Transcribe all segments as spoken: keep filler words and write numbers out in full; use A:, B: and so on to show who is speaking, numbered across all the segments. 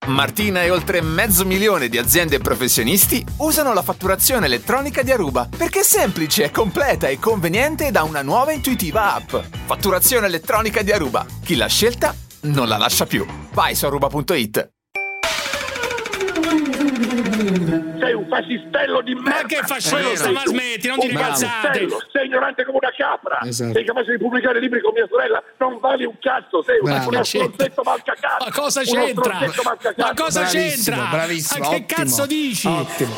A: Martina e oltre mezzo milione di aziende e professionisti usano la fatturazione elettronica di Aruba perché è semplice, è completa e conveniente da una nuova e intuitiva app. Fatturazione elettronica di Aruba. Chi l'ha scelta non la lascia più. Vai su aruba punto it.
B: Sei un fascistello di merda.
C: Ma che fascista, ma smetti, non dire cazzate.
B: Sei ignorante come una capra.
D: Esatto.
B: Sei capace di pubblicare libri con mia sorella. Non vali un cazzo. Sei
D: Bravo.
B: uno stronzetto malcacazzo.
C: Ma cosa
B: Uno
C: c'entra?
B: stronzetto malcacazzo.
C: Ma cosa
D: Bravissimo,
C: c'entra?
D: bravissimo,
C: Ma che
D: ottimo.
C: cazzo dici?
D: Ottimo.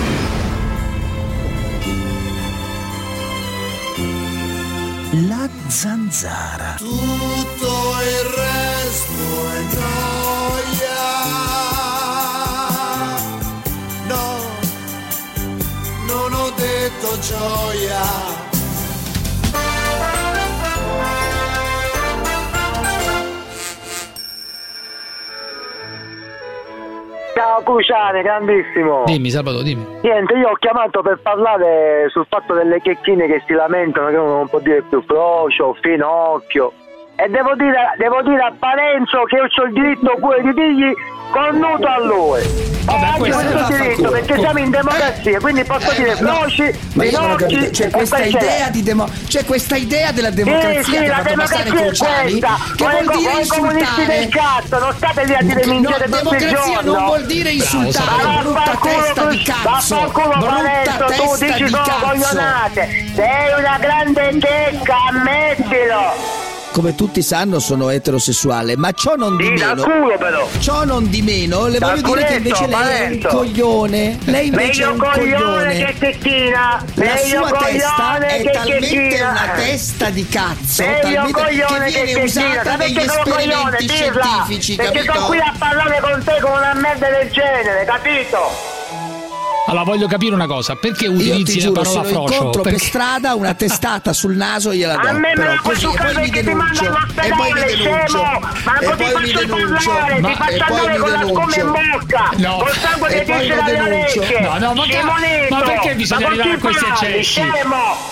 E: La zanzara.
F: Tutto il resto è noia. No, non ho detto gioia.
G: Ciao Cruciane, grandissimo.
C: Dimmi Salvatore, dimmi.
G: Niente, io ho chiamato per parlare sul fatto delle checchine che si lamentano che uno non può dire più frocio, finocchio. E devo dire, devo dire a Parenzo che io ho il diritto pure di dirgli connuto a lui. Ho anche
C: questo
G: questo diritto perché siamo in democrazia, quindi posso dire froci,
D: Ma io non ho capito,
G: finocchi
D: c'è
G: e
D: questa
G: poi
D: idea di demo- c'è questa idea della democrazia
G: Sì, sì,
D: che ha
G: la
D: fatto passare
G: democrazia è
D: Cruciani,
G: questa.
D: che
G: Voi
D: vuol
G: co-
D: dire
G: voi comunisti del
D: insultare.
G: cazzo, non state lì a dire
D: No,
G: minchiate tutto il
D: democrazia
G: giorno.
D: non vuol dire insultare,
G: Ma
D: brutta
G: vaffanculo,
D: testa di cazzo,
G: vaffanculo,
D: brutta
G: Parenzo, tu
D: testa
G: dici
D: di
G: solo
D: cazzo.
G: coglionate. Sei una grande checca, ammettilo.
E: Come tutti sanno sono eterosessuale, ma ciò non di
G: Sì, dal
E: meno,
G: culo però.
E: ciò non di meno, le
G: Dal
E: voglio dire che invece
G: culetto,
E: lei è un
G: Parenzo.
E: coglione, lei invece è
G: Meglio
E: un
G: coglione
E: coglione.
G: che checchina.
E: La
G: Meglio
E: sua testa
G: coglione
E: è
G: che
E: talmente
G: checchina.
E: una testa di cazzo,
G: Meglio
E: talmente
G: coglione
E: che
G: che
E: viene
G: checchina.
E: usata
G: Sapete
E: negli
G: che sono coglione,
E: esperimenti
G: dirla.
E: scientifici,
G: Perché sono
E: capito?
G: qui a parlare con te con una merda del genere, capito?
C: Allora voglio capire una cosa, perché
E: Io ti
C: utilizzi la
E: giuro,
C: parola
E: se lo
C: frocio?
E: incontro per
C: Perché...
E: strada una testata sul naso gliela do.
G: A me me
E: però
G: la puoi
E: così, e
G: toccare
E: poi mi
G: perché ti manda
E: denuncio, e poi mi
G: all'ospedale,
E: denuncio,
G: scemo! Ma
E: e
G: così
E: poi mi
G: faccio
E: denuncio,
G: parlare,
C: Ma-
G: ti faccio
E: e poi
G: andare
E: mi
G: con la scopa in
E: denuncio.
G: bocca!
C: No.
G: Col sangue
E: E
G: che
E: poi
G: ti esce
E: lo
G: dalle
E: denuncio.
G: orecchie!
C: No, no, ma che-
G: Scemonetto!
C: ma perché bisogna
G: Ma con
C: arrivare
G: chi
C: a questi
G: parli,
C: eccessi?
G: scemo!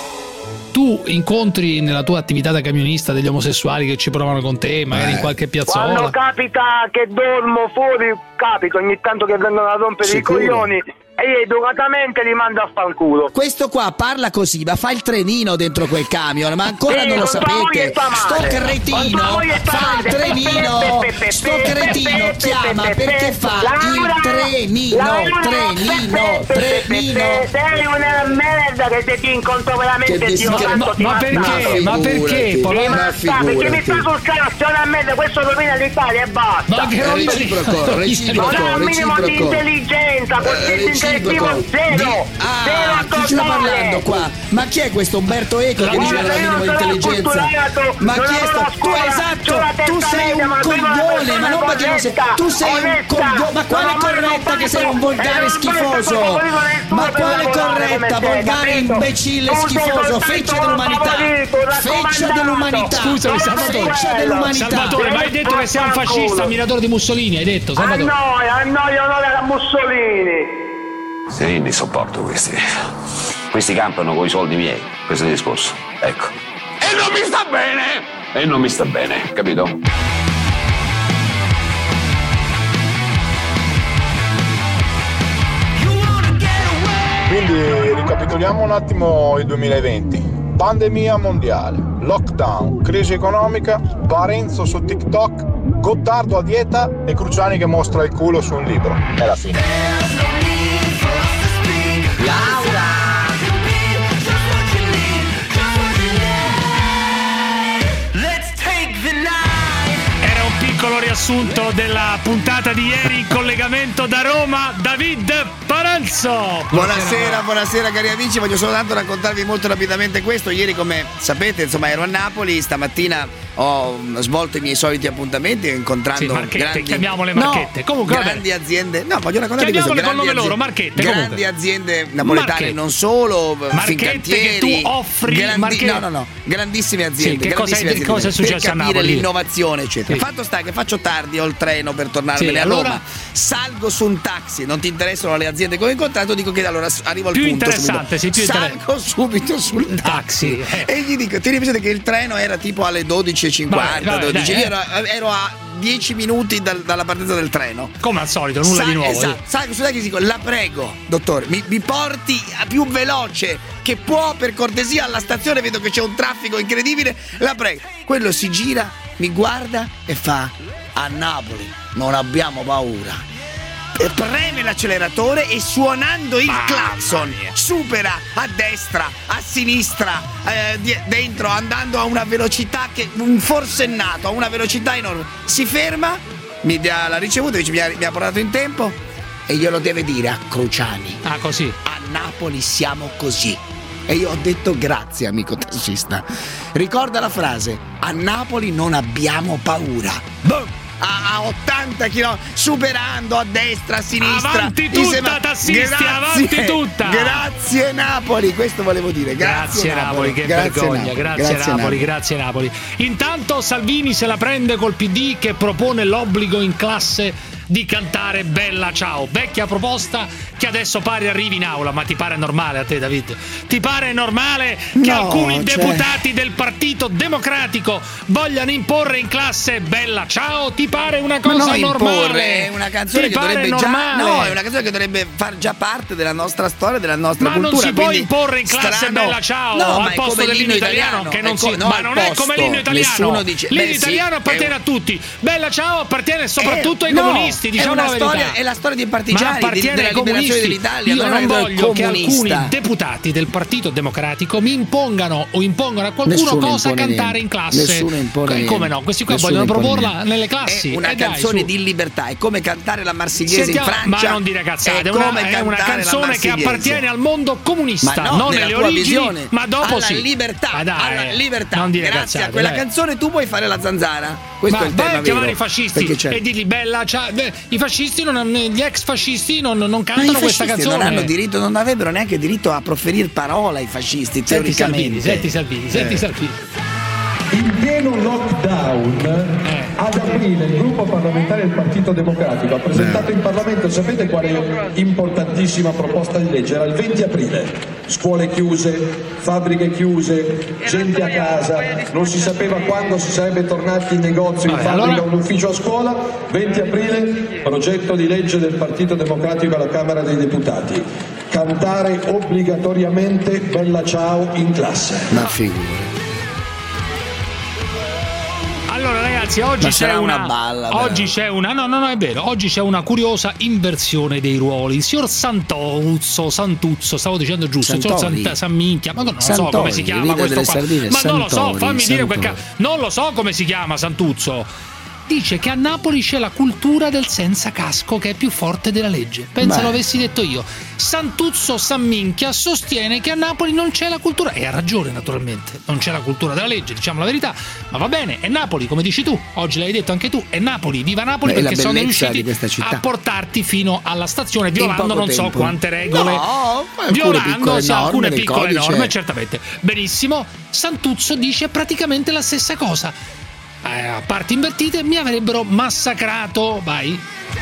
C: Tu incontri nella tua attività da camionista degli omosessuali che ci provano con te, magari in qualche piazzola?
G: Quando capita che dormo fuori, capita ogni tanto che vengono a rompere
E: Sicuro?
G: i coglioni e io educatamente li mando a fanculo.
E: Questo qua parla così, ma fa il trenino dentro quel camion, ma ancora
G: Sì,
E: non lo
G: con tua moglie e
E: sapete.
G: tua
E: Sto
G: madre. Con
E: cretino
G: tua moglie e tua
E: fa il
G: madre.
E: trenino,
G: Pe, pe, pe,
E: sto
G: pe, pe,
E: cretino
G: pe,
E: chiama
G: pe, pe,
E: perché
G: pe,
E: fa
G: Laura,
E: il trenino,
G: Laura,
E: trenino,
G: pe, pe, pe, pe,
E: trenino.
G: pe, sei una merda che se ti incontro veramente
E: Che
G: ti
E: dis-
G: ho
E: che-
G: fatto
C: ma-
G: ti
C: ma
G: manda-
C: perché? Ma perché?
E: figurati,
C: Polo-
G: Ti
E: ma
G: manda, perché mi sta
E: figurati.
G: sul cazzo, è una merda, questo domina l'Italia e basta.
C: Ma che
E: È
C: non
E: reciproco,
G: Non
E: reciproco,
G: ha un minimo di
E: reciproco.
G: intelligenza,
E: Eh,
G: qualsiasi intellettivo
E: reciproco.
G: zero,
E: Di-
G: zero
E: Ah, chi sta
G: totale.
E: parlando qua? Ma chi è questo Umberto Eco che
C: Ma
E: dice che non ha
G: io
E: minimo
G: non sono
E: intelligenza?
G: acculturato,
E: Ma
G: non
E: chi è
G: avevo
E: sta?
G: la
E: Tu
G: scuola, c'ho
E: esatto,
G: la
E: tu
G: testa
E: sei
G: media,
E: un
G: ma sono una
E: coglione, ma non
G: persona
E: perché non sei.
G: corretta,
E: Tu sei un
G: onesta,
E: coglione, ma quale
G: non ho mai
E: corretta che sei un
G: fatto,
E: volgare
G: e non
E: schifoso?
G: penso che nessuno
E: Ma
G: per
E: quale
G: lavorare
E: corretta,
G: come te,
E: volgare
G: capito?
E: imbecille
G: Tu sei
E: schifoso,
G: soltanto
E: feccia
G: un
E: dell'umanità,
G: favorito, un
E: feccia
G: raccomandato.
E: dell'umanità,
C: Scusami, Salvatore.
E: feccia dell'umanità.
C: Salvatore, ma hai detto che sei un fascista ammiratore di Mussolini, hai detto,
G: A
C: Salvatore.
G: noi, a noi onore a Mussolini.
H: Se io li sopporto questi. Questi campano con i soldi miei, questo è il discorso. Ecco. E non mi sta bene! E non mi sta bene, capito?
B: Quindi ricapitoliamo un attimo il duemilaventi. Pandemia mondiale, lockdown, crisi economica, Parenzo su TikTok, Gottardo a dieta e Cruciani che mostra il culo su un libro. È la fine.
E: Laura!
C: Era un piccolo riassunto della puntata di ieri in collegamento da Roma, David Parenzo.
I: Buonasera, buonasera cari amici, voglio soltanto raccontarvi molto rapidamente questo. Ieri, come sapete, insomma, ero a Napoli, stamattina ho svolto i miei soliti appuntamenti incontrando
C: Sì, marchette,
I: grandi,
C: chiamiamole marchette.
I: No,
C: Comunque, vabbè.
I: grandi aziende. No, voglio raccontarvi questo.
C: Chiamiamole col
I: grandi
C: nome loro,
I: aziende-
C: marchette,
I: grandi
C: comunque.
I: aziende napoletane,
C: Marchette.
I: non solo
C: Marchette
I: Fincantieri,
C: che tu offri,
I: grandi-
C: marche-
I: no, no, no, grandissime aziende.
C: Sì, che cosa è-
I: grandissime aziende,
C: cosa è successo
I: per
C: a
I: capire
C: Napoli?
I: l'innovazione, eccetera.
C: Sì.
I: Fatto sta che faccio tardi, ho il treno per tornarmene
C: Sì,
I: a
C: allora?
I: Roma. Salgo su un taxi, non ti interessano le aziende che ho incontrato, dico che allora arrivo al
C: Più
I: punto
C: interessante, sì, più
I: subito. Salgo subito sul
C: taxi,
I: taxi
C: eh.
I: e gli dico, tieni presente che il treno era tipo alle dodici e cinquanta,
C: Vabbè, vabbè,
I: dodici,
C: dai,
I: io
C: eh.
I: ero, ero a dieci minuti dal, dalla partenza del treno.
C: Come al solito, nulla
I: Sa,
C: di nuovo.
I: Esatto. Sai, sai che dico? La prego, dottore, mi, mi porti a più veloce che può, per cortesia, alla stazione. Vedo che c'è un traffico incredibile. La prego. Quello si gira, mi guarda e fa: a Napoli non abbiamo paura. Preme l'acceleratore e suonando il
C: Mamma
I: clacson
C: mia.
I: supera a destra, a sinistra, eh, di- dentro, andando a una velocità che un forsennato, a una velocità enorme. Si ferma, mi dà la ricevuta, dice mi ha, mi ha portato in tempo e glielo deve dire a Cruciani.
C: Ah, così.
I: A Napoli siamo così. E io ho detto grazie, amico tassista. Ricorda la frase: a Napoli non abbiamo paura. Boom! A, a ottanta chilometri, superando a destra, a sinistra.
C: Avanti tutta,
I: Mi sembra-
C: tassisti,
I: Grazie,
C: avanti tutta.
I: Grazie Napoli, questo volevo dire. Grazie,
C: Grazie Napoli, che vergogna, grazie, Napoli, grazie Napoli. Intanto Salvini se la prende col P D che propone l'obbligo in classe di cantare Bella Ciao, vecchia proposta che adesso pare arrivi in aula. Ma ti pare normale a te, David? Ti pare normale che
I: No,
C: alcuni
I: cioè-
C: deputati del Partito Democratico vogliano imporre in classe Bella Ciao? Ti pare una
I: Ma
C: cosa
I: no,
C: normale?
I: imporre, è una canzone
C: Ti
I: che
C: pare
I: dovrebbe
C: normale?
I: già no, è una canzone che dovrebbe far già parte della nostra storia, della nostra
C: Ma
I: cultura.
C: non si può
I: quindi
C: imporre in classe
I: strano.
C: Bella Ciao
I: No, ma
C: al
I: è
C: posto
I: come
C: dell'inno
I: l'inno
C: italiano, che non
I: è
C: si,
I: co- no,
C: ma
I: al
C: non è come
I: posto.
C: l'inno italiano.
I: Nessuno dice-
C: L'inno
I: beh, sì,
C: italiano appartiene
I: è
C: a
I: un-
C: tutti. Bella Ciao appartiene soprattutto
I: Eh,
C: ai
I: no,
C: comunisti, diciamo
I: è una
C: la verità.
I: storia- è la storia dei
C: Ma
I: partigiani, di-
C: appartiene
I: della
C: ai
I: liberazione
C: comunisti.
I: dell'Italia,
C: Io
I: non è
C: non
I: una cosa
C: voglio che
I: comunista.
C: alcuni deputati del Partito Democratico mi impongano o impongano a qualcuno
I: Nessuno
C: cosa
I: impone
C: cantare
I: niente.
C: in classe.
I: Nessuno impone
C: Co-
I: niente.
C: Come no? Questi qua
I: Nessuno
C: vogliono
I: impone
C: proporla
I: niente.
C: nelle classi.
I: È una
C: Eh, dai,
I: canzone
C: su.
I: di libertà, è come cantare la Marsigliese
C: Sentiamo-
I: in Francia.
C: ma non dire cazzate,
I: è
C: è una,
I: come
C: è una
I: cantare la
C: canzone che
I: Marsigliese.
C: appartiene al mondo comunista,
I: Ma no,
C: non
I: nella
C: nelle
I: tua
C: origini,
I: visione,
C: ma dopo
I: alla
C: sì.
I: libertà,
C: Ma dai,
I: alla libertà.
C: non dire
I: Grazie
C: cazzate,
I: a quella
C: dai.
I: canzone tu puoi fare la zanzara. Questo
C: Ma
I: è il
C: vai
I: tema
C: a chiamare
I: vero.
C: i fascisti
I: Perché c'è-
C: e digli bella, cioè, beh, i fascisti non, gli ex fascisti non, non
I: Ma
C: cantano
I: i
C: questa
I: fascisti
C: canzone.
I: non hanno diritto, non avrebbero neanche diritto a proferire parola i fascisti,
C: Senti Salvini,
I: teoricamente.
C: senti Salvini, senti
I: Eh.
C: Salvini.
J: In pieno lockdown, ad aprile il gruppo parlamentare del Partito Democratico ha presentato in Parlamento, sapete quale importantissima proposta di legge? Era il venti aprile. Scuole chiuse, fabbriche chiuse, gente a casa, non si sapeva quando si sarebbe tornati in negozio, in
C: Vabbè,
J: fabbrica,
C: allora-
J: un ufficio a scuola. venti aprile, progetto di legge del Partito Democratico alla Camera dei Deputati. Cantare obbligatoriamente Bella Ciao in classe.
I: Ma figura.
C: Allora ragazzi, oggi
I: Ma
C: c'è
I: sarà
C: una,
I: una balla, però.
C: oggi c'è una no no no è vero, oggi c'è una curiosa inversione dei ruoli. Il signor Santuzzo, Santuzzo, stavo dicendo giusto, il signor
I: Santori.
C: Sant- San Minchia, ma non lo so
I: Santori,
C: come si chiama
I: leader
C: questo
I: delle
C: qua.
I: sardine,
C: Ma non lo so,
I: Santori,
C: fammi dire quel
I: Santori.
C: ca- non lo so come si chiama Santuzzo. Dice che a Napoli c'è la cultura del senza casco che è più forte della legge. Pensa
I: Beh.
C: lo avessi detto io. Santuzzo San Minchia sostiene che a Napoli non c'è la cultura, e ha ragione naturalmente, non c'è la cultura della legge, diciamo la verità, ma va bene, è Napoli come dici tu, oggi l'hai detto anche tu, è Napoli, viva Napoli,
I: Beh, è la
C: perché sono
I: bellezza di
C: riusciti
I: questa città.
C: a portarti fino alla stazione violando
I: poco
C: non so
I: tempo.
C: quante regole.
I: No, alcune
C: violando
I: piccole
C: sì,
I: norme
C: alcune
I: del
C: piccole
I: codice.
C: norme, certamente. Benissimo, Santuzzo dice praticamente la stessa cosa. Eh, a parti invertite mi avrebbero massacrato. Vai.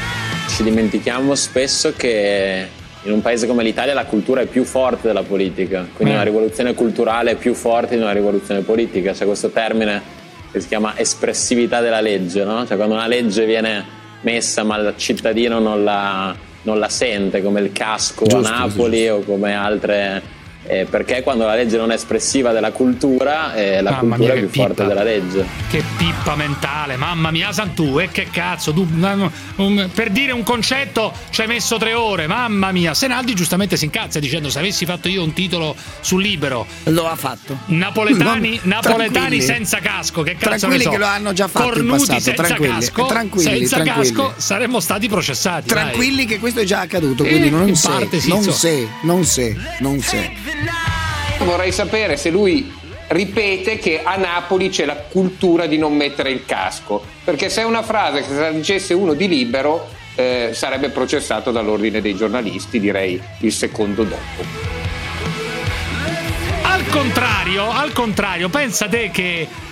K: Ci dimentichiamo spesso che in un paese come l'Italia la cultura è più forte della politica, quindi
C: Eh.
K: una rivoluzione culturale è più forte di una rivoluzione politica. C'è questo termine che si chiama espressività della legge, no? Cioè quando una legge viene messa ma il cittadino non la, non la sente, come il casco
I: Giusto,
K: a Napoli o come altre... Eh, perché quando la legge non è espressiva della cultura, eh, la
C: Mamma
K: cultura
C: mia,
K: è
C: che
K: più forte
C: pippa.
K: della legge.
C: Che pippa mentale, mamma mia, Santù, e che cazzo, tu, um, um, per dire un concetto ci hai messo tre ore, mamma mia. Senaldi giustamente si incazza dicendo: se avessi fatto io un titolo sul Libero,
I: Lo ha fatto.
C: napoletani,
I: Non-
C: napoletani
I: tranquilli.
C: senza casco, che cazzo
I: Tranquilli
C: ne so,
I: che lo hanno già fatto in
C: cornuti
I: passato,
C: senza
I: tranquilli,
C: casco,
I: tranquilli,
C: senza
I: tranquilli.
C: casco saremmo stati processati. dai.
I: Tranquilli che questo è già accaduto,
C: Eh,
I: quindi non
C: in
I: se,
C: parte sì,
I: non
C: so.
I: se, non se, non se.
L: Vorrei sapere se lui ripete che a Napoli c'è la cultura di non mettere il casco, perché se è una frase che se la dicesse uno di Libero eh, sarebbe processato dall'ordine dei giornalisti, direi il secondo dopo.
C: Al contrario, al contrario, pensa te che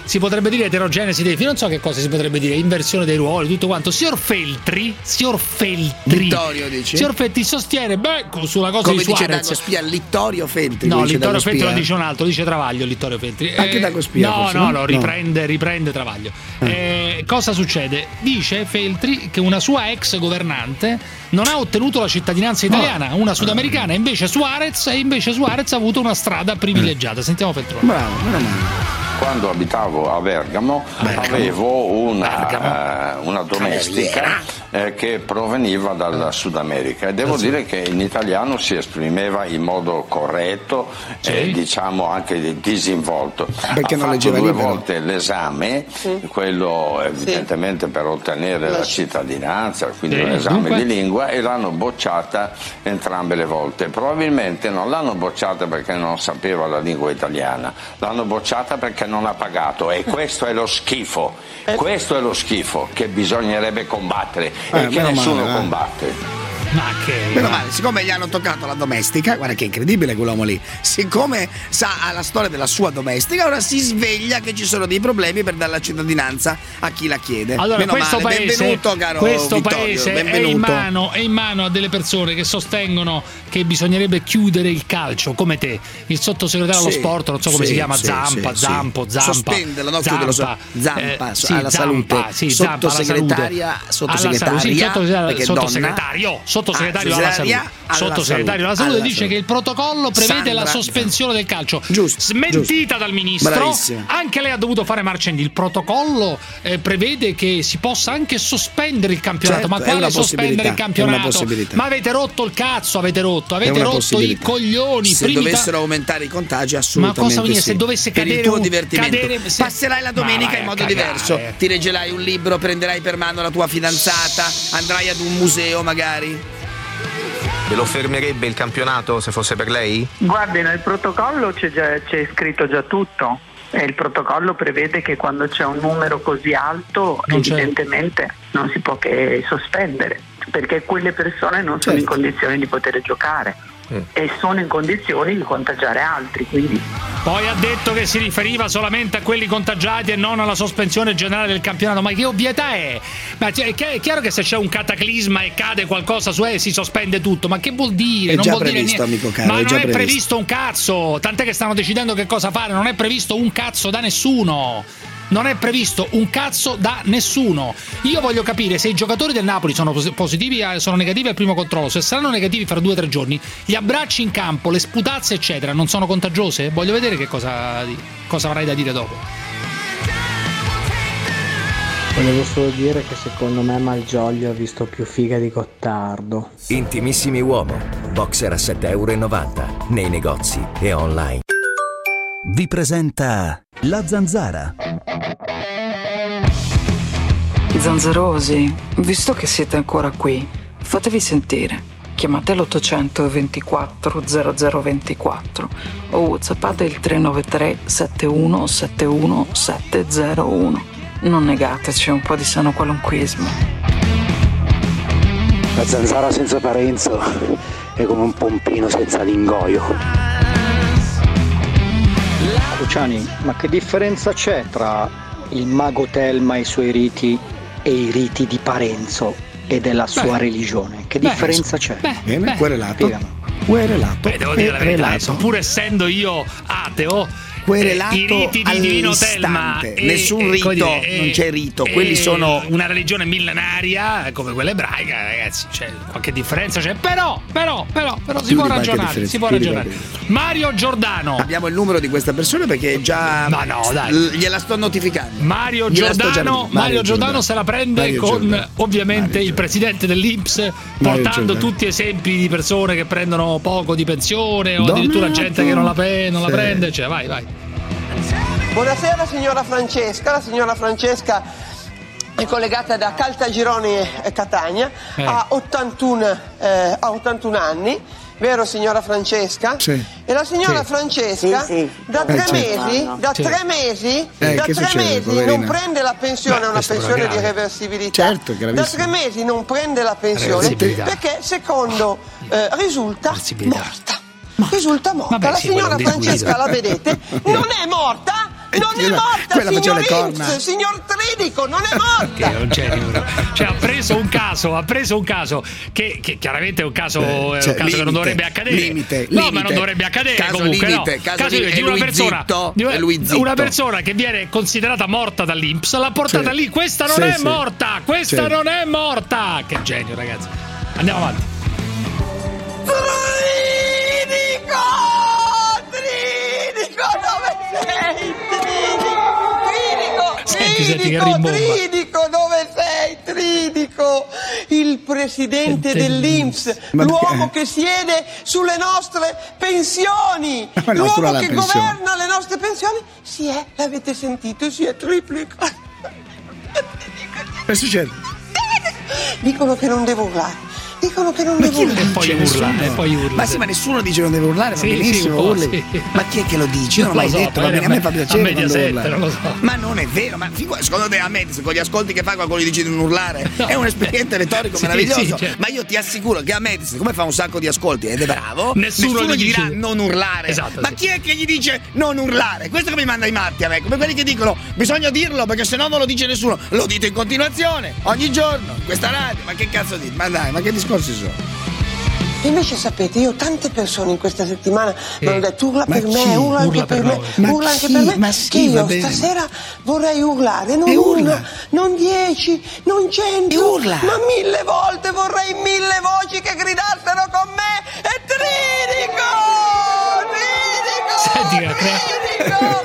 C: si potrebbe dire eterogenesi dei figli, non so che cosa si potrebbe dire, inversione dei ruoli, tutto quanto. Signor Feltri, signor Feltri,
I: Littorio dici?
C: Signor Feltri sostiene, beh, sulla cosa
I: come
C: di Suarez.
I: dice Dago Spia, Littorio Feltri.
C: No,
I: dice
C: Littorio Feltri
I: Spia.
C: lo dice un altro, dice Travaglio, Littorio Feltri.
I: Anche
C: eh,
I: Dago Spia.
C: No,
I: forse,
C: no,
I: no,
C: no, riprende, riprende Travaglio. Eh, cosa succede? Dice Feltri che una sua ex governante non ha ottenuto la cittadinanza italiana, una sudamericana, invece Suarez, e invece Suarez ha avuto una strada privilegiata. Sentiamo Feltri.
I: Bravo, meno male.
M: Quando abitavo a Bergamo,
C: Bergamo.
M: avevo una,
C: Bergamo.
M: eh, una domestica eh, che proveniva dal Sud America e devo
C: sì.
M: dire che in italiano si esprimeva in modo corretto
C: Sì.
M: e diciamo anche disinvolto.
I: Perché
M: ha
I: non
M: fatto
I: leggeva
M: due
I: libero?
M: volte l'esame, quello evidentemente per ottenere la cittadinanza, quindi
C: Sì.
M: un esame
C: Dunque?
M: di lingua, e l'hanno bocciata entrambe le volte. Probabilmente non l'hanno bocciata perché non sapeva la lingua italiana, l'hanno bocciata perché non ha pagato, e questo è lo schifo, questo è lo schifo che bisognerebbe combattere
I: Eh,
M: e che
I: meno
M: nessuno
I: male, eh.
M: combatte.
C: Ma che.
I: Meno male, siccome gli hanno toccato la domestica, guarda che incredibile quell'uomo lì, siccome sa la storia della sua domestica, ora si sveglia che ci sono dei problemi per dare la cittadinanza a chi la chiede.
C: Allora,
I: Meno
C: questo
I: male.
C: paese,
I: benvenuto caro
C: questo
I: Vittorio,
C: paese è, in
I: benvenuto.
C: mano, è in mano a delle persone che sostengono che bisognerebbe chiudere il calcio, come te, il sottosegretario allo
I: Sì,
C: sport, non so come
I: sì,
C: si chiama,
I: sì,
C: Zampa,
I: sì,
C: Zampo,
I: sì.
C: Zampa.
I: Sospenderlo, no, chiuderlo, so- Zampa,
C: eh,
I: so-
C: sì,
I: alla
C: Zampa,
I: salute.
C: sì, Zampa, alla
I: Sottosegretaria-
C: salute.
I: sottosegretaria,
C: Alla salute, sì, sottosegretario,
I: perché
C: sottosegretario,
I: donna.
C: sottosegretario
I: Ah,
C: alla
I: sottosegretaria
C: salute.
I: alla
C: Sottosegretario alla salute
I: alla
C: dice
I: salute.
C: che il protocollo prevede
I: Sandra,
C: la sospensione del calcio.
I: Giusto,
C: Smentita
I: giusto.
C: dal ministro.
I: Bravissima.
C: Anche lei ha dovuto fare marcia indietro. Il protocollo eh, prevede che si possa anche sospendere il campionato.
I: Certo,
C: Ma
I: è
C: quale
I: una
C: sospendere il
I: possibilità, è una
C: campionato?
I: possibilità.
C: Ma avete rotto il cazzo, avete rotto,
I: È
C: avete
I: una
C: rotto i
I: possibilità.
C: coglioni.
I: Se
C: Primi
I: dovessero
C: ta-
I: aumentare i contagi,
C: Ma
I: assolutamente
C: cosa vuol dire?
I: sì.
C: Se dovesse
I: per
C: cadere
I: il tuo
C: un-
I: divertimento,
C: cadere- se-
I: passerai la
C: Ma
I: domenica
C: vai
I: in
C: a
I: modo
C: cagare.
I: diverso. Ti leggerai un libro, prenderai per mano la tua fidanzata, andrai ad un museo magari.
N: Ve lo fermerebbe il campionato se fosse per lei?
O: Guardi, nel protocollo c'è, già, c'è scritto già tutto. E il protocollo prevede che quando c'è un numero così alto,
C: Non c'è.
O: evidentemente non si può che sospendere, perché quelle persone non sono in
I: Certo.
O: condizioni di poter giocare
N: Mm.
O: e sono in condizioni di contagiare altri. Quindi
C: Poi ha detto che si riferiva solamente a quelli contagiati e non alla sospensione generale del campionato. Ma che ovvietà è? Ma cioè, che- è chiaro che se c'è un cataclisma e cade qualcosa su e si sospende tutto. Ma che vuol dire?
I: È
C: non
I: già
C: vuol
I: previsto,
C: dire niente.
I: amico caro,
C: Ma
I: è
C: non
I: già
C: è previsto.
I: previsto.
C: un cazzo. Tant'è che stanno decidendo che cosa fare. Non è previsto un cazzo da nessuno. Non è previsto un cazzo da nessuno. Io voglio capire se i giocatori del Napoli sono pos- positivi, eh, sono negativi al primo controllo. Se saranno negativi fra due o tre giorni, gli abbracci in campo, le sputazze, eccetera, non sono contagiose? Voglio vedere che cosa, cosa avrai da dire dopo.
P: Volevo solo dire che secondo me Malgioglio ha visto più figa di Gottardo.
Q: Intimissimi Uomo, boxer a sette e novanta euro nei negozi e online. Vi presenta La Zanzara.
R: Zanzarosi, visto che siete ancora qui, fatevi sentire. Chiamate l'ottocento ventiquattro zero zero ventiquattro o whatsappate il tre nove tre sette uno sette uno sette zero uno. Non negateci un po' di sano qualunquismo.
S: La zanzara senza Parenzo è come un pompino senza l'ingoio.
T: Luciani, ma che differenza c'è tra il mago Telma e i suoi riti e i riti di Parenzo e della sua
C: Beh.
T: religione? Che
C: Beh,
T: differenza c'è?
C: beh,
I: Bene,
C: beh.
I: querelato.
T: Spiegami.
I: Querelato.
C: Beh, devo dire la verità,
I: Querelato.
C: pur essendo io ateo,
I: Querelato
C: eh, i riti di Divino
I: all'istante.
C: Telma e-
I: Nessun
C: e,
I: rito,
C: come dire, e-
I: non c'è rito,
C: e
I: quelli sono-
C: una religione millenaria come quella ebraica, ragazzi, c'è qualche differenza c'è, però, però, però, però si
I: Più
C: può
I: di qualche
C: ragionare,
I: differenza,
C: si può
I: più di
C: ragionare.
I: qualche
C: Mario Giordano.
I: Abbiamo il numero di questa persona perché già
C: Ma no, dai.
I: l- gliela sto notificando.
C: Mario
I: Gliela sto già-
C: Giordano, Mario Giordano se la prende
I: Mario
C: con
I: Giordano.
C: ovviamente
I: Mario
C: il presidente dell'I N P S, portando
I: Giordano.
C: tutti esempi di persone che prendono poco di pensione o addirittura
I: Donato.
C: gente che non la, pe- non la
I: Sì.
C: prende, cioè vai vai.
U: Buonasera signora Francesca, la signora Francesca è collegata da Caltagirone e Catania,
I: Eh.
U: ha, ottantuno, eh, ha ottantuno anni, vero signora Francesca?
I: Sì.
U: E la signora
I: Sì.
U: Francesca
I: Sì, sì.
U: da
I: Eh,
U: tre
I: certo.
U: mesi, da
I: Sì.
U: tre mesi,
I: Eh,
U: da
I: che
U: tre
I: succede,
U: mesi
I: poverina?
U: non prende la pensione,
I: Beh,
U: una
I: questo
U: pensione
I: però è
U: di
I: grave.
U: reversibilità.
I: Certo, è
U: da
I: gravissimo.
U: tre mesi non prende la pensione
I: Reversibilità.
U: perché secondo eh, risulta morta. Risulta morta.
C: Vabbè,
U: la
C: sì,
U: signora
C: quello è un
U: Francesca,
C: disguido.
U: la vedete, non è morta, Non è morta,
I: Quella faceva le
U: signor
I: corna.
U: Inz, signor Tridico, non è morta.
C: Che è un genio, però. Cioè ha preso un caso, ha preso un caso che, che chiaramente è un caso, è
I: Cioè,
C: un caso
I: limite,
C: che non dovrebbe accadere.
I: limite,
C: no,
I: limite.
C: ma non dovrebbe accadere
I: Caso
C: comunque,
I: limite,
C: no.
I: caso
C: limite
I: li-
C: di una
I: e lui
C: persona,
I: zitto,
C: di una,
I: e lui zitto.
C: una persona che viene considerata morta dall'I N P S, l'ha portata
I: Sì.
C: lì. Questa non
I: Sì,
C: è
I: sì.
C: morta, questa
I: Sì.
C: non è morta. Che genio, ragazzi. Andiamo avanti.
U: Tridico! Tridico, dove sei? Tridico!
C: Senti, senti che
U: Tridico,
C: rimbomba.
U: Tridico, dove sei? Tridico! Il presidente
C: Senti,
U: dell'I N P S,
I: Ma
U: l'uomo
I: perché?
U: che siede sulle nostre pensioni,
I: Ma no,
U: l'uomo
I: sulla
U: che
I: pensione.
U: governa le nostre pensioni, si è, l'avete sentito, si è triplicato.
I: Che succede?
U: Dicono che non devo urlare. Dicono che non
I: Ma
U: devo
I: chi lo
U: urlare.
C: E poi
I: dice?
C: urla,
I: Nessuno.
C: e poi urla.
I: Ma sì, ma nessuno dice non deve urlare, va
C: Sì,
I: benissimo,
C: sì, un po',
I: urli.
C: sì.
I: Ma chi è che lo dice? Io non
C: Non
I: l'hai
C: lo so,
I: detto, va
C: magari
I: bene, a me
C: a
I: fa
C: me-
I: piacere
C: a
I: quando
C: Mediaset,
I: urla.
C: non lo so.
I: Ma non è vero, ma figu- secondo te a Mediaset con gli ascolti che fa qualcuno gli dice di non urlare?
C: No.
I: È un espediente retorico
C: Sì,
I: meraviglioso.
C: sì, certo.
I: Ma io ti assicuro che a Mediaset, come fa un sacco di ascolti ed è bravo,
C: Nessuno
I: gli
C: gli
I: dirà
C: dice-
I: non urlare.
C: Esatto,
I: ma
C: sì.
I: chi è che gli dice non urlare? Questo che mi manda i matti a me, come quelli che dicono bisogna dirlo perché sennò non lo dice nessuno. Lo dite in continuazione, ogni giorno, in questa radio. Ma che cazzo dite? Ma dai, ma che discorsi sono?
U: Invece sapete, io tante persone in questa settimana mi hanno detto urla
I: Ma
U: per
I: chi?
U: me, urla anche
C: Urla
U: per
C: per
U: me,
C: noi.
I: Ma
U: urla anche
I: chi?
U: per me,
I: Ma sì,
U: che
I: va
U: io
I: bene.
U: stasera vorrei urlare, non
I: E urla.
U: una, non dieci, non cento,
I: E urla.
U: ma mille volte vorrei mille voci che gridassero con me e Tridico! Tridico!
C: Senti che crea-
U: Tridico!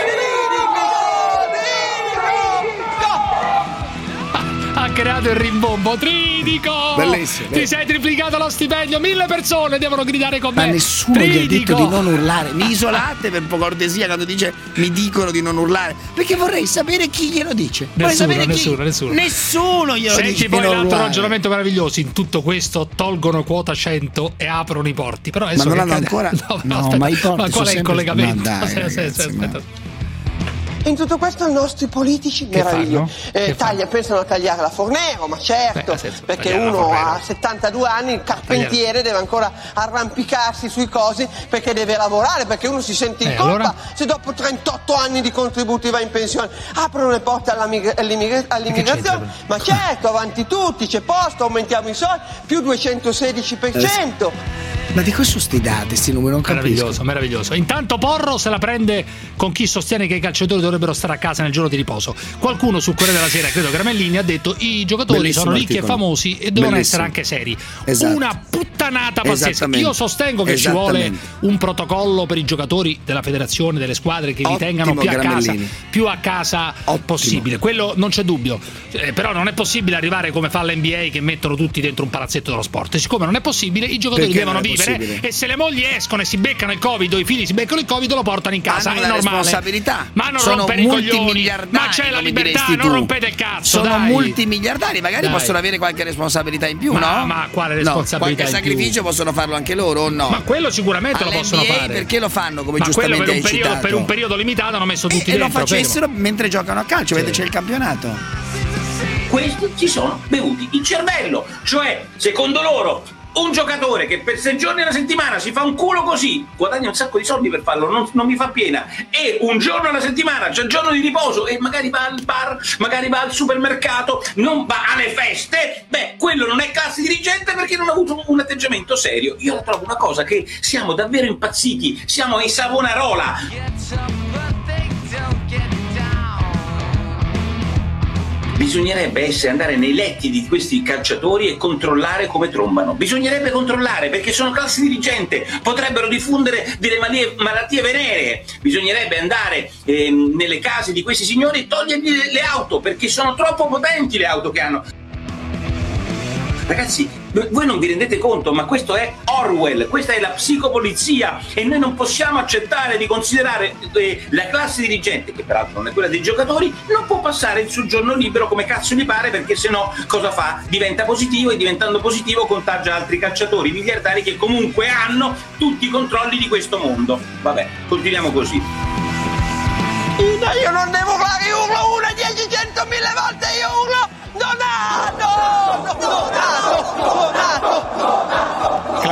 C: Ha creato il rimbombo. Tridico!
I: Bellissimo.
C: Ti sei triplicato lo stipendio. Mille persone devono gridare con me.
I: Ma nessuno gli ha
C: Tridico!
I: detto di non urlare. Mi isolate per cortesia quando dice mi dicono di non urlare. Perché vorrei sapere chi glielo dice. Vorrei
C: Nessuno,
I: sapere chi.
C: nessuno, nessuno.
I: Nessuno glielo dice.
C: Senti
I: di
C: poi
I: non
C: l'altro
I: urlare.
C: ragionamento meraviglioso. In tutto questo tolgono quota cento e aprono i porti. Però adesso
I: Ma non
C: che
I: l'hanno
C: accade-
I: ancora?
C: No,
I: No,
C: aspetta,
I: ma i porti
C: ma
I: sono
C: qual è il
I: sempre-
C: collegamento?
I: Ma dai,
C: Aspetta, aspetta,
I: ragazzi,
C: aspetta.
U: In tutto questo i nostri politici
C: Che
U: meravigliosi
C: fanno?
U: eh,
C: Che
U: taglia- pensano a tagliare la Fornero, ma certo,
C: Beh, nel senso,
U: perché
C: tagliare la
U: uno
C: Fornero.
U: a settantadue anni, il carpentiere, deve ancora arrampicarsi sui cosi perché deve lavorare, perché uno si sente in
C: Eh,
U: colpa
C: allora?
U: se dopo trentotto anni di contributi va in pensione. Aprono le porte alla migra- all'immigra- all'immigrazione,
C: c'entra?
U: ma certo, avanti tutti, c'è posto, aumentiamo i soldi, più duecentosedici per cento.
I: Ma di cosa sono sti dati, sti numeri? Non capisco.
C: Meraviglioso, meraviglioso. Intanto Porro se la prende con chi sostiene che i calciatori dovrebbero stare a casa nel giorno di riposo. Qualcuno sul Corriere della Sera, credo Gramellini, ha detto i giocatori
I: Bellissimo
C: sono ricchi
I: articolo.
C: e famosi e devono
I: Bellissimo.
C: essere anche seri.
I: Esatto.
C: Una puttanata pazzesca.
I: Esattamente.
C: Io sostengo che ci vuole
I: Esattamente.
C: un protocollo per i giocatori della federazione, delle squadre che li
I: Ottimo,
C: tengano più a casa,
I: Gramellini.
C: più a casa possibile. Quello non c'è dubbio. Eh, però non è possibile arrivare come fa l'N B A che mettono tutti dentro un palazzetto dello sport. E siccome non è possibile, i giocatori
I: Perché
C: devono
I: non è
C: vivere
I: possibile?
C: e se le mogli escono e si beccano il Covid o i figli si beccano il Covid lo portano in casa.
I: Hanno
C: È
I: una
C: normale.
I: responsabilità.
C: Ma non
I: Sono
C: rompere i coglioni.
I: multimiliardari,
C: Ma c'è la
I: come
C: libertà,
I: diresti
C: non
I: tu.
C: rompete il cazzo.
I: Sono
C: dai.
I: multimiliardari, magari
C: Dai.
I: possono avere qualche responsabilità in più,
C: Ma-
I: no?
C: ma quale
I: No,
C: responsabilità
I: qualche
C: in più?
I: sacrificio possono farlo anche loro o no?
C: Ma quello sicuramente lo
I: All'N B A
C: possono fare.
I: perché lo fanno come
C: Ma quello
I: giustamente
C: per un,
I: hai
C: periodo,
I: citato?
C: per un periodo limitato hanno messo tutti
I: e lo
C: dentro.
I: facessero mentre giocano a calcio, vedete c'è il campionato.
A: Questi si sono bevuti il cervello, cioè secondo loro un giocatore che per sei giorni alla settimana si fa un culo così guadagna un sacco di soldi per farlo, non, non mi fa piena, e un giorno alla settimana c'è il giorno di riposo e magari va al bar, magari va al supermercato, non va alle feste, beh quello non è classe dirigente perché non ha avuto un atteggiamento serio. Io la trovo una cosa che siamo davvero impazziti, siamo ai Savonarola. Bisognerebbe essere andare nei letti di questi calciatori e controllare come trombano. Bisognerebbe controllare perché sono classe dirigente, potrebbero diffondere delle malie- malattie venere. Bisognerebbe andare ehm, nelle case di questi signori e togliergli le, le auto perché sono troppo potenti le auto che hanno. Ragazzi, voi non vi rendete conto, ma questo è Orwell, questa è la psicopolizia e noi non possiamo accettare di considerare eh, la classe dirigente, che peraltro non è quella dei giocatori, non può passare il suo giorno libero come cazzo gli pare perché sennò cosa fa? Diventa positivo e diventando positivo contagia altri calciatori miliardari che comunque hanno tutti i controlli di questo mondo. Vabbè, continuiamo così.
U: Ina, io non devo urlare, io urlo una, dieci, cento, mille volte, io urlo Donato! Donato! Donato!
C: Claudio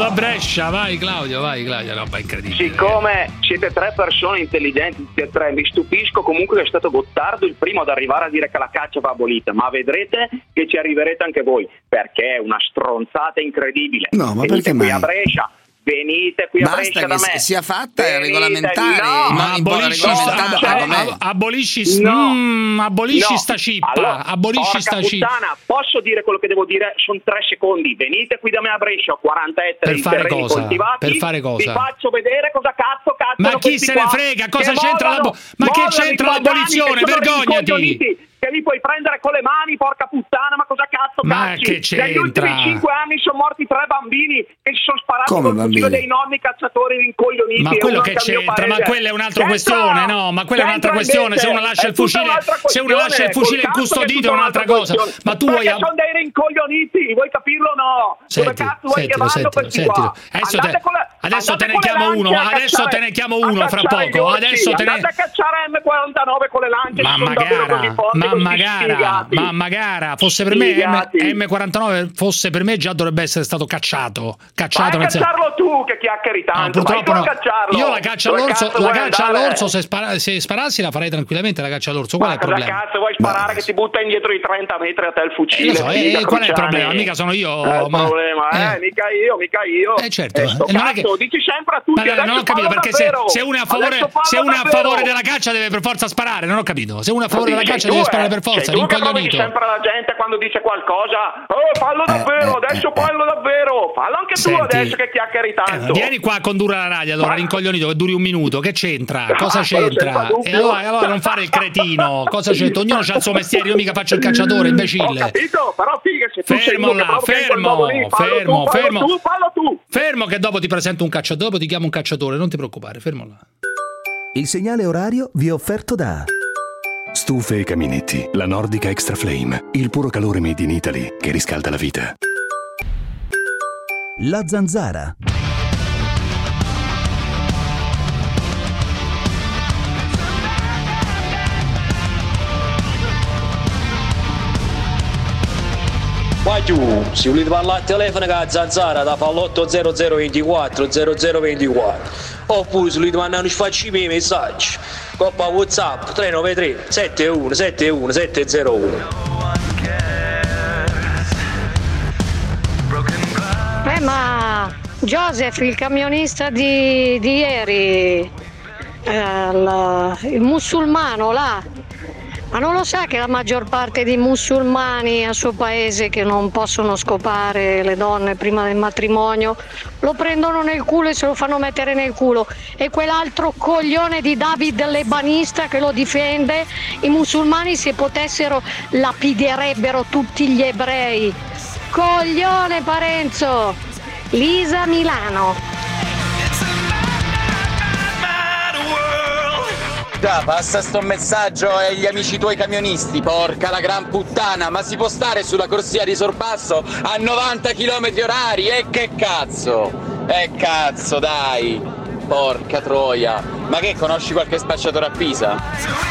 C: da Brescia, vai Claudio, vai Claudio, roba incredibile.
F: Siccome siete tre persone intelligenti, tutti e tre, mi stupisco comunque che è stato Gottardo il primo ad arrivare a dire che la caccia va abolita, ma vedrete che ci arriverete anche voi, perché è una stronzata incredibile.
I: No, ma
F: venite
I: perché
F: qui
I: mai?
F: a Brescia, venite qui a
I: Basta
F: Brescia
I: che
F: da me.
I: sia fatta e
F: Venite-
I: regolamentare,
F: no,
I: ma
C: abolisci,
I: regolamentare
C: sta,
I: com'è?
C: ab- abolisci,
F: No.
C: mm, abolisci
F: No.
C: sta cippa,
F: Allora,
C: abolisci
F: porca
C: sta cippa.
F: puttana, posso dire quello che devo dire? Sono tre secondi. Venite qui da me a Brescia, ho quaranta ettari
C: Per
F: di
C: fare
F: terreni
C: cosa?
F: coltivati.
C: Per fare cosa?
F: Vi faccio vedere cosa cazzo cazzo.
C: Ma chi se ne frega? Cosa c'entra l'abo- ma che c'entra l'abolizione? Vergognati!
F: Che vi puoi prendere con le mani, porca puttana, ma cosa cazzo
C: Ma
F: cazzi?
C: che
F: Negli ultimi
C: c'entra?
F: cinque anni sono morti tre bambini che si sono sparati
C: Come
F: col fucile
C: bambini?
F: dei nonni cazzatori rincoglioniti.
C: Ma
F: e
C: quello
F: uno
C: che
F: anche al mio
C: c'entra? Ma
F: paese.
C: quella è un'altra
F: C'entra!
C: questione, no? Ma quella è un'altra
F: C'entra
C: questione. Se uno
F: invece,
C: lascia
F: è
C: il fucile,
F: tutta un'altra
C: se uno lascia il
F: questione,
C: fucile
F: col cazzo che
C: incustodito è
F: tutta
C: un'altra cosa.
F: questione.
C: Ma tu
F: Perché
C: vuoi.
F: sono dei rincoglioniti, vuoi capirlo o no? Dove
C: Senti,
F: cazzo vuoi che
C: sentilo,
F: vanno
C: sentilo,
F: questi
C: sentilo.
F: qua?
C: Adesso
F: Andate
C: te-
F: con le-
C: adesso
F: andate
C: te ne
F: con le
C: chiamo
F: lance
C: uno,
F: a
C: adesso
F: cacciare-
C: te ne chiamo
F: a
C: uno fra
F: cacciare
C: poco,
F: gli orsi,
C: adesso te ne-
F: andate a cacciare M quarantanove con le lance.
C: Mamma
F: sono davvero così
C: gara,
F: forti,
C: mamma
F: così
C: gara,
F: sfigati.
C: mamma gara, fosse per me M,
F: Sfigati.
C: M quarantanove fosse per me già dovrebbe essere stato cacciato. Cacciato
F: Vai a
C: nel senso-
F: cacciarlo tu che chiacchieri
C: No,
F: tanto. vai tu
C: purtroppo
F: a
C: no.
F: cacciarlo.
C: Io la caccia
F: Dove
C: all'orso,
F: cazzo
C: la
F: vuoi
C: caccia
F: andare?
C: all'orso se, spara- se sparassi la farei tranquillamente la caccia all'orso. Qual è
F: Ma
C: il
F: cosa
C: problema?
F: cazzo vuoi sparare che ti butta indietro i trenta metri a te il
C: Eh,
F: fucile?
C: lo so, eh,
F: figa,
C: qual è il
F: Cruciani?
C: problema? Mica sono io.
F: Eh, il
C: ma-
F: problema, eh,
C: eh.
F: mica io, mica io.
C: Eh, certo.
F: Eh, sto
C: Eh, non è
F: cazzo,
C: che-
F: dici sempre a tutti,
C: Ma
F: adesso
C: non ho capito
F: fallo
C: perché se,
F: davvero.
C: se uno è a favore,
F: Adesso fallo
C: se uno è a
F: davvero.
C: favore della caccia deve per forza sparare, non ho capito. Se uno è a favore
F: Sei
C: della caccia
F: tu,
C: deve
F: eh.
C: sparare per forza,
F: Sei tu che provochi
C: rincoglionito.
F: sempre la gente quando dice qualcosa. Oh, fallo davvero, adesso fallo davvero. Fallo anche tu
C: Senti,
F: adesso che chiacchieri tanto.
C: Eh, vieni qua a condurre la radio, allora rincoglionito che duri un minuto, che c'entra? Cosa
F: Ah, quello senza
C: c'entra?
F: dubbio.
C: E allora, allora non fare il cretino, cosa c'entra? Ognuno ha il suo mestiere, io mica faccio il cacciatore,
F: Ho
C: imbecille.
F: capito, però figa, se tu sei
C: Fermo
F: uno che
C: là,
F: provoca in quel
C: fermo,
F: modo lì, fallo
C: fermo,
F: tu, fallo
C: fermo.
F: tu, fallo tu.
C: Fermo che dopo ti presento un cacciatore, dopo ti chiamo un cacciatore, non ti preoccupare, fermo là.
Q: Il segnale orario vi è offerto da
V: Stufe e caminetti, la Nordica Extra Flame, il puro calore made in Italy che riscalda la vita.
Q: La Zanzara.
W: Ma giù, se volete parlare al telefono con la Zanzara da fa l'otto zero zero ventiquattro zero zero ventiquattro oppure se volete mandare un sfaccimi messaggi coppa WhatsApp tre nove tre sette uno sette uno sette zero uno.
X: Eh ma Joseph, il camionista di, di ieri, eh, il, il musulmano là, ma non lo sa che la maggior parte dei musulmani a suo paese che non possono scopare le donne prima del matrimonio lo prendono nel culo e se lo fanno mettere nel culo, e quell'altro coglione di David Lebanista che lo difende, i musulmani se potessero lapiderebbero tutti gli ebrei. Coglione Parenzo. Lisa Milano.
Y: Già, passa sto messaggio agli amici tuoi camionisti, porca la gran puttana, ma si può stare sulla corsia di sorpasso a novanta chilometri orari? E che cazzo? E cazzo, dai! Porca troia! Ma che, conosci qualche spacciatore a Pisa?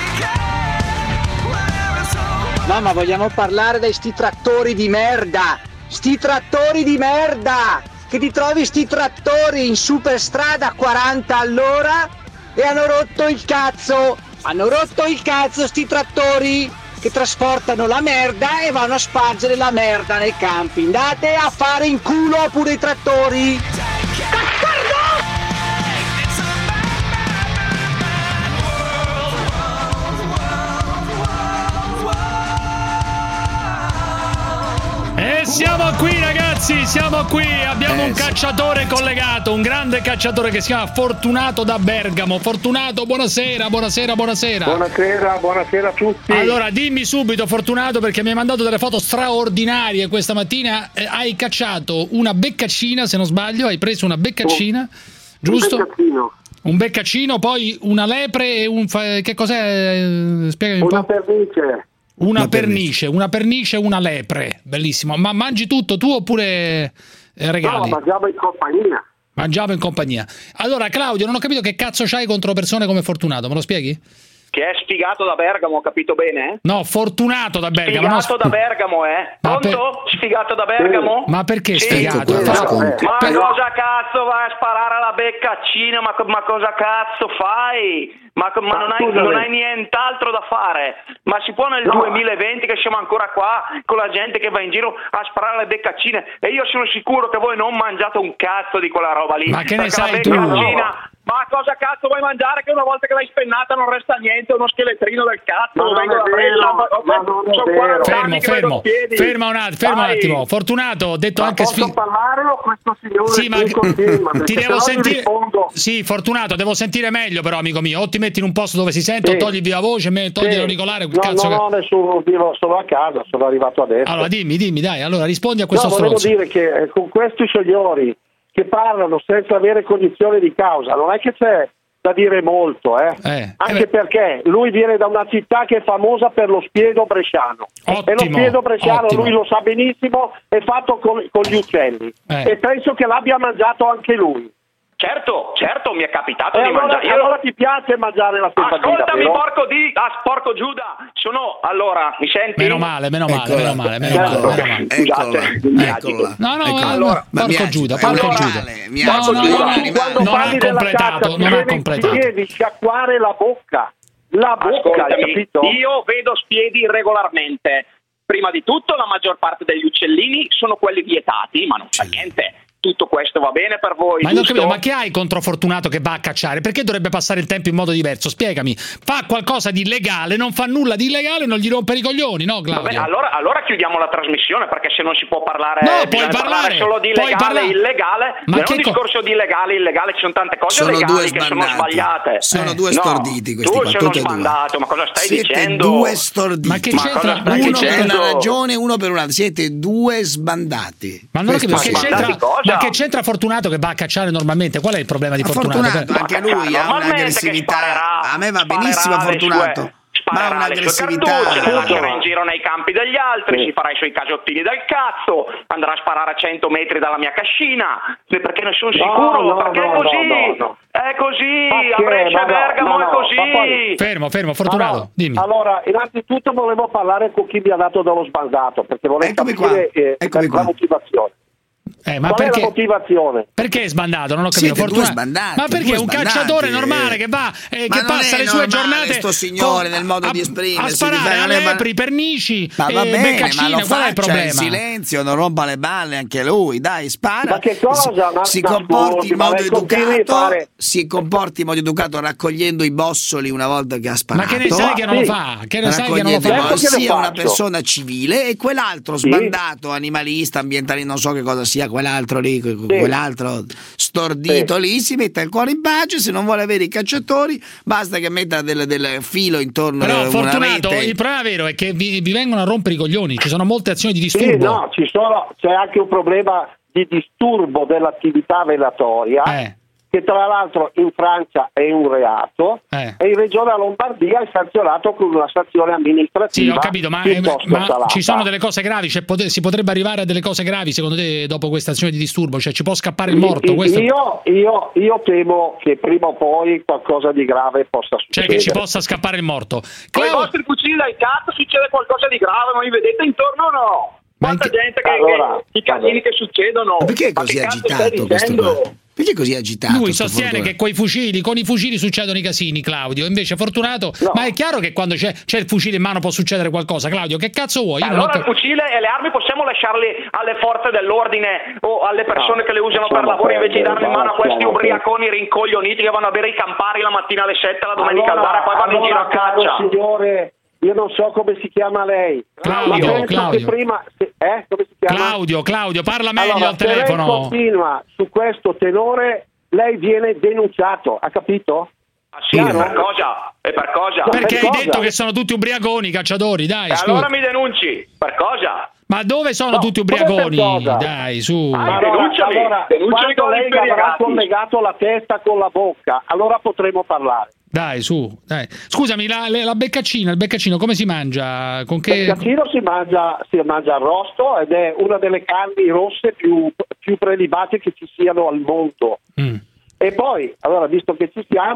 T: No, ma vogliamo parlare dei sti trattori di merda! Sti trattori di merda! Che ti trovi sti trattori in superstrada a quaranta all'ora e hanno rotto il cazzo! Hanno rotto il cazzo sti trattori che trasportano la merda e vanno a spargere la merda nei campi. Andate a fare in culo pure i trattori!
C: E siamo qui ragazzi, siamo qui, abbiamo
I: Eh,
C: un
I: sì.
C: cacciatore collegato, un grande cacciatore che si chiama Fortunato da Bergamo. Fortunato, buonasera, buonasera, buonasera.
Z: Buonasera, buonasera a tutti.
C: Allora, dimmi subito Fortunato, perché mi hai mandato delle foto straordinarie questa mattina, eh, hai cacciato una beccacina, se non sbaglio, hai preso una beccacina, giusto?
Z: Un beccaccino.
C: Un beccacino, poi una lepre e un... fa- che cos'è? Spiegami un
Z: Una
C: po'.
Z: pernice.
C: Una pernice, una pernice e una lepre, bellissimo. Ma mangi tutto tu oppure eh, regali?
Z: No, mangiamo in compagnia.
C: Mangiamo in compagnia. Allora Claudio, non ho capito che cazzo c'hai contro persone come Fortunato, me lo spieghi?
F: che è sfigato da Bergamo, ho capito bene?
C: No, Fortunato da Bergamo.
F: Sfigato
C: no,
F: da Bergamo, eh?
C: Ma
F: Pronto? Sfigato da Bergamo?
C: Ma perché
F: Sì.
C: sfigato?
F: Ma
C: Per-
F: cosa cazzo vai a sparare alla beccaccina? Ma, co- ma cosa cazzo fai? Ma, co- ma non, hai, non hai nient'altro da fare? Ma si può nel
Z: No.
F: duemilaventi che siamo ancora qua con la gente che va in giro a sparare alle beccaccine e io sono sicuro che voi non mangiate un cazzo di quella roba lì.
C: Ma che ne
F: perché la
C: sai tu?
F: beccaccina... Ma cosa cazzo vuoi mangiare che una volta che l'hai spennata non resta niente, uno scheletrino del cazzo?
Z: Ma non
F: vengo
Z: è
F: da
Z: vero,
F: Brescia,
Z: ma non è
F: sono
Z: vero.
F: quaranta
C: Fermo,
F: anni che vedo
C: fermo,
F: piedi.
C: ferma un, att- ferma un
F: Dai.
C: attimo. Fortunato, ho detto
Z: Ma
C: anche
Z: posso
C: sfi-
Z: parlare o questo signore
C: Sì, ma
Z: qui continua?
C: ti
Z: Perché
C: devo
Z: se no gli
C: sentire.
Z: rispondo.
C: Sì, Fortunato, devo sentire meglio, però, amico mio. O ti metti in un posto dove si sente,
Z: Sì.
C: o togli via voce, me- togli
Z: Sì.
C: l'auricolare.
Z: No,
C: cazzo
Z: non
C: che-
Z: ho nessuno, io sono a casa, sono arrivato adesso.
C: Allora, dimmi, dimmi, dai. Allora, rispondi a questo
Z: no, volevo
C: stronzo.
Z: dire che eh, con questi signori che parlano senza avere cognizione di causa, non è che c'è da dire molto, eh?
C: Eh,
Z: Anche
C: eh,
Z: perché lui viene da una città che è famosa per lo spiedo bresciano.
C: Ottimo,
Z: e lo spiedo bresciano
C: ottimo.
Z: lui lo sa benissimo, è fatto con, con gli uccelli.
C: Eh.
Z: E penso che l'abbia mangiato anche lui.
F: Certo, certo, mi è capitato
Z: E
F: di
Z: allora,
F: mangiare. Io-
Z: allora ti piace mangiare la selvaggina,
F: Ascoltami,
Z: però?
F: porco di, ah, porco Giuda. Sono allora, mi senti?
C: Meno male, meno male,
I: Eccola.
C: meno male, meno
Z: Certo.
C: male, meno male.
Z: Scusate, mi agito.
I: Eccola.
C: No, no,
I: Eccola.
C: eh,
Z: Allora,
I: ma mi
C: porco
I: agito,
C: Giuda,
I: è
C: porco
I: un
C: Giuda.
I: orale, mi
C: No,
I: agito.
C: no,
Z: Tu
C: no,
Z: quando
C: no, non
Z: parli
C: ha
Z: della
C: completato,
Z: caccia,
C: non
Z: ti
C: ha
Z: devi-
C: completato.
Z: ti devi sciacquare la bocca. La bocca, hai
F: Ascoltami,
Z: capito?
F: io vedo spiedi regolarmente. Prima di tutto, la maggior parte degli uccellini sono quelli vietati, ma non fa niente. Tutto questo va bene per voi,
C: Ma, non
F: giusto?
C: capito, ma che hai contro Fortunato che va a cacciare? Perché dovrebbe passare il tempo in modo diverso? Spiegami. Fa qualcosa di illegale, non fa nulla di illegale, non gli rompere i coglioni, no, Claudio?
F: Vabbè, allora, allora chiudiamo la trasmissione perché se non si può parlare,
C: No,
F: bisogna
C: puoi parlare,
F: solo di
C: puoi
F: legale
C: parlare.
F: e illegale.
C: Ma
F: Non è
C: che
F: un
C: co-
F: discorso di illegale e illegale, ci sono tante cose
I: Sono
F: legali
I: due
F: che sono
I: sbandati.
F: sbagliate.
I: Sono
F: Eh.
I: due
F: No,
I: storditi questi
F: tu
I: qua,
F: sei
I: tutti
F: uno
I: e due.
F: sbandato, ma cosa stai
I: Siete
F: dicendo?
I: due storditi.
C: Ma che
F: Ma
C: c'entra?
F: cosa stai
C: Ma che
I: Uno per
F: dicendo?
I: una ragione, uno per un'altra. Siete due sbandati.
C: Ma non ho capito, ma
I: Questo
C: che
I: sì.
C: c'entra,
F: cosa?
C: ma che c'entra Fortunato che va a cacciare normalmente? Qual è il problema di
I: Ma
C: Fortunato?
I: Fortunato,
C: Per-
I: anche lui ha
F: Normalmente
I: un'aggressività.
F: che sparerà-
I: A me va
F: sparerà
I: benissimo
F: le
I: Fortunato.
F: sue-
I: Ma ha
F: sparerà le sue
I: un'aggressività.
F: cartucce, le lascerà in giro nei campi degli altri,
Z: Sì.
F: si farà i suoi casottini del cazzo, andrà a sparare a cento metri dalla mia cascina, perché ne sono
Z: No,
F: sicuro,
Z: no,
F: perché
Z: no,
F: è così,
Z: no, no, no.
F: è così,
Z: Ma
F: a
Z: che-
F: Brescia
Z: ma
F: e
Z: no,
F: Bergamo
Z: no,
F: è
Z: no,
F: così.
Z: ma poi-
C: Fermo, fermo, Fortunato,
Z: Allora,
C: dimmi.
Z: allora, innanzitutto volevo parlare con chi mi ha dato dello sbandato, perché volevo
I: Eccomi
Z: capire
I: qua,
Z: eh,
I: eccomi
Z: la
I: qua.
Z: motivazione.
C: Eh, ma
Z: Qual è la
C: perché?
Z: motivazione?
C: Perché è sbandato? Non ho capito.
I: Siete due
C: Fortunato.
I: sbandati,
C: Ma perché
I: due
C: un
I: sbandati,
C: cacciatore
I: eh.
C: normale che va eh,
I: Ma
C: che
I: non
C: passa
I: è
C: le sue
I: normale
C: giornate
I: sto signore
C: con-
I: nel modo
C: a,
I: di esprimersi,
C: a
I: di
C: sparare
I: fare-
C: a
I: non è-
C: lepri, pernici,
I: Ma va
C: eh,
I: bene, ma
C: beccaccine,
I: lo
C: qual è il
I: faccia in
C: problema?
I: silenzio, non rompa le balle anche lui, dai, spara.
Z: Ma che cosa?
I: Si,
Z: Ma-
I: si
Z: ma
I: comporti
Z: scusi,
I: in
Z: ma
I: modo
Z: lei continui a
I: educato,
Z: fare-
I: si comporti in modo educato raccogliendo i bossoli una volta che ha
C: Ma
I: sparato.
C: che ne sai che non lo
Z: sì.
C: fa? Che ne sai che non lo
I: Raccogliendo i
C: fa?
Z: Certo
I: bossoli,
Z: che lo
I: sia una
Z: faccio.
I: persona civile e quell'altro
Z: Sì.
I: sbandato, animalista, ambientalista, non so che cosa sia quell'altro lì, que- quell'altro stordito
Z: Sì.
I: lì, si mette il cuore in pace, se non vuole avere i cacciatori basta che metta del, del filo intorno
C: Però
I: a una
C: Fortunato,
I: rete.
C: il problema vero è che vi, vi vengono a rompere i coglioni, ci sono molte azioni di
Z: Sì,
C: disturbo.
Z: no, ci sono, c'è anche un problema di disturbo dell'attività velatoria,
C: Eh.
Z: che tra l'altro in Francia è un reato
C: Eh.
Z: e in Regione Lombardia è sanzionato con una sanzione amministrativa.
C: Sì, ho capito, ma, eh,
Z: piuttosto
C: ma
Z: salata.
C: ci sono delle cose gravi, cioè, pote- si potrebbe arrivare a delle cose gravi secondo te dopo questa azione di disturbo? Cioè ci può scappare il morto? Questo...
Z: Io, io, io temo che prima o poi qualcosa di grave possa
C: Cioè
Z: succedere.
C: che ci possa scappare il morto.
F: Con i
C: Clau-
F: vostri fucili dal cazzo succede qualcosa di grave, ma mi vedete intorno o no?
C: Ma
F: Quanta
C: in che-
F: gente che,
Z: Allora,
F: che i casini che succedono.
I: Ma perché è
F: Ma
I: così
F: che cazzo stai
I: agitato questo
F: dicendo?
I: qua? Perché è così agitato?
C: Lui
I: sto
C: sostiene
I: Fortunato?
C: che coi fucili, con i fucili succedono i casini, Claudio. Invece Fortunato,
Z: No.
C: ma è chiaro che quando c'è, c'è il fucile in mano può succedere qualcosa, Claudio. Che cazzo vuoi? Io non ho
F: Allora il
C: cap-
F: fucile e le armi possiamo lasciarli alle forze dell'ordine o alle persone
Z: No,
F: che le usano per
Z: lasciamo
F: lavoro invece di
Z: perdere,
F: darle in mano a questi
Z: lasciamo
F: ubriaconi rincoglioniti che vanno a bere i campari la mattina alle sette, la domenica al
Z: Allora,
F: bar e poi vanno in giro a
Z: allora, caro
F: caccia.
Z: signore, io non so come si chiama lei.
C: Claudio,
Z: ma penso
C: Claudio.
Z: che prima, se- eh, come si chiama?
C: Claudio, Claudio, parla meglio
Z: Allora,
C: al
Z: se lei
C: telefono.
Z: continua su questo tenore, lei viene denunciato, ha capito?
F: Ah, sì,
Z: Chiaro?
F: per cosa? E per cosa?
C: Perché
Z: per
C: hai
Z: cosa?
C: detto che sono tutti ubriaconi, i cacciatori, dai,
F: E
C: scusa.
F: allora mi denunci? Per cosa?
C: Ma dove sono
Z: No,
C: tutti
Z: come per
C: ubriaconi?
Z: cosa?
C: Dai, su.
F: Ah,
Z: Allora,
F: denunciami,
Z: allora
F: denunciami
Z: quando
F: con
Z: lei
F: i
Z: avrà
F: impiegati.
Z: collegato la testa con la bocca, allora potremo parlare.
C: Dai, su, dai. Scusami, la, le- la beccaccina, il beccaccino come si mangia? Con
Z: Il
C: che...
Z: caccino si mangia, si mangia arrosto ed è una delle carni rosse più, più prelibate che ci siano al mondo.
C: Mm.
Z: E poi, allora, visto che ci siamo,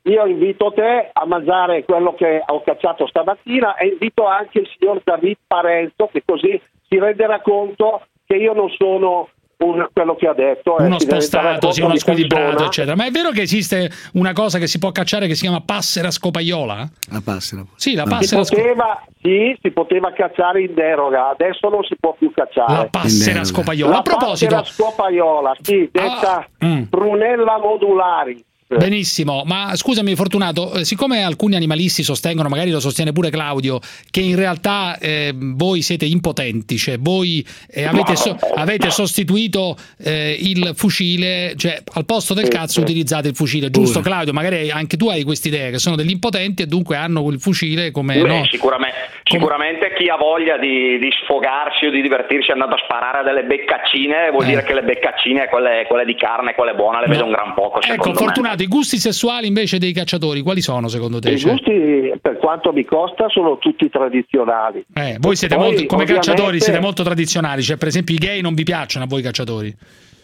Z: io invito te a mangiare quello che ho cacciato stamattina e invito anche il signor David Parenzo, che così si renderà conto che io non sono un, quello che ha detto.
C: Uno
Z: eh,
C: spostato, sì, uno squilibrato,
Z: persona.
C: eccetera. Ma è vero che esiste una cosa che si può cacciare che si chiama passera scopaiola?
I: La passera.
C: Sì, la
Z: Si
C: passera
Z: poteva, sì, si poteva cacciare in deroga, adesso non si può più cacciare.
C: La passera scopaiola.
Z: La
C: A proposito,
Z: passera scopaiola, sì, detta
C: Ah, mm.
Z: Prunella modulari.
C: benissimo, ma scusami Fortunato, eh, siccome alcuni animalisti sostengono, magari lo sostiene pure Claudio, che in realtà eh, voi siete impotenti, cioè voi eh, avete, so- avete sostituito eh, il fucile, cioè al posto del cazzo utilizzate il fucile, giusto
F: Pure.
C: Claudio? Magari anche tu hai queste idee che sono degli impotenti e dunque hanno quel fucile come...
F: Beh,
C: no?
F: sicuramente, sicuramente chi ha voglia di, di sfogarsi o di divertirsi andando a sparare a delle beccaccine vuol
C: Eh.
F: dire che le beccaccine, quelle, quelle di carne, quelle buone, le vedo un gran poco,
C: Ecco,
F: secondo me.
C: Fortunato, i gusti sessuali invece dei cacciatori, quali sono secondo te?
Z: I
C: Cioè,
Z: gusti, per quanto mi costa, sono tutti tradizionali.
C: eh, voi siete
Z: Poi,
C: molto, come
Z: ovviamente-
C: cacciatori siete molto tradizionali, cioè per esempio i gay non vi piacciono a voi cacciatori?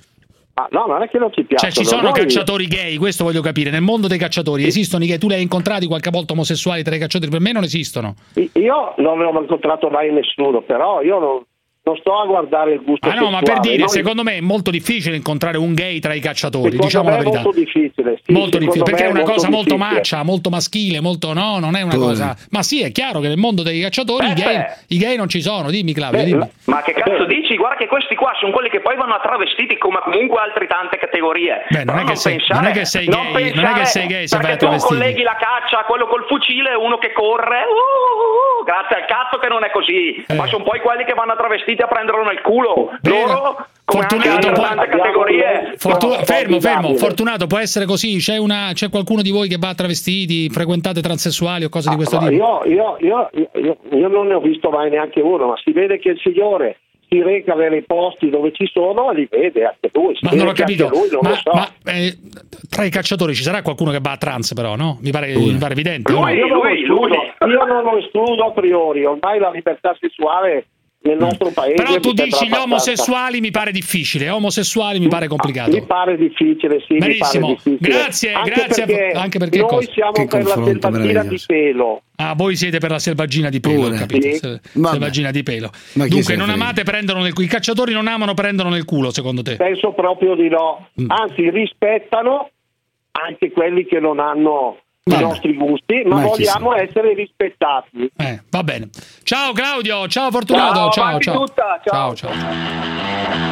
Z: Ah, no, non è che non ci
C: Cioè
Z: piacciono.
C: ci sono
Z: Noi-
C: cacciatori gay, questo voglio capire, nel mondo dei cacciatori esistono i gay? Tu li hai incontrati qualche volta omosessuali tra i cacciatori? Per me non esistono.
Z: Io non ho incontrato mai nessuno, però io non, non sto a guardare il gusto
C: Ah no, ma per
Z: sessuale.
C: dire,
Z: Noi-
C: secondo me è molto difficile incontrare un gay tra i cacciatori,
Z: secondo
C: diciamo
Z: me
C: la
Z: è
C: verità.
Z: molto difficile. Sì,
C: Molto
Z: secondo
C: difficile, perché
Z: me
C: è una
Z: molto
C: cosa molto
Z: difficile.
C: maccia, molto maschile, molto no, non è una cosa. Ma sì, è chiaro che nel mondo dei cacciatori i gay, i gay non ci sono, dimmi Claudio,
F: Beh,
C: dimmi.
F: ma che cazzo dici? Guarda che questi qua sono quelli che poi vanno a travestiti come comunque altre tante categorie.
C: Beh, non
F: Però
C: è che sei-
F: pensare-
C: non è che sei
F: non
C: gay, non è che
F: pensare-
C: sei gay se vai a
F: perché tu
C: travestiti.
F: colleghi la caccia a quello col fucile, uno che corre, uh, uh, uh, grazie al cazzo che non è così.
C: Eh.
F: Ma sono poi quelli che vanno a travestiti a prenderlo nel culo.
C: Vero.
F: Loro, come anche
C: Fortunato,
F: altre
C: può-
F: tante categorie.
C: Fortu-
F: sono
C: fermo, fermo,
F: formidabili.
C: Fortunato, può essere così? C'è, una, c'è qualcuno di voi che va a travestiti, frequentate transessuali o cose di questo
Z: No,
C: tipo?
Z: io, io, io, io, io non ne ho visto mai neanche uno, ma si vede che il signore si reca nei posti dove ci sono e li vede anche lui. Si
C: Ma
Z: vede
C: non ho
Z: che
C: capito,
Z: anche lui, non
C: ma,
Z: lo so.
C: ma, eh, tra i cacciatori ci sarà qualcuno che va a trans però, no? Mi pare, mi pare evidente. o no?
Z: io, non lo escludo, io non lo escludo a priori, ormai la libertà sessuale nel nostro paese
C: Però tu
Z: mi sembra
C: dici gli
Z: abbastanza-
C: omosessuali mi pare difficile, omosessuali mi pare complicato.
Z: Mi pare difficile, sì,
C: Benissimo,
Z: mi pare difficile.
C: grazie,
Z: anche
C: grazie,
Z: perché,
C: anche perché
Z: noi
C: cosa?
Z: siamo
C: Che
Z: per la
C: confronto
Z: selvaggina di
C: meraviglioso.
Z: pelo.
C: Ah, voi siete per la selvaggina di pelo, ho capito.
Z: Sì.
C: Se-
Z: Vabbè.
C: Selvaggina di pelo.
Z: Ma chi
C: Dunque
Z: se ne
C: non
Z: frega?
C: amate prendono nel culo, i cacciatori non amano prendono nel culo, secondo te?
Z: Penso proprio di no.
C: Mm.
Z: Anzi, rispettano anche quelli che non hanno i nostri gusti, ma,
C: Ma chi
Z: vogliamo essere rispettati.
C: Eh, va bene. Ciao Claudio, ciao Fortunato,
Z: Ciao,
C: ciao,
Z: avanti
C: ciao.
Z: tutta, ciao.
C: ciao, ciao.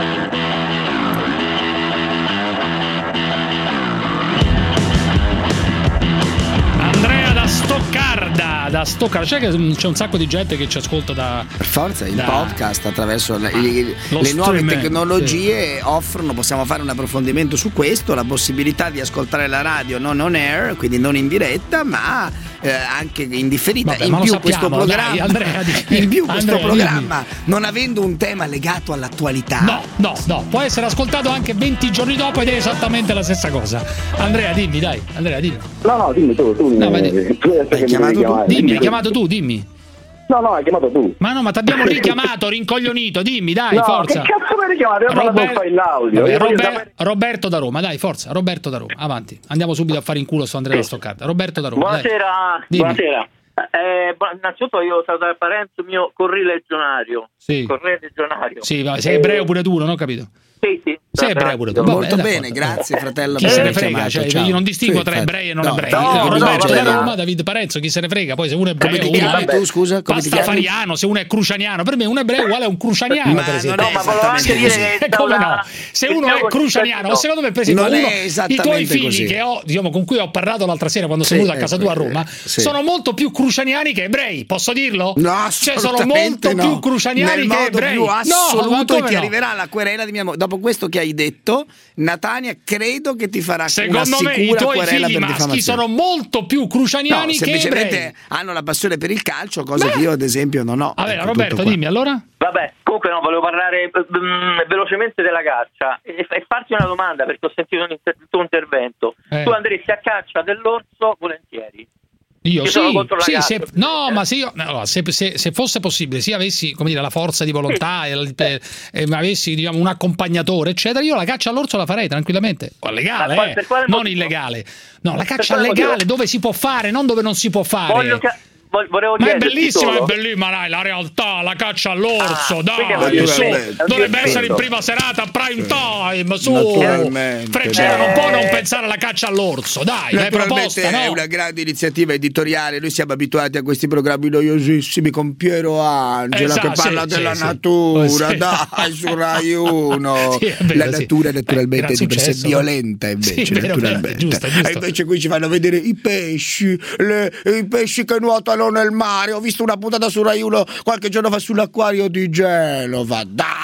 C: Andrea da Stoccarda, da Stoccarda. C'è, che c'è un sacco di gente che ci ascolta da
I: Per forza, il
C: da-
I: podcast attraverso le, il-
C: lo
I: le nuove
C: streaming,
I: tecnologie offrono, possiamo fare un approfondimento su questo, la possibilità di ascoltare la radio non on air, quindi non in diretta, ma eh, anche in differita.
C: Vabbè,
I: in
C: ma lo
I: più
C: sappiamo,
I: questo
C: dai,
I: programma,
C: Andrea, di-
I: in più questo
C: Andrea,
I: programma, non avendo un tema legato all'attualità.
C: No, no, no, può essere ascoltato anche venti giorni dopo ed è esattamente la stessa cosa. Andrea, dimmi, dai, Andrea, dimmi.
B: No, no, dimmi tu, tu
C: No, ma
B: mi-
C: di-
B: tu adesso che mi
C: chiamato
B: devi
C: tu?
B: chiamare.
C: Dimmi, hai chiamato tu, dimmi.
B: No, no, hai chiamato tu.
C: Ma no, ma ti abbiamo richiamato, rincoglionito, dimmi, dai,
B: No,
C: forza.
B: che cazzo mi hai richiamato? Io non
C: Robert-
B: la fare l'audio.
C: Vabbè,
B: Io voglio
C: Robert-
B: sapere-
C: Roberto da Roma, dai, forza, Roberto da Roma, avanti. Andiamo subito a fare in culo su Andrea da Stoccarda. Roberto da Roma, dai.
D: Buonasera,
C: Dimmi.
D: buonasera. Eh, bu- innanzitutto io salutare Parenzo, mio corrilegionario.
C: Sì.
D: Corrilegionario.
C: Sì, va, sei
D: Eh,
C: ebreo pure tu, non ho capito.
D: Sì, sì.
C: Sei ebreo pure tu. Vabbè,
I: Molto
C: d'accordo.
I: bene, grazie fratello.
C: Chi
I: per
C: se ne
I: aver
C: frega,
I: chiamato,
C: cioè,
I: ciao.
C: io non distingo
I: Sì,
C: tra
I: infatti.
C: ebrei e non
I: No,
C: ebrei.
I: no, no,
C: Roberto
I: no,
C: da
I: no.
C: Roma, David Parenzo, chi se ne frega? Poi se uno è ebreo,
I: Come ti
C: uno
I: chiami
C: è
I: tu, scusa? Come ti chiami?
C: pastafariano, se uno è crucianiano, per me un ebreo è uguale a un crucianiano,
I: Ma
C: per
I: non
C: esempio.
I: è No, ma volevo anche
C: Sì,
I: dire
C: sì.
I: che
C: E come
D: da-
C: no? Se
D: il
C: uno
D: mio
C: è crucianiano,
D: concetto-
C: secondo me per esempio
I: Non è
C: uno, i tuoi
I: esattamente
C: figli
I: così.
C: che ho, diciamo, con cui ho parlato l'altra sera quando sono
I: Sì,
C: venuto a casa
I: ecco,
C: tua a Roma,
I: eh, sì.
C: sono molto più crucianiani che ebrei, posso dirlo?
I: No,
C: cioè sono molto
I: assolutamente no.
C: più crucianiani
I: Nel
C: che
I: modo
C: ebrei.
I: più
C: No, ma
I: assoluto, e
C: come
I: ti
C: no?
I: arriverà la querela di mia moglie. Dopo questo che hai detto, Natania credo che ti farà
C: Secondo
I: una
C: me i
I: sicura
C: tuoi
I: querela
C: figli
I: per
C: maschi
I: diffamazione.
C: sono molto più
I: No,
C: crucianiani che
I: semplicemente
C: ebrei.
I: hanno la passione per il calcio, cosa che io ad esempio non ho.
C: Vabbè,
I: Ecco,
C: Roberto,
I: tutto qua.
C: dimmi allora.
D: Vabbè, comunque no, volevo parlare mm, velocemente della caccia e, e farti una domanda perché ho sentito un inter- il tuo intervento.
C: Eh.
D: Tu andresti a caccia dell'orso volentieri?
C: Io,
D: Io
C: sì,
D: sono contro la
C: sì,
D: caccia.
C: se, no, ma se, io, no, se, se, se fosse possibile, se avessi, come dire, la forza di volontà e, e, e avessi, diciamo, un accompagnatore, eccetera, io la caccia all'orso la farei tranquillamente. O legale,
D: Ma
C: eh,
D: per quale
C: non
D: motivo?
C: illegale. No, la
D: Per
C: caccia
D: quale
C: legale,
D: motivo?
C: dove si può fare, non dove non si può fare.
D: Voglio che... Volevo
C: Ma è
D: chiederti
C: bellissima,
D: solo-
C: è bellissima, dai, la realtà, la caccia all'orso,
D: Ah,
C: dai,
D: quindi
C: su,
D: è un
C: dovrebbe essere in
D: divertimento.
C: prima serata, prime time, su,
I: Naturalmente.
C: Frecciera non
I: Eh.
C: può non pensare alla caccia all'orso, dai, l'hai
I: Naturalmente
C: proposta,
I: è
C: no?
I: una grande iniziativa editoriale. Noi siamo abituati a questi programmi noiosissimi con Piero Angela
C: Esatto,
I: che parla
C: sì,
I: della
C: sì, sì.
I: natura,
C: Sì.
I: dai, su Rai uno.
C: Sì, è vero,
I: La
C: sì.
I: natura naturalmente
C: Eh,
I: di per sé
C: successo,
I: violenta invece,
C: Sì, vero,
I: naturalmente.
C: vero, giusto, giusto.
I: E invece qui ci fanno vedere i pesci, le- i pesci che nuotano nel mare. Ho visto una puntata su Rai uno qualche giorno fa sull'acquario di Genova.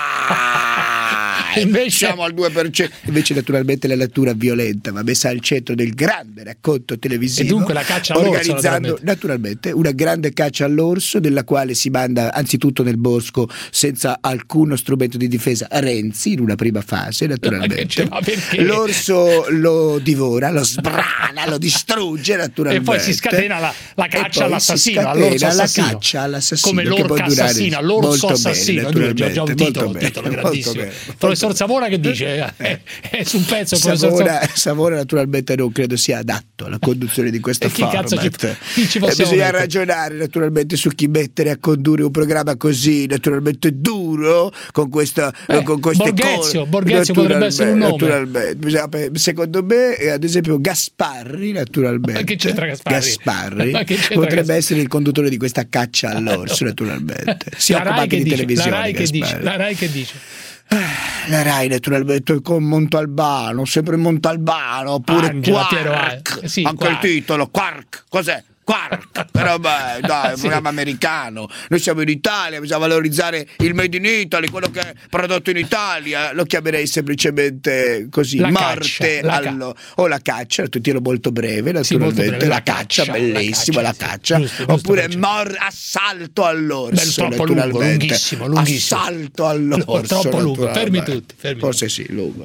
I: Dai!
C: Invece-
I: siamo al due per cento. Invece naturalmente la natura violenta va messa al centro del grande racconto televisivo,
C: E dunque la caccia all'orso,
I: organizzando
C: naturalmente.
I: naturalmente una grande caccia all'orso, della quale si manda anzitutto nel bosco senza alcuno strumento di difesa Renzi in una prima fase, naturalmente.
C: Ma perché?
I: L'orso lo divora, lo sbrana, lo distrugge naturalmente.
C: E poi si scatena la, la
I: E
C: caccia
I: poi si
C: all'assassino,
I: scatena
C: all'orso
I: la
C: assassino.
I: caccia all'assassino,
C: Come
I: che
C: l'orca
I: può durare
C: assassina, l'orso
I: molto bene,
C: assassino. Lui ha già un
I: naturalmente,
C: titolo,
I: molto
C: un titolo
I: bene,
C: grandissimo.
I: molto bene.
C: Professor Savona che dice? È, è su un pezzo il professor
I: Savona,
C: Savona.
I: Savona naturalmente non credo sia adatto alla conduzione di questo
C: E chi cazzo ci-
I: format.
C: chi ci
I: E
C: possiamo
I: bisogna
C: mettere?
I: ragionare naturalmente su chi mettere a condurre un programma così naturalmente duro con questa
C: Beh,
I: con queste
C: Borghezio,
I: cose.
C: Borghezio potrebbe essere un nome.
I: Naturalmente, bisogna- secondo me eh, ad esempio Gasparri naturalmente.
C: Ma che c'entra Gasparri?
I: Gasparri
C: Ma che c'entra
I: potrebbe
C: Gasparri?
I: essere il conduttore di questa caccia all'orso naturalmente. Si
C: La
I: occupa
C: Rai
I: anche
C: che
I: di
C: dice?
I: televisione.
C: La Rai che dice?
I: Gasparri.
C: La Rai che dice?
I: La Rai naturalmente con Montalbano, sempre Montalbano, oppure
C: Angela, Piero
I: Quark,
C: Angela. Sì,
I: anche
C: Quark.
I: il titolo, Quark, cos'è? Quark, però beh, dai, è un
C: Sì.
I: programma americano. Noi siamo in Italia, bisogna valorizzare il made in Italy, quello che è prodotto in Italia. Lo chiamerei semplicemente così,
C: La
I: morte
C: caccia, la ca-
I: allo- o la caccia, titolo molto breve,
C: Sì, molto
I: naturalmente,
C: breve,
I: la,
C: la
I: caccia,
C: caccia,
I: bellissima
C: la
I: la
C: caccia,
I: caccia,
C: sì. Giusto, giusto,
I: oppure
C: perché-
I: mor- assalto all'orso,
C: Beh, troppo lungo,
I: naturalmente.
C: lunghissimo, lunghissimo.
I: Assalto all'orso,
C: No, troppo lungo,
I: naturalmente.
C: fermi tutti, fermi
I: Forse sì, lungo.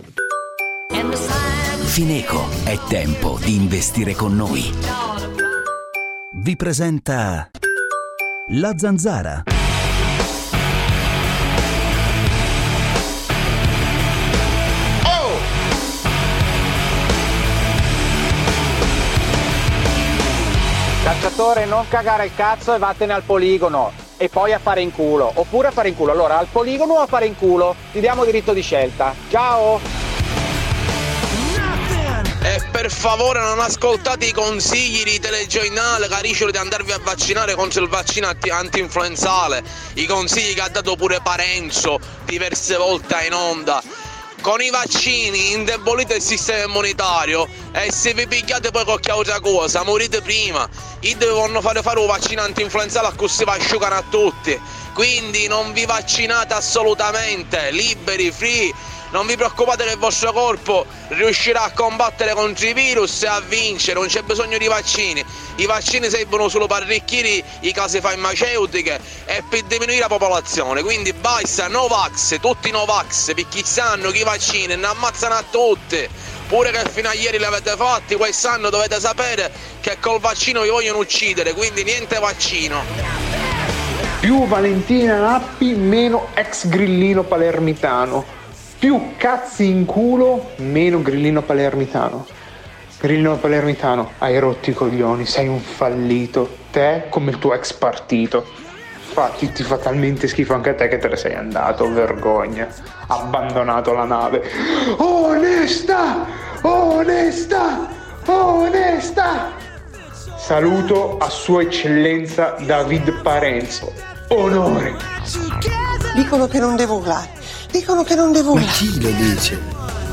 Q: Fineco, è tempo di investire con noi. Vi presenta La Zanzara.
T: Cacciatore, non cagare il cazzo e vattene al poligono e poi a fare in culo, oppure a fare in culo. Allora, al poligono o a fare in culo? Ti diamo diritto di scelta. Ciao!
E: E per favore non ascoltate i consigli di telegiornale che dicono di andarvi a vaccinare contro il vaccino anti- anti-influenzale, i consigli che ha dato pure Parenzo diverse volte in onda. Con i vaccini indebolite il sistema immunitario e se vi pigliate poi qualche altra cosa morite prima. I devono fare fare un vaccino anti-influenzale a cui si va a asciugare a tutti. Quindi non vi vaccinate assolutamente, liberi, free. Non vi preoccupate che il vostro corpo riuscirà a combattere contro i virus e a vincere, non c'è bisogno di vaccini. I vaccini servono solo per arricchire i case farmaceutiche e per diminuire la popolazione. Quindi basta Novax, tutti Novax, perché sanno che i vaccini ne ammazzano a tutti. Pure che fino a ieri li avete fatti, quest'anno dovete sapere che col vaccino vi vogliono uccidere, quindi niente vaccino.
G: Più Valentina Nappi, meno ex grillino palermitano. Più cazzi in culo, meno grillino palermitano. Grillino palermitano, hai rotto i coglioni, sei un fallito. Te come il tuo ex partito. Infatti ti fa talmente schifo anche a te che te ne sei andato, vergogna. Abbandonato la nave. Onesta! Onesta! Onesta! Saluto a Sua Eccellenza David Parenzo. Onore!
U: Dicono che non devo urlare. Dicono che non devo urlare.
I: Chi lo dice?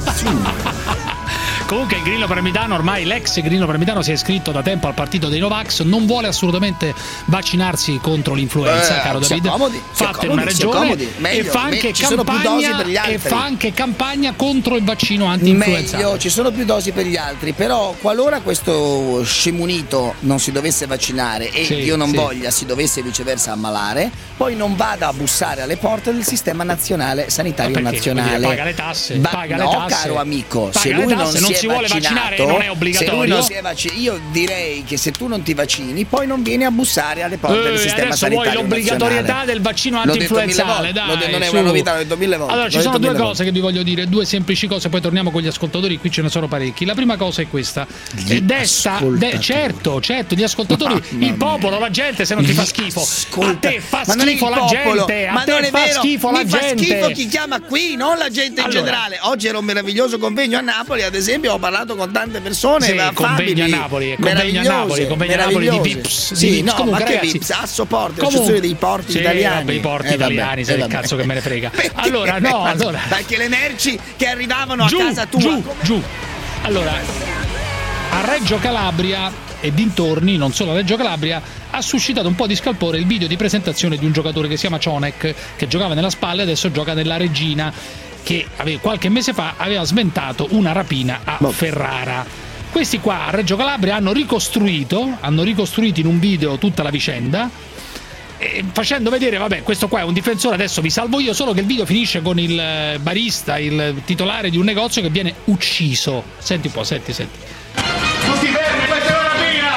C: Comunque il Grillo Palermitano, ormai l'ex Grillo Palermitano si è iscritto da tempo al partito dei Novax, non vuole assolutamente vaccinarsi contro l'influenza,
I: Eh,
C: caro
I: si
C: David.
I: accomodi, si
C: Fatta in una
I: accomodi, si
C: regione
I: accomodi.
C: e
I: Meglio,
C: fa anche
I: me- ci sono più dosi
C: campagna
I: per gli altri.
C: e fa anche campagna contro il vaccino anti-influenzale.
I: Meglio, ci sono più dosi per gli altri, però qualora questo scemunito non si dovesse vaccinare e
C: Sì,
I: Dio non
C: sì.
I: voglia si dovesse viceversa ammalare, poi non vada a bussare alle porte del sistema nazionale sanitario
C: Ma perché?
I: nazionale.
C: Vuol dire, paga le tasse,
I: Ba-
C: paga
I: no,
C: le tasse.
I: caro amico,
C: Paga
I: se
C: le
I: lui non
C: tasse,
I: si
C: non
I: è
C: si si vuole vaccinare non è obbligatorio.
I: Se lui non si è vaccinato, io direi che se tu non ti vaccini, poi non vieni a bussare alle porte
C: eh,
I: del sistema
C: adesso
I: sanitario
C: vuoi l'obbligatorietà
I: nazionale.
C: del vaccino anti-influenzale,
I: dai,
C: dai,
I: non è
C: su.
I: una novità, l'ho detto mille volte.
C: Allora, ci
I: l'ho
C: sono
I: detto
C: due
I: mille
C: cose
I: volte.
C: che vi voglio dire, due semplici cose, poi torniamo con gli ascoltatori, qui ce ne sono parecchi. La prima cosa è questa.
I: Gli
C: Desta, de, certo, certo, gli ascoltatori,
I: Mamma
C: il popolo, la gente, se non ti fa schifo.
I: Ascolta,
C: a te fa
I: ma non è
C: schifo
I: il
C: la
I: popolo,
C: gente, a
I: ma
C: te
I: non è
C: fa
I: vero,
C: schifo la
I: mi fa
C: gente.
I: schifo chi chiama qui, non la gente in
C: Allora.
I: generale. Oggi era un meraviglioso convegno a Napoli, ad esempio, ho parlato con tante persone,
C: Sì,
I: affabili,
C: convegno a Napoli, convegno a Napoli, convegno a Napoli di Vips,
I: Sì,
C: di Vips.
I: no,
C: Comunque,
I: ma che
C: ragazzi,
I: Vips? A supporto,
C: comunque-
I: l'associazione dei porti
C: Sì,
I: italiani.
C: vabbè, i porti
I: Eh, vabbè,
C: italiani, sai
I: eh,
C: che
I: vabbè.
C: cazzo che me ne frega. Allora, no, allora.
I: Perché le merci che arrivavano
C: Giù,
I: a casa tua.
C: giù, giù. Allora, a Reggio Calabria e dintorni, non solo a Reggio Calabria, ha suscitato un po' di scalpore il video di presentazione di un giocatore che si chiama Cionek, che giocava nella Spal e adesso gioca nella Regina, che aveva, qualche mese fa aveva sventato una rapina a Ferrara. Questi qua a Reggio Calabria hanno ricostruito, hanno ricostruito in un video tutta la vicenda, eh, facendo vedere, vabbè, questo qua è un difensore, adesso vi salvo io, solo che il video finisce con il barista, il titolare di un negozio che viene ucciso. Senti un po', senti, senti.
H: Tutti fermi, questa è una rapina!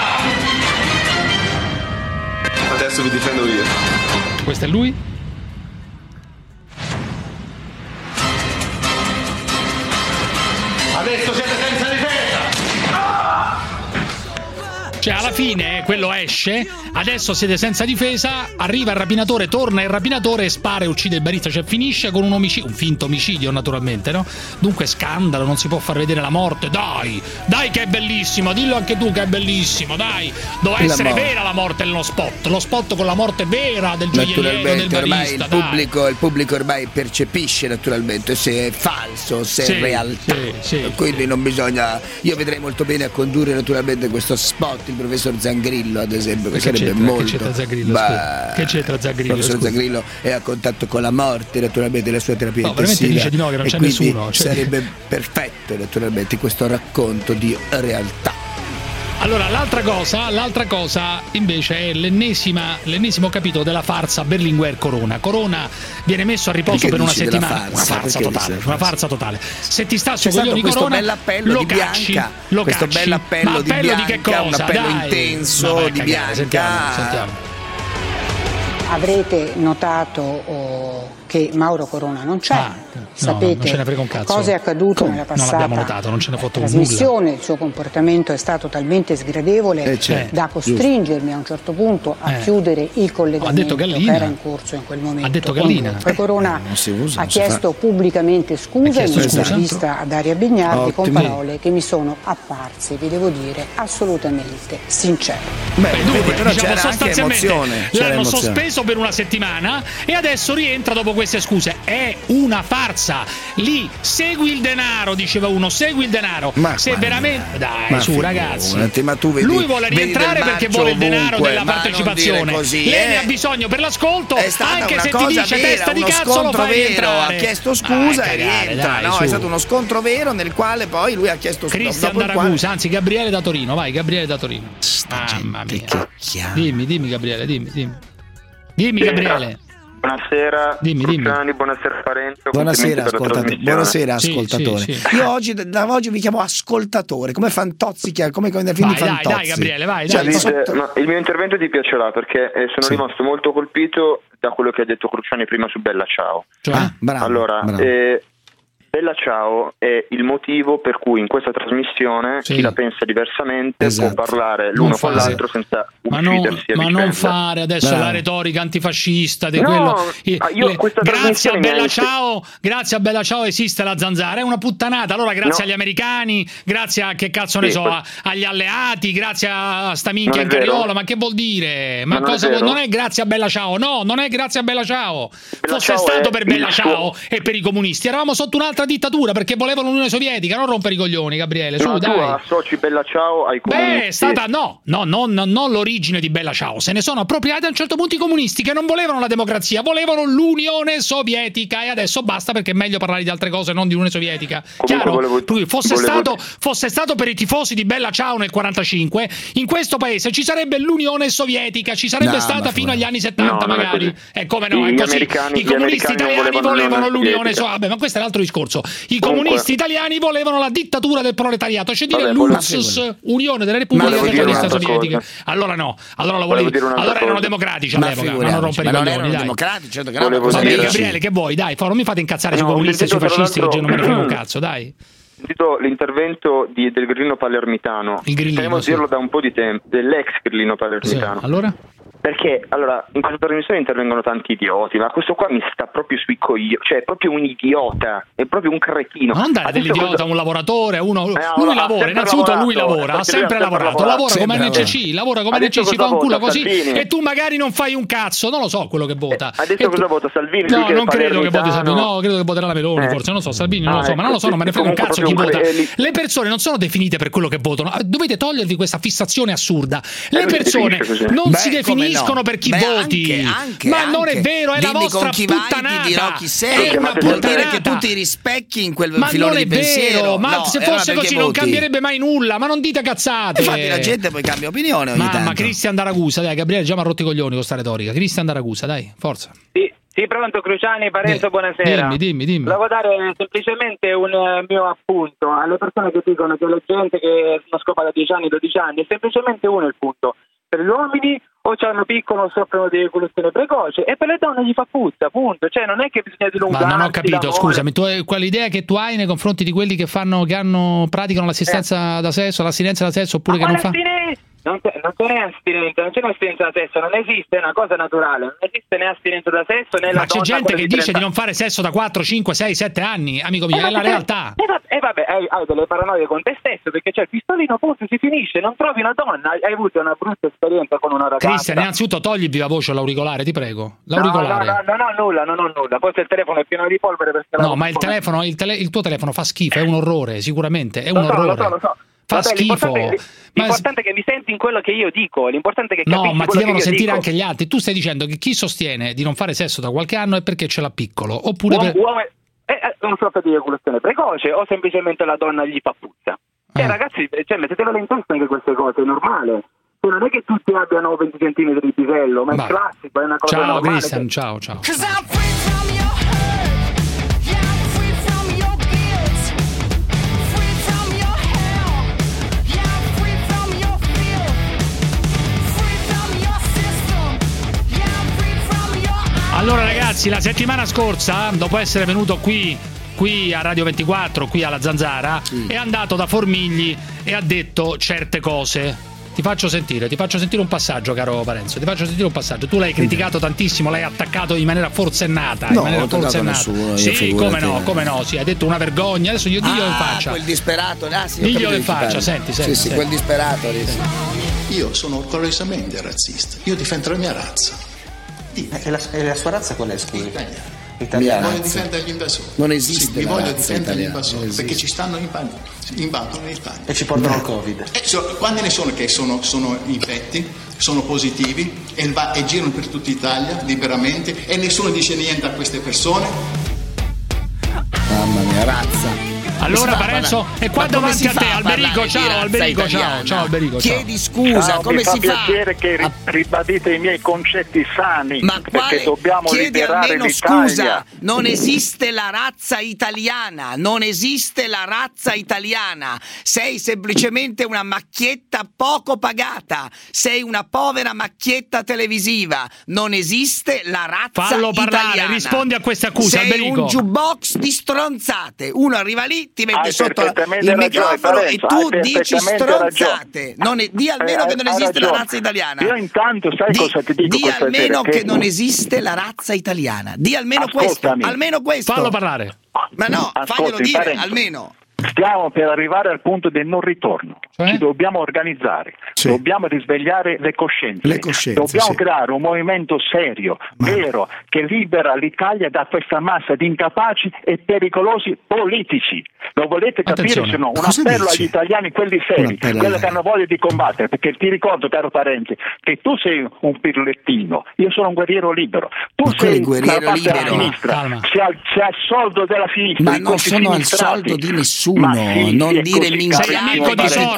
H: Adesso vi difendo io.
C: Questo è lui?
H: Adesso siete senza difesa!
C: Cioè alla fine quello esce, adesso siete senza difesa, arriva il rapinatore, torna il rapinatore e spara e uccide il barista, cioè finisce con un omicidio, un finto omicidio naturalmente, no? Dunque scandalo, non si può far vedere la morte, dai, dai che è bellissimo, dillo anche tu che è bellissimo, dai, doveva
I: La
C: essere
I: morte.
C: vera la morte nello spot, lo spot con la morte vera del gioielliero, del
I: Naturalmente ormai
C: barista,
I: il
C: dai.
I: pubblico, il pubblico ormai percepisce naturalmente se è falso, se
C: Sì,
I: è realtà.
C: sì, sì.
I: Quindi non bisogna. Io vedrei molto bene a condurre naturalmente questo spot il professor Zangrillo, ad esempio, che,
C: Che
I: sarebbe
C: c'entra-
I: molto.
C: che c'entra Zangrillo,
I: Bah,
C: scusa? Che c'entra Zangrillo,
I: Il professor
C: scusa?
I: Zangrillo è a contatto con la morte, naturalmente, la sua terapia
C: No, veramente
I: intensiva.
C: dice di no, che non
I: e
C: c'è
I: quindi
C: nessuno, cioè-
I: sarebbe perfetto naturalmente questo racconto di realtà.
C: Allora, l'altra cosa, l'altra cosa invece è l'ennesima, l'ennesimo capitolo della farsa Berlinguer Corona. Corona viene messo a riposo
I: Perché
C: per una
I: dici della
C: settimana.
I: farsa?
C: Una farsa
I: Perché
C: totale,
I: dici
C: una
I: della
C: farsa totale. Se ti sta
I: C'è
C: sui
I: stato
C: coglioni
I: questo
C: Corona,
I: bell'appello
C: lo
I: di
C: cacci,
I: Bianca,
C: lo
I: questo
C: cacci.
I: bell'appello
C: Ma
I: di
C: appello di che
I: Bianca, un
C: cosa?
I: appello
C: Dai.
I: intenso
C: Ma vai a
I: di
C: cagare,
I: Bianca.
C: Sentiamo, sentiamo.
J: Avrete notato oh, che Mauro Corona non c'è.
C: Ah, no,
J: Sapete
C: non ce ne frega un cazzo.
J: cosa è accaduto
C: Come?
J: nella
C: Non l'abbiamo
J: passata
C: notato, non ce ne fotte un
J: trasmissione. Il suo comportamento è stato talmente sgradevole
C: Eh, certo,
J: da costringermi a un certo punto a
C: Eh.
J: chiudere il collegamento che
C: Gallina.
J: era in corso in quel momento.
C: Ha detto
J: con
C: Gallina.
J: lui. Poi Corona
I: non si usa,
J: ha
I: non si
J: chiesto
I: fa.
J: pubblicamente scusa
C: Ha
J: in
C: chiesto
J: un'intervista ad Daria Bignardi con
I: Ottimi.
J: parole che mi sono apparse, vi devo dire, assolutamente sincere.
I: Beh,
C: Dunque,
I: vedi, però
C: diciamo,
I: c'era anche
C: sostanzialmente
I: emozione. c'era
C: l'hanno
I: emozione.
C: sospeso per una settimana e adesso rientra dopo queste scuse. È una farsa. Lì segui il denaro, diceva uno, segui il denaro.
I: Ma
C: Se
I: guarda,
C: veramente dai,
I: ma
C: su
I: figurati,
C: ragazzi.
I: ma tu vedi-
C: Lui vuole
I: vedi
C: rientrare
I: del
C: perché
I: marcio
C: vuole il denaro
I: ovunque,
C: della
I: ma non
C: partecipazione.
I: dire così,
C: Lei
I: eh.
C: ne ha bisogno per l'ascolto,
I: È stata
C: anche
I: una
C: se ti
I: cosa
C: dice
I: vera,
C: testa di
I: uno
C: cazzo lo
I: scontro
C: fai
I: vero,
C: rientrare.
I: ha chiesto
C: Vai
I: scusa
C: a
I: e
C: cagare,
I: rientra.
C: dai,
I: No,
C: su.
I: è stato uno scontro vero nel quale poi lui ha chiesto scusa.
C: Cristian
I: dopo il
C: da
I: quale-
C: Ragusa, anzi Gabriele da Torino, vai Gabriele da Torino. Mamma mia. Dimmi, dimmi Gabriele, dimmi, dimmi. Dimmi Gabriele.
K: Buonasera,
C: Dimmi, dimmi.
K: Cruciani, buonasera Parenzo.
I: Buonasera,
K: complimenti per la
I: ascoltatore.
K: trasmissione.
I: Buonasera,
C: Sì,
I: ascoltatore.
C: sì, sì.
I: Io oggi, da oggi vi chiamo ascoltatore, come Fantozzi, chiama- come come nei film
C: Vai,
I: di
C: dai,
I: Fantozzi.
C: dai, Gabriele, vai,
I: Cioè,
C: dai.
I: lì
K: Dice-
I: sotto-
K: ma il mio intervento ti piacerà perché eh, sono
I: Sì.
K: rimasto molto colpito da quello che ha detto Cruciani prima su Bella Ciao.
C: Cioè?
I: Ah, bravo,
K: allora,
I: bravo.
K: eh, Bella Ciao è il motivo per cui in questa trasmissione
C: Sì.
K: chi la pensa diversamente
I: Esatto.
K: può parlare
C: Non
K: l'uno con
C: fare.
K: l'altro senza
C: Ma non,
K: uccidersi a
C: ma
K: vicenda.
C: non fare adesso
I: Bravo.
C: la retorica antifascista di
K: No,
C: quello.
K: ah, io
C: le-
K: questa
C: grazie a
K: trasmissione mi ha
C: Bella
K: inse-
C: Ciao, grazie a Bella Ciao esiste la zanzara, è una puttanata. Allora grazie
K: No.
C: agli americani, grazie a che cazzo ne
K: Sì,
C: so,
K: poi-
C: a- agli alleati, grazie a sta minchia in
K: Non è vero.
C: carriola, ma che vuol dire? Ma,
K: Ma non è
C: cosa vuol-
K: vero.
C: non è grazie a Bella Ciao, no, non è grazie a Bella Ciao.
K: Bella
C: Fosse
K: Ciao
C: stato
K: è
C: per
K: il
C: Bella
K: suo-
C: Ciao e per i comunisti, eravamo sotto un'altra dittatura perché volevano l'Unione Sovietica, non rompere i coglioni, Gabriele, su
K: No, tu
C: dai.
K: associ Bella Ciao ai comunisti.
C: Beh, è stata no, no, no, no, non l'origine di Bella Ciao. Se ne sono appropriati a un certo punto i comunisti che non volevano la democrazia, volevano l'Unione Sovietica e adesso basta perché è meglio parlare di altre cose, non di Unione Sovietica.
K: Comunque
C: Chiaro?
K: volevo-
C: Per cui fosse,
K: volevo-
C: stato, fosse stato per i tifosi di Bella Ciao nel quarantacinque, in questo paese ci sarebbe l'Unione Sovietica, ci sarebbe
I: No,
C: stata
I: ma
C: fino
I: fu-
C: agli anni settanta
K: No, non è
C: magari.
K: così.
C: E come no,
K: Gli
C: è così.
K: americani-
C: I
K: gli
C: comunisti
K: americani non
C: italiani
K: volevano
C: volevano
K: l'Unione
C: l'Unione
K: Sovietica.
C: Sovietica. Vabbè, ma questo è l'altro discorso. discorso. I comunisti italiani volevano la dittatura del proletariato, cioè dire
K: Vabbè,
C: l'U R S S, Unione delle Repubbliche Socialiste Sovietiche. Allora no, allora lo volevi. Allora erano democratici all'epoca, ma non rompere i coglioni, dai.
I: Democratici, certo che
K: Volevo
C: Vabbè,
K: dire-
C: Gabriele, che vuoi? Dai, non mi fate incazzare
K: No,
C: sui comunisti e sui
K: ho sentito,
C: fascisti, che
K: tra
C: non me ne frega un
K: l'altro-
C: cazzo, dai.
K: Ho sentito l'intervento di, del grillino palermitano.
C: Il grillino,
K: Devo
C: sì.
K: dirlo da un po' di tempo, dell'ex grillino palermitano.
C: Sì, allora?
K: Perché allora in questa trasmissione intervengono tanti idioti, ma questo qua mi sta proprio sui coglioni, cioè è proprio un idiota, è proprio un cretino.
C: Ma non dare
K: Adesso
C: dell'idiota a
K: cosa-
C: un lavoratore, uno,
K: Eh,
C: lui
K: ha
C: lavora,
K: sempre
C: innanzitutto lui
K: lavorato,
C: lavora, ha
K: perché
C: sempre
K: lui ha sempre
C: lavorato,
K: lavorato.
C: lavora come
K: Sempre
C: N C C, lavora come
K: Adesso
C: N C C, fa
K: cosa
C: un culo
K: vota
C: così
K: Salvini?
C: e tu magari non fai un cazzo, non lo so quello che vota.
K: Adesso
C: E tu-
K: cosa vota Salvini?
C: No,
K: Lui che è
C: non credo che voti
K: palermitano.
C: Salvini, no, credo che voterà la Meloni,
K: Eh.
C: forse, non lo so, Salvini non lo
K: Ah,
C: so, ma non lo so, non me ne frega un
K: comunque
C: cazzo chi
K: proprio
C: vota.
K: un cre-
C: Le persone non sono definite per quello che votano, dovete togliervi questa fissazione assurda. Le
K: lui si
C: persone
K: definisce così.
C: non
I: Beh,
C: si
I: come
C: definiscono
I: no?
C: per chi
I: Beh,
C: voti.
I: anche, anche,
C: Ma non è
I: anche.
C: vero, è la
I: Dimmi
C: vostra
I: con chi vai,
C: puttanata.
I: ti dirò chi sei.
C: È una
I: Vuol dire che
C: puttanata.
I: tu ti rispecchi in quel
C: Ma
I: filone
C: non è
I: di pensiero.
C: vero, ma
I: No,
C: se
I: e allora
C: fosse
I: perché
C: così non
I: voti?
C: cambierebbe mai nulla, ma non dite cazzate.
I: Infatti la gente poi cambia opinione ogni
C: Ma,
I: tanto.
C: ma Cristian D'Aragusa, dai, Gabriele già mi ha rotto i coglioni con sta retorica. Cristian D'Aragusa, dai, forza.
L: Sì, sì, pronto Cruciani, Parenzo,
C: Di-
L: buonasera.
C: dimmi, dimmi, dimmi.
L: Volevo dare semplicemente un eh, mio appunto alle persone che dicono che la gente che non scopa da dieci anni, dodici anni, è semplicemente uno il punto. Per gli uomini o c'hanno piccolo o soffrono di eiaculazione precoce e per le donne gli fa puzza, appunto. Cioè non è che bisogna
C: Ma
L: dilungarsi.
C: non ho capito,
L: l'amore.
C: scusami, tu hai- quale idea che tu hai nei confronti di quelli che fanno, che hanno, praticano l'assistenza da sesso, l'asstinenza da sesso, oppure
L: Ma
C: che non
L: quale
C: fanno?
L: astinenza? Non c'è, non c'è né astinenza, non c'è né astinenza da sesso, non esiste, è una cosa naturale, non esiste né astinenza da sesso né la
C: Ma c'è
L: donna
C: gente
L: quella
C: che
L: di
C: dice
L: trenta
C: di non fare sesso da quattro, cinque, sei, sette anni, amico mio,
L: Eh,
C: è la
L: vabbè,
C: realtà.
L: E vabbè, eh, vabbè hai, hai delle paranoie con te stesso perché c'è il pistolino, punto, si finisce, non trovi una donna, hai, hai avuto una brutta esperienza con una ragazza.
C: Cristian, innanzitutto togli il viva voce all'auricolare, ti prego.
L: No,
C: L'auricolare.
L: no, no, non ho nulla, non ho nulla. Forse il telefono è pieno di polvere perché
C: No,
L: la-
C: ma il telefono, il, tele- il tuo telefono fa schifo, è un orrore, sicuramente, è un
L: Lo so,
C: orrore.
L: lo so, lo so.
C: Fa
L: Vabbè,
C: schifo.
L: l'importante,
C: Ma-
L: l'importante è che mi senti in quello che io dico, l'importante è che capisci
C: No, ma ti
L: quello
C: devono
L: che io
C: sentire
L: dico.
C: anche gli altri. Tu stai dicendo che chi sostiene di non fare sesso da qualche anno è perché ce l'ha piccolo, oppure
L: Uomo,
C: per...
L: uomo è è un soffro di eiaculazione precoce o semplicemente la donna gli fa puzza. Cioè,
C: Ah.
L: ragazzi, cioè, mettetevela in testa anche queste cose, è normale. Cioè, non è che tutti abbiano venti centimetri di pisello, ma
C: Va.
L: è classico, è una cosa
C: Ciao
L: normale.
C: Cristian, ciao, ciao. Allora ragazzi, la settimana scorsa, dopo essere venuto qui qui a Radio ventiquattro, qui alla Zanzara, è andato da Formigli e ha detto certe cose. Ti faccio sentire, ti faccio sentire un passaggio, caro Parenzo. Ti faccio sentire un passaggio. Tu l'hai criticato tantissimo, l'hai attaccato in maniera forsennata.
I: No,
C: in maniera
I: non ho attaccato
C: forsennata.
I: nessuno, io
C: Sì,
I: figurati.
C: come no, come no. Sì, hai detto una vergogna. Adesso io diglielo in
I: Ah,
C: faccia.
I: quel disperato, ah, sì, ho
C: Diglielo
I: capito
C: in
I: di chi
C: faccia,
I: parli.
C: senti,
I: Sì,
C: senti.
I: sì,
C: senti.
I: quel disperato lì, sì.
M: Io sono orgogliosamente razzista, io difendo la mia razza.
N: E la, e la sua razza qual è, scusi?
M: Italiana.
N: Italiana.
M: Voglio difendere gli invasori.
I: Non esiste
M: Sì, mi
I: la
M: voglio
I: razza
M: difendere gli
I: italiana,
M: invasori
I: non
M: perché
I: esiste.
M: ci stanno invadendo, invadono l'Italia.
N: E ci portano il Covid.
M: Eh, so- quanti ne sono che sono, sono infetti, sono positivi e, va- e girano per tutta Italia liberamente e nessuno dice niente a queste persone?
I: Mamma mia, razza.
C: Allora
I: Come si fa a
C: Parenzo,
I: parlare-
C: e qua
I: Ma come
C: davanti
I: si
C: a
I: fa
C: te,
I: a
C: Alberico,
I: parlare di
C: ciao
I: razza
C: Alberico, ciao,
I: italiana?
C: ciao Alberico, ciao.
I: Chiedi scusa,
Z: Ciao,
I: come
Z: mi fa
I: si fa?
Z: piacere che ri- ribadite i miei concetti sani,
I: Ma
Z: perché
I: quale?
Z: dobbiamo
I: Chiedi
Z: liberare
I: almeno
Z: l'Italia.
I: scusa, non esiste la razza italiana, non esiste la razza italiana, sei semplicemente una macchietta poco pagata, sei una povera macchietta televisiva, non esiste la razza
C: Fallo parlare,
I: italiana.
C: rispondi a queste accuse,
I: sei
C: Alberico.
I: un jukebox di stronzate, uno arriva lì, ti mette
Z: Hai
I: sotto la-
Z: perfettamente
I: il
Z: ragione,
I: microfono
Z: Parenzo,
I: e tu
Z: hai
I: dici
Z: perfettamente
I: stronzate, non è- di almeno
Z: Eh,
I: che non
Z: hai
I: esiste la
Z: ragione.
I: razza italiana.
Z: Io intanto sai
I: Di-
Z: cosa ti dico
I: Di
Z: questa
I: almeno
Z: sera?
I: che non esiste la razza italiana. Di almeno questo,
Z: Ascoltami.
I: almeno questo.
C: Fallo parlare.
I: Ma no,
Z: Ascolti,
I: faglielo dire,
Z: Parenzo.
I: almeno.
Z: Stiamo per arrivare al punto del non ritorno.
C: Cioè?
Z: Ci dobbiamo organizzare,
I: Sì.
Z: dobbiamo risvegliare le coscienze,
I: Le coscienze,
Z: dobbiamo
I: sì.
Z: creare un movimento serio,
I: Ma-
Z: vero, che libera l'Italia da questa massa di incapaci e pericolosi politici. Lo volete capire
C: Attenzione.
Z: se no? Un
I: Cosa
Z: appello
I: dici?
Z: agli italiani, quelli
I: Un
Z: seri,
I: appello
Z: quelli
I: agli-
Z: che hanno voglia di combattere, perché ti ricordo, caro Parente, che tu sei un pirlettino, io sono un guerriero libero. Tu
I: Ma quale
Z: sei
I: guerriero
Z: dalla parte della
I: libero?
Z: sinistra,
C: Calma.
Z: sei al, sei al soldo della sinistra.
I: Ma
Z: i
I: non
Z: conti
I: sono al
Z: sinistrati.
I: soldo di nessuno,
Z: Ma sì,
I: non
Z: è
I: dire
Z: così,
I: minchiate
C: Sei amico di
Z: carissimo
C: Soros,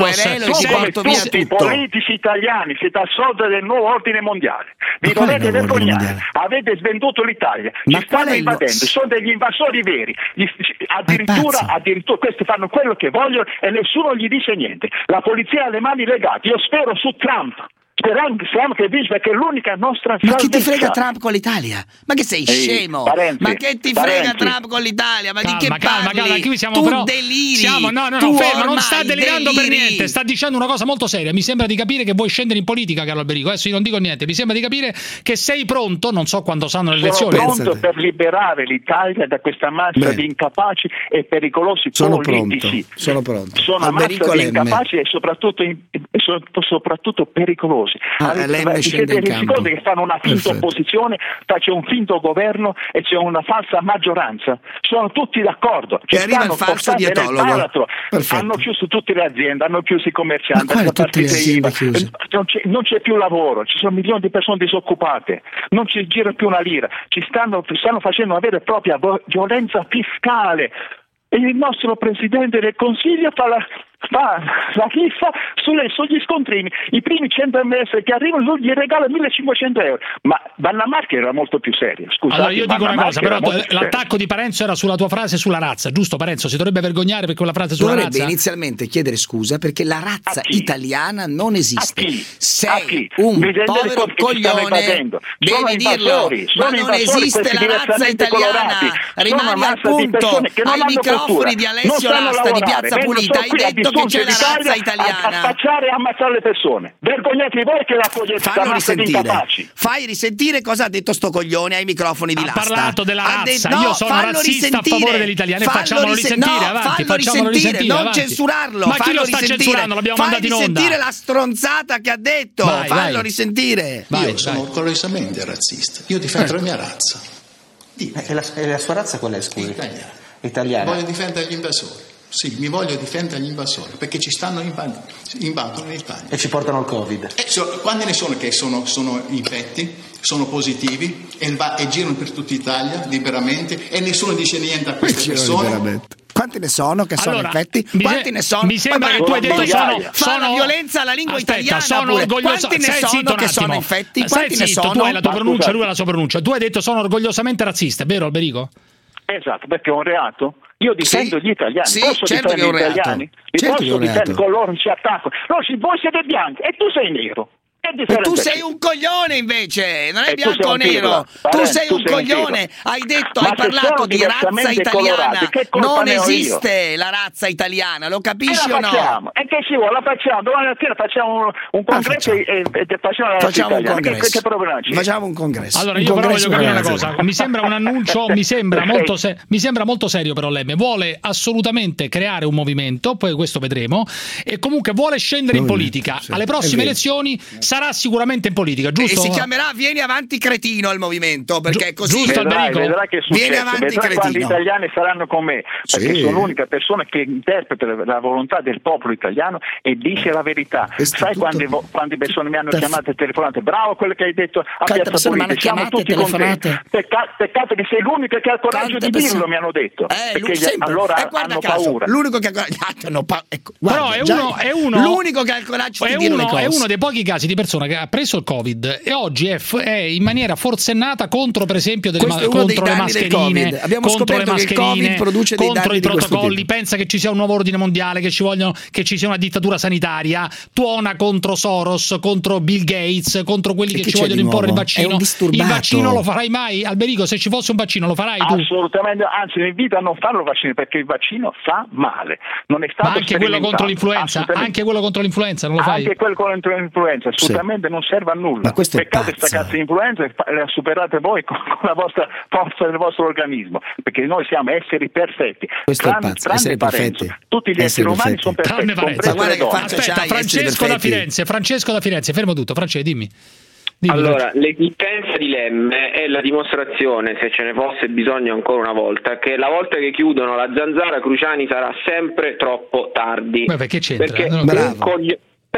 I: querelo e ti
B: Come
I: porto via
B: tutti i
I: tutto.
B: politici italiani siete al soldo del nuovo ordine mondiale. Vi
I: Ma qual è il
B: dovete
I: nuovo ordine
B: vergognare. Avete svenduto l'Italia.
I: Ma
B: Ci
I: qual
B: stanno
I: è il nu-
B: invadendo. Sono degli invasori veri. Gli- addirittura, addirittura questi fanno quello che vogliono e nessuno gli dice niente. La polizia ha le mani legate. Io spero su Trump. Speriamo, speriamo che vince perché è l'unica nostra
I: Ma chi ti
B: salvezza.
I: frega Trump con l'Italia? Ma che sei
B: Ehi,
I: scemo?
B: Parenzi,
I: ma che ti frega
B: Parenzi.
I: Trump con l'Italia? Ma
C: Calma,
I: di che
C: calma,
I: parli?
C: calma, qui siamo
I: tu
C: però
I: deliri.
C: siamo, no, no, no,
I: tu
C: fermo, non
I: ormai
C: sta delirando
I: deliri.
C: per niente, sta dicendo una cosa molto seria. Mi sembra di capire che vuoi scendere in politica, Carlo Alberico. Adesso io non dico niente, mi sembra di capire che sei pronto, non so quando sanno le
B: Sono
C: elezioni.
B: pronto per liberare l'Italia da questa massa
I: Bene.
B: di incapaci e pericolosi
I: Sono
B: politici.
I: pronto, sono pronto.
B: Sono una
I: Alberico
B: massa di
I: Lemme.
B: incapaci e soprattutto, in- e so- soprattutto pericolosi.
I: Ah,
B: Allora,
I: Lemme
B: vi
I: scende
B: siete
I: in
B: resi
I: campo.
B: conto che fanno una finta
I: Perfetto.
B: opposizione, c'è un finto governo e c'è una falsa maggioranza. Sono tutti d'accordo. Ci
I: E arriva
B: stanno
I: il falso
B: portando nel
I: dietologo.
B: baratro.
I: Perfetto.
B: Hanno chiuso tutte le aziende, hanno chiuso i commercianti,
I: Ma quale
B: hanno
I: tutte le
B: partite
I: aziende
B: I V A.
I: chiuse?
B: Non c'è, non c'è più lavoro, ci sono milioni di persone disoccupate, non ci gira più una lira, ci stanno, stanno facendo una vera e propria vo- violenza fiscale e il nostro Presidente del Consiglio fa la, fa la riffa sulle- sugli scontrini. I primi cento emme esse che arrivano lui gli regala millecinquecento euro, ma Vanna Marchi era molto più serio. Scusate,
C: Allora io dico
B: Vanna
C: una cosa,
B: Marchi era
C: però
B: molto più serio.
C: l'attacco di Parenzo era sulla tua frase sulla razza, giusto Parenzo? Si dovrebbe vergognare per quella frase sulla
I: Dovrebbe
C: razza?
I: inizialmente chiedere scusa perché la razza italiana non esiste.
B: A chi?
I: Sei un
B: Mi rendete
I: povero
B: conto che ci stanno
I: coglione,
B: invadendo? Sono
I: devi dirlo.
B: invasori,
I: Ma
B: sono
I: non
B: invasori
I: esiste
B: questi
I: la razza
B: diversamente
I: italiana.
B: colorati. Sono
I: Rimani
B: una
I: al
B: massa di
I: punto.
B: persone che non
I: Ai
B: hanno
I: microfoni
B: cultura,
I: di
B: non
I: Alessio
B: sanno
I: Lasta di
B: lavorare,
I: Piazza
B: vengono
I: Pulita
B: solo
I: hai
B: qui a
I: detto che
B: distruggere
I: c'è la razza
B: l'Italia, a, a
I: italiana.
B: spacciare e ammazzare le persone. Vergognatevi voi che la accogliete questa
I: Fallo
B: massa di
I: risentire.
B: incapaci.
I: Fai risentire cosa ha detto sto coglione ai microfoni di
C: Ha
I: Lasta.
C: parlato della
I: Ha
C: razza,
I: detto-
C: io
I: no,
C: sono
I: fallo
C: razzista a
I: risentire.
C: favore degli italiani,
I: Fallo
C: facciamolo
I: risen-
C: risentire,
I: no,
C: avanti,
I: fallo
C: facciamolo
I: risentire,
C: risentire,
I: non
C: avanti.
I: censurarlo.
C: Ma chi
I: fallo
C: lo sta
I: risentire.
C: censurando? L'abbiamo
I: Fai
C: mandato in onda.
I: risentire la stronzata che ha detto.
C: Vai,
I: fallo
C: vai.
I: risentire.
M: Io sono orgogliosamente razzista. Io difendo la mia razza.
N: Eh, E la, e la sua razza qual è, scusi?
M: Italiana.
N: Italiana.
M: Voglio difendere gli invasori. Sì, mi voglio difendere gli invasori perché ci stanno invadendo, invadono l'Italia.
N: E ci portano il Covid.
M: E so- quanti ne sono che sono, sono infetti, sono positivi e, va- e girano per tutta Italia liberamente e nessuno dice niente a queste
I: Girano
M: persone?
I: liberamente. Quanti ne sono che sono
C: Allora,
I: infetti?
C: mi
I: Quanti
C: se-
I: ne sono?
C: mi sembra
I: Ma
C: che tu hai detto
I: poi
C: sono-
I: fa
C: sono-
I: la violenza alla lingua
C: Aspetta,
I: italiana
C: sono
I: pure.
C: orgoglioso.
I: Quanti ne
C: Stai
I: sono
C: zitto un
I: che sono
C: attimo.
I: infetti?
C: Stai
I: Quanti ne
C: zitto,
I: sono?
C: tu hai la tua
B: Ma
C: pronuncia,
B: scusa.
C: lui ha la sua pronuncia. Tu hai detto sono orgogliosamente razzista, è vero Alberico?
B: Esatto, perché è un reato. Io difendo
I: Sì,
B: gli italiani,
I: sì,
B: posso
I: certo che è un
B: difendere gli
I: reato.
B: italiani? Li
I: Certo che è
B: posso
I: un reato.
B: difendere con loro ci attaccano. No, sì, voi siete bianchi e tu sei nero. Che
I: E tu
B: differenza
I: sei
B: c'è?
I: un coglione invece, non è
B: E tu sei
I: bianco o
B: un tigre,
I: nero. Tu
B: Parenzo,
I: sei
B: tu
I: un
B: sei un
I: coglione,
B: tigre.
I: hai detto,
B: Ma
I: hai
B: se
I: parlato
B: sono
I: di razza
B: diversamente
I: italiana.
B: colorati, che colpa
I: Non
B: ne ho io?
I: esiste la razza italiana, lo
B: E
I: capisci
B: la
I: o no?
B: facciamo, e che ci vuole? La facciamo, domani mattina facciamo un, un congresso
I: facciamo.
B: e, e, e facciamo la
I: Facciamo un
B: italiana. Che,
I: congresso.
B: che problema c'è?
I: Facciamo un congresso.
C: Allora
I: Un
C: io però
I: congresso
C: voglio capire una
I: con la
C: cosa,
I: razza.
C: mi sembra un annuncio, mi sembra
B: Perfetto.
C: molto, se- mi sembra molto serio però Lemme, vuole assolutamente creare un movimento, poi questo vedremo, e comunque vuole scendere in
I: Movimento,
C: politica.
I: sì,
C: Alle
I: è
C: prossime
I: vero.
C: elezioni sarà sicuramente in politica,
I: E
C: giusto?
I: si chiamerà Vieni avanti cretino il movimento, perché è così.
C: giusto,
B: Vedrai,
C: Alberico?
B: vedrai che
I: Vieni
B: succede,
I: avanti,
B: vedrai quando gli
I: cretino.
B: italiani saranno con me, perché
I: Sì.
B: sono l'unica persona che interpreta la volontà del popolo italiano e dice la verità.
I: Questo è
B: Sai
I: tutto-
B: quante, vo- quante persone mi hanno
I: Taf-
B: chiamato e telefonato? Bravo quello che hai detto a
I: Quante
B: Piazza
I: persone mi hanno
B: Pulita, siamo
I: chiamato e
B: tutti con te.
I: telefonato?
B: Pecca- peccato che sei l'unico che ha il coraggio
I: Quante
B: di dirlo,
I: persone-
B: mi hanno detto.
I: Eh, lui
B: perché gli-
I: sempre.
B: allora
I: E guarda
B: hanno
I: caso,
B: paura.
I: l'unico che ha hanno pa- ecco, guarda,
C: Però è
I: già-
C: uno, è uno
I: l'unico che ha il coraggio
C: è
I: di dire le
C: uno,
I: cose.
C: è uno dei pochi casi di persona che ha preso il Covid e oggi è, f- è in maniera forsennata contro per esempio delle
I: Questo
C: ma-
I: è uno dei
C: contro le
I: danni del
C: mascherine,
I: Covid. Abbiamo
C: contro le
I: scoperto che il
C: mascherine,
I: Covid produce dei
C: contro
I: danni
C: i
I: di questo
C: protocolli,
I: tipo.
C: pensa che ci sia un nuovo ordine mondiale, che ci vogliono che ci sia una dittatura sanitaria, tuona contro Soros, contro Bill Gates, contro quelli
I: E
C: che
I: che
C: ci
I: c'è
C: vogliono
I: di
C: imporre il
I: nuovo?
C: vaccino.
I: È un disturbato.
C: Il vaccino lo farai mai? Alberico, se ci fosse un vaccino lo farai tu?
B: Assolutamente, anzi mi invito a non farlo il vaccino perché il vaccino fa male. Non è stato
C: Ma anche quello contro
B: sperimentato,
C: l'influenza,
B: assolutamente.
C: anche quello contro l'influenza non lo fai?
B: Anche quello contro l'influenza, assolutamente non serve a nulla.
I: Ma questo è
B: Peccato
I: pazzo.
B: sta cazzo di influenza e fa- la superate voi con, con la vostra forza del vostro organismo, perché noi siamo esseri perfetti.
I: Questo è
B: Tranne-
I: pazzo,
B: tranne
I: esseri
B: Parenzo.
I: perfetti.
B: Tutti gli
I: Esseri
B: esseri umani
I: perfetti.
B: sono perfetti,
C: Tranne Parenzo.
B: comprese
I: Guarda
B: le
I: che
B: donne.
I: faccia
C: Aspetta,
I: c'hai, esseri
C: Francesco da
I: perfetti.
C: Firenze, Francesco da Firenze, fermo tutto, Francesco, dimmi. Dimmi,
A: Allora, l'esistenza di Lemme è la dimostrazione, se ce ne fosse bisogno ancora una volta, che la volta che chiudono la zanzara Cruciani sarà sempre troppo tardi.
C: Ma perché c'entra?
A: Perché
C: Non ho
A: un
I: capito.
A: cogli-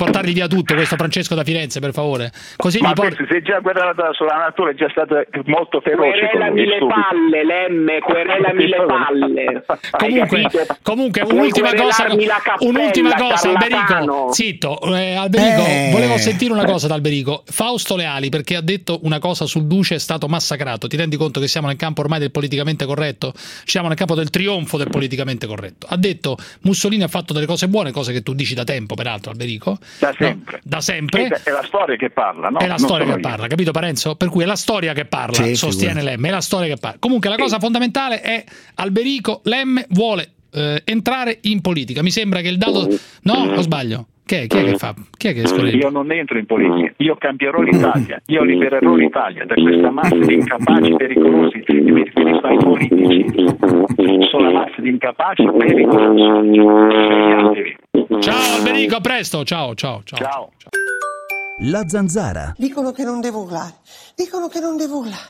C: portargli via tutto questo Francesco da Firenze, per favore. Così
B: Ma
C: gli porti...
B: se è già querelata sulla natura, è già stata molto feroce.
A: Querelami le palle, Lemme, querelami le palle.
C: Comunque, comunque un'ultima cosa, un'ultima Ultima cosa,
Z: ciarlatano.
C: Alberico, zitto, eh, Alberico,
I: Eh.
C: volevo sentire una cosa da Alberico. Fausto Leali, perché ha detto una cosa sul Duce, è stato massacrato. Ti rendi conto che siamo nel campo ormai del politicamente corretto? Siamo nel campo del trionfo del politicamente corretto. Ha detto Mussolini ha fatto delle cose buone, cose che tu dici da tempo, peraltro, Alberico.
B: Da sempre.
C: No? Da sempre.
B: È, è la storia che parla, no?
C: È la
B: Non
C: storia
B: sono
C: che
B: io.
C: parla, capito Parenzo? Per cui è la storia che parla,
I: Sì,
C: sostiene
I: figurati.
C: Lemme, è la storia che parla. Comunque la cosa fondamentale è Alberico Lemme vuole eh, entrare in politica. Mi sembra che il dato... No? O sbaglio? Chi è, chi è che fa? Chi è che scorre?
B: Io non entro in politica, io cambierò l'Italia, io libererò l'Italia da questa massa di incapaci pericolosi e mi riferisco ai politici. Sono una massa di incapaci pericolosi. Svegliatevi.
C: Ciao Alberico, a presto. Ciao, ciao, ciao.
B: Ciao.
Q: La Zanzara.
U: Dicono che non devo urlare. Dicono che non devo urlare.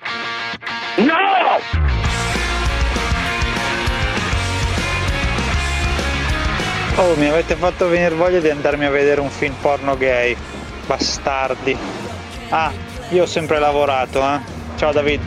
Z: No!
L: Oh, mi avete fatto venire voglia di andarmi a vedere un film porno gay. Bastardi. Ah, io ho sempre lavorato, eh. Ciao David.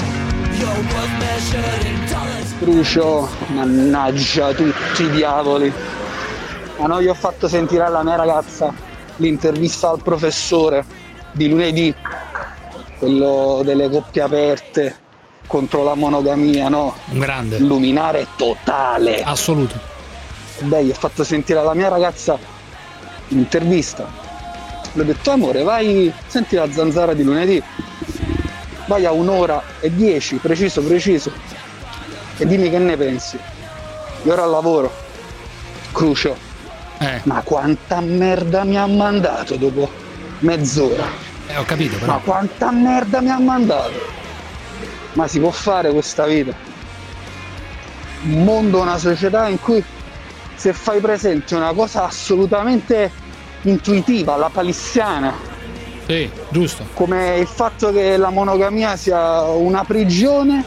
T: Crucio, mannaggia tutti i diavoli. Ma no, io ho fatto sentire alla mia ragazza l'intervista al professore di lunedì, quello delle coppie aperte contro la monogamia, no?
C: Un grande.
T: Luminare totale.
C: Assoluto.
T: Beh, gli ho fatto sentire alla mia ragazza l'intervista. Le ho detto, amore, vai, senti la Zanzara di lunedì. Vai a un'ora e dieci, preciso, preciso. E dimmi che ne pensi. Io ora al lavoro. Crucio.
C: Eh.
T: Ma quanta merda mi ha mandato dopo mezz'ora.
C: Eh, ho capito però.
T: Ma quanta merda mi ha mandato. Ma si può fare questa vita? Un mondo, una società in cui se fai presente una cosa assolutamente intuitiva, la palissiana,
C: Sì, giusto.
T: come il fatto che la monogamia sia una prigione,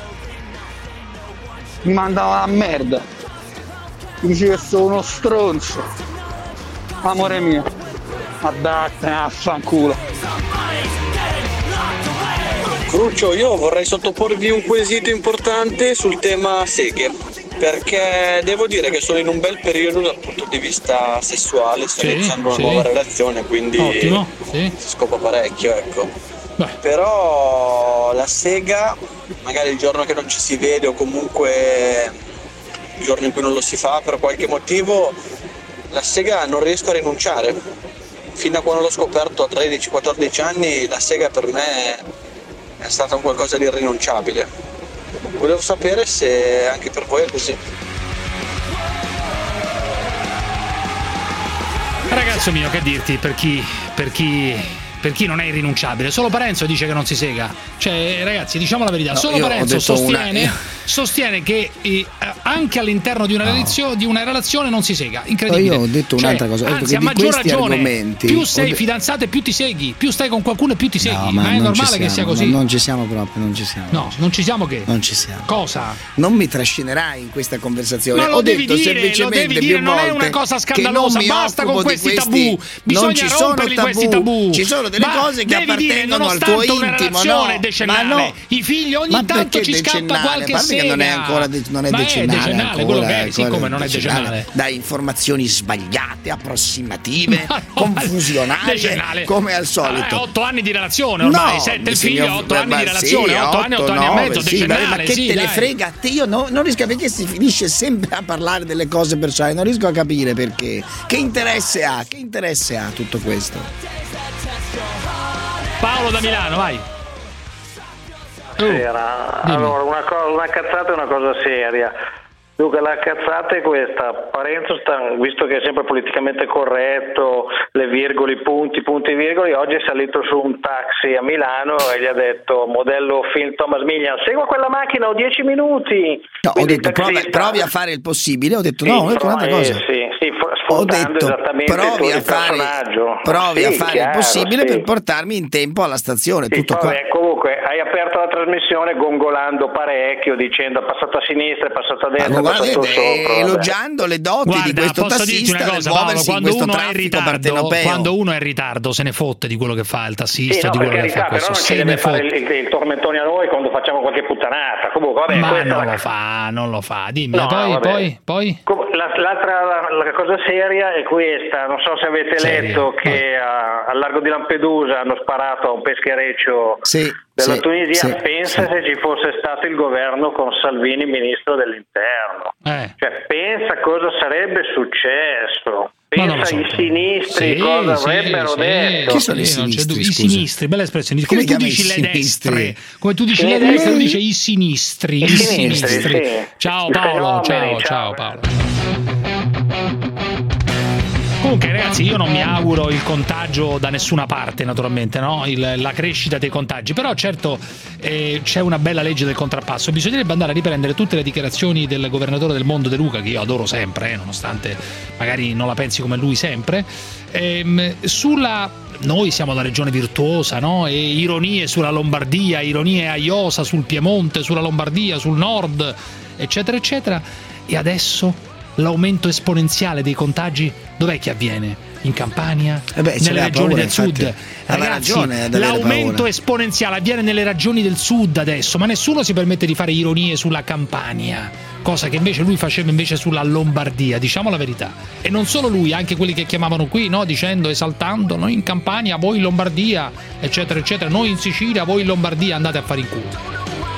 T: mi mandava a merda. Mi dici che sono uno stronzo. Amore mio, ma dattene a fanculo.
O: Cruccio, io vorrei sottoporvi un quesito importante sul tema seghe, perché devo dire che sono in un bel periodo dal punto di vista sessuale, sto
C: Sì,
O: iniziando una
C: sì.
O: nuova relazione, quindi
C: Ottimo, sì.
O: si scopa parecchio, ecco.
C: Beh.
O: Però la sega, magari il giorno che non ci si vede o comunque il giorno in cui non lo si fa per qualche motivo, la sega non riesco a rinunciare. Fino a quando l'ho scoperto a tredici quattordici anni, la sega per me è stata un qualcosa di irrinunciabile. Volevo sapere se anche per voi è così.
C: Ragazzo mio, che dirti, per chi, per chi, per chi non è irrinunciabile? Solo Parenzo dice che non si sega. Cioè, ragazzi, diciamo la verità,
I: No,
C: solo
I: io ho
C: Parenzo
I: detto
C: sostiene,
I: una-
C: sostiene che eh, anche all'interno di una, relazio- di una relazione non si sega. Incredibile.
I: Io ho detto
C: Cioè,
I: un'altra cosa, ho detto
C: anzi,
I: che
C: a
I: di
C: maggior
I: questi
C: ragione,
I: argomenti-
C: più
I: ho
C: sei
I: de-
C: fidanzato e più ti segui, più stai con qualcuno e più ti segui.
I: No,
C: ma, è
I: non
C: normale
I: ci
C: che sia
I: siamo,
C: così?
I: no, non ci siamo proprio, non ci siamo.
C: No, non ci siamo che?
I: Non ci siamo.
C: Cosa?
I: Non mi trascinerai in questa conversazione.
C: Ma lo
I: Ho
C: devi
I: detto
C: dire,
I: semplicemente
C: lo devi dire,
I: più
C: non è
I: volte
C: una cosa
I: che non
C: scandalosa,
I: mi
C: basta
I: occupo
C: con
I: di
C: questi
I: questi-
C: tabù, bisogna
I: non ci sono
C: romperli questi tabù.
I: Ci sono delle
C: Ma
I: cose che
C: devi dire,
I: appartengono al tuo
C: nonostante una
I: intimo,
C: relazione
I: no?
C: decennale,
I: Ma no.
C: i figli ogni
I: Ma
C: tanto
I: perché
C: ci scappa
I: decennale?
C: qualche
I: A parte che
C: sega.
I: non è ancora de- non è
C: Ma
I: decennale,
C: è decennale
I: ancora,
C: quello che è, sì,
I: ancora
C: come non è decennale.
I: Da informazioni sbagliate, approssimative,
C: Ma no,
I: confusionarie,
C: decennale.
I: come al solito.
C: Eh, otto anni di relazione ormai,
I: No,
C: sette il
I: signor-
C: figlio, otto anni
I: ma
C: di relazione,
I: sì,
C: otto anni, otto anni e
I: nove,
C: mezzo,
I: sì,
C: decennale,
I: ma che
C: sì,
I: te ne
C: dai.
I: frega a te? Io no- non riesco a perché si finisce sempre a parlare delle cose personali, non riesco a capire perché. Che interesse ha? Che interesse ha tutto questo?
C: Paolo da Milano, vai.
P: Sera. Allora, una, cosa, una cazzata è una cosa seria. Dunque, la cazzata è questa: Parenzo, sta, visto che è sempre politicamente corretto, le virgole, i punti, i punti, i virgoli, oggi è salito su un taxi a Milano e gli ha detto, modello film Thomas Millian, segua quella macchina, ho dieci minuti.
I: No, ho
P: Quindi il
I: detto provi,
P: taxista-
I: provi a fare il possibile, ho detto
P: Sì,
I: no, ho detto
P: però,
I: un'altra
P: eh,
I: cosa.
P: sì, sì,
I: Ho
P: sfruttando
I: detto
P: esattamente
I: provi
P: il
I: a fare,
P: personaggio.
I: provi
P: Sì,
I: a fare
P: chiaro,
I: il possibile
P: sì.
I: per portarmi in tempo alla stazione,
P: Sì,
I: tutto qua.
P: vabbè, comunque hai aperto la trasmissione gongolando parecchio, dicendo è passato a sinistra, è passato a destra,
I: Ma
P: è
I: guarda,
P: passato
I: eh,
P: sopra. vabbè.
I: elogiando le doti
C: Guarda,
I: di questo
C: posso dirti
I: tassista
C: una
I: nel
C: cosa, Paolo,
I: muoversi in
C: quando
I: questo
C: uno, è in
I: traffico
C: ritardo,
I: partenopeo.
C: quando uno è in ritardo se ne fotte di quello che fa il tassista,
P: Sì, no,
C: di
P: per
C: quello che
P: carità,
C: fa
P: però
C: questo,
P: non ci
C: se
P: deve
C: ne
P: fare
C: fotte.
P: il, il, il tormentone a noi quando facciamo qualche puttanata. Comunque, vabbè,
C: ma
P: questa
C: non
P: la...
C: lo fa, non lo fa. Dimmi,
P: No,
C: poi,
P: no, vabbè.
C: poi, poi.
P: Com- la- L'altra la, la cosa seria è questa, non so se avete
C: Seria.
P: letto che a- al largo di Lampedusa hanno sparato a un peschereccio
I: Sì,
P: della
I: sì,
P: Tunisia.
I: sì,
P: Pensa
I: sì.
P: se ci fosse stato il governo con Salvini ministro dell'interno,
C: Eh.
P: cioè pensa cosa sarebbe successo.
C: Ma non lo
P: Pensa
C: so.
P: i sinistri
C: Sì,
P: cosa
C: sì,
P: avrebbero
C: sì.
P: detto.
I: Chi sono i
C: Sì, non c'è
I: sinistri,
C: dubbio. I
I: scusa?
C: sinistri, bella espressione.
I: Chi
C: Come
I: li
C: tu
I: chiama
C: dici
I: i
C: le
I: sinistri?
C: destre, come tu dici
P: Sì,
C: le destre, lui
P: sì.
C: dice i sinistri. I,
P: I sinistri,
C: sinistri.
P: sì.
C: Ciao
P: I
C: Paolo, ciao,
P: fenomeni,
C: ciao
P: ciao.
C: Paolo. Comunque ragazzi, io non mi auguro il contagio da nessuna parte, naturalmente, no? Il- la crescita dei contagi, però certo eh, c'è una bella legge del contrappasso. Bisognerebbe andare a riprendere tutte le dichiarazioni del governatore del Mondo De Luca, che io adoro sempre, eh, nonostante magari non la pensi come lui sempre, ehm, sulla... Noi siamo la regione virtuosa, no? E ironie sulla Lombardia, ironie a Iosa sul Piemonte, sulla Lombardia, sul nord, eccetera, eccetera. E adesso l'aumento esponenziale dei contagi dov'è che avviene? In Campania?
I: Eh beh, ce
C: nelle
I: l'ha
C: regioni
I: paura,
C: del sud?
I: infatti. Aveva
C: Ragazzi,
I: ragione ad avere
C: l'aumento
I: paura.
C: esponenziale avviene nelle regioni del sud adesso, ma nessuno si permette di fare ironie sulla Campania, cosa che invece lui faceva invece sulla Lombardia, diciamo la verità. E non solo lui, anche quelli che chiamavano qui, no, dicendo, esaltando, noi in Campania, voi in Lombardia, eccetera eccetera, noi in Sicilia, voi in Lombardia, andate a fare in culo.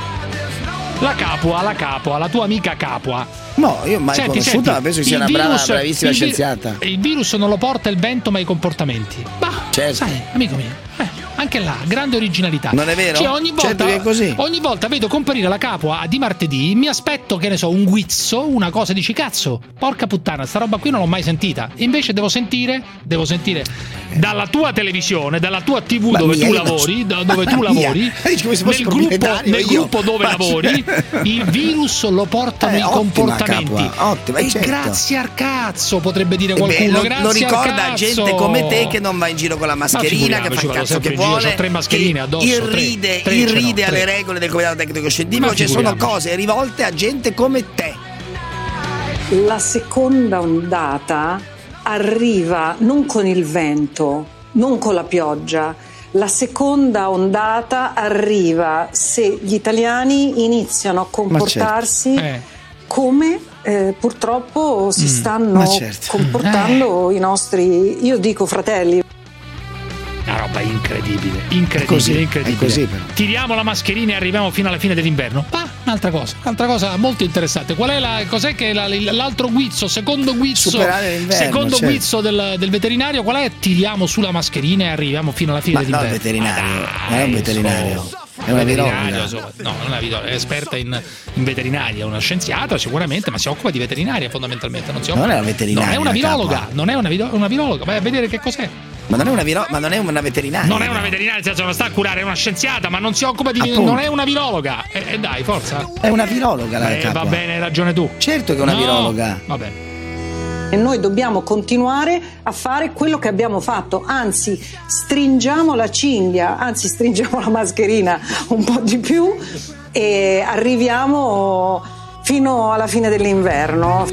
C: La Capua, la Capua, la tua amica Capua.
I: No, io mai
C: Senti,
I: conosciuta,
C: senti,
I: ma penso che sia
C: il
I: una brava,
C: virus-
I: bravissima
C: il vi-
I: scienziata.
C: Il virus non lo porta il vento ma i comportamenti. Bah,
I: Certo.
C: sai, amico mio, eh, anche là, grande originalità.
I: Non è vero?
C: Cioè, ogni volta,
I: Certo che è così.
C: Ogni volta vedo comparire la Capua di martedì, mi aspetto, che ne so, un guizzo, una cosa, dici cazzo, porca puttana, sta roba qui non l'ho mai sentita. Invece devo sentire, devo sentire dalla tua televisione, dalla tua tivù
I: Ma
C: dove
I: mia,
C: tu
I: io non
C: lavori,
I: so-
C: da- dove
I: Ma
C: tu
I: mia.
C: lavori,
I: Dici come se fossi
C: nel gruppo,
I: proprietario
C: nel
I: io.
C: gruppo dove
I: Ma-
C: lavori, il virus lo portano
I: Eh,
C: i
I: ottima
C: comportamenti.
I: Capua, ottima,
C: e
I: certo.
C: grazie al cazzo, potrebbe dire
I: Eh beh,
C: qualcuno.
I: lo,
C: grazie
I: lo
C: al
I: ricorda
C: cazzo.
I: gente come te che non va in giro con la mascherina, che fa il
C: figuriamoci, vado
I: cazzo
C: sempre
I: che
C: in giro,
I: vuole,
C: c'ho tre mascherine
I: che
C: addosso,
I: irride,
C: tre, tre ce n'ho,
I: irride alle
C: tre.
I: regole del comitato tecnico scientifico.
C: Ma
I: Cioè sono
C: figuriamoci.
I: cose rivolte a gente come te.
R: La seconda ondata arriva non con il vento, non con la pioggia. La seconda ondata arriva se gli italiani iniziano a comportarsi
C: Eh.
R: come eh, purtroppo si
C: Mm,
R: stanno
I: ma certo.
R: comportando i nostri, io dico fratelli.
C: Una roba incredibile, incredibile,
I: È così,
C: incredibile.
I: è così, però.
C: Tiriamo la mascherina e arriviamo fino alla fine dell'inverno. Ah, un'altra cosa, un'altra cosa molto interessante. Qual è la, cos'è che la- l'altro guizzo, secondo guizzo,
I: Superare l'inverno,
C: secondo
I: certo.
C: guizzo del, del veterinario, qual è? Tiriamo sulla mascherina e arriviamo fino alla fine
I: Ma no, il
C: dell'inverno.
I: veterinario, non è un veterinario, è una
C: Veterinario,
I: virologa.
C: insomma, no, non è una virologa, è esperta in, in veterinaria, è una scienziata sicuramente, ma si occupa di veterinaria fondamentalmente. Non, si occupa,
I: Non è una veterinaria,
C: Non è una
I: la
C: virologa,
I: Capua.
C: non è una, viro- una virologa, vai a vedere che cos'è.
I: Ma non è una viro- ma non è una veterinaria.
C: Non è una veterinaria, nel senso non sta a curare, è una scienziata, ma non si occupa di.
I: Appunto.
C: Non è una virologa. E eh, dai, forza.
I: È una virologa la
C: Eh,
I: Capua.
C: va bene, hai ragione tu.
I: Certo che è una
C: No,
I: virologa.
C: Va bene.
R: E noi dobbiamo continuare a fare quello che abbiamo fatto, anzi stringiamo la cinghia, anzi stringiamo la mascherina un po' di più e arriviamo fino alla fine dell'inverno.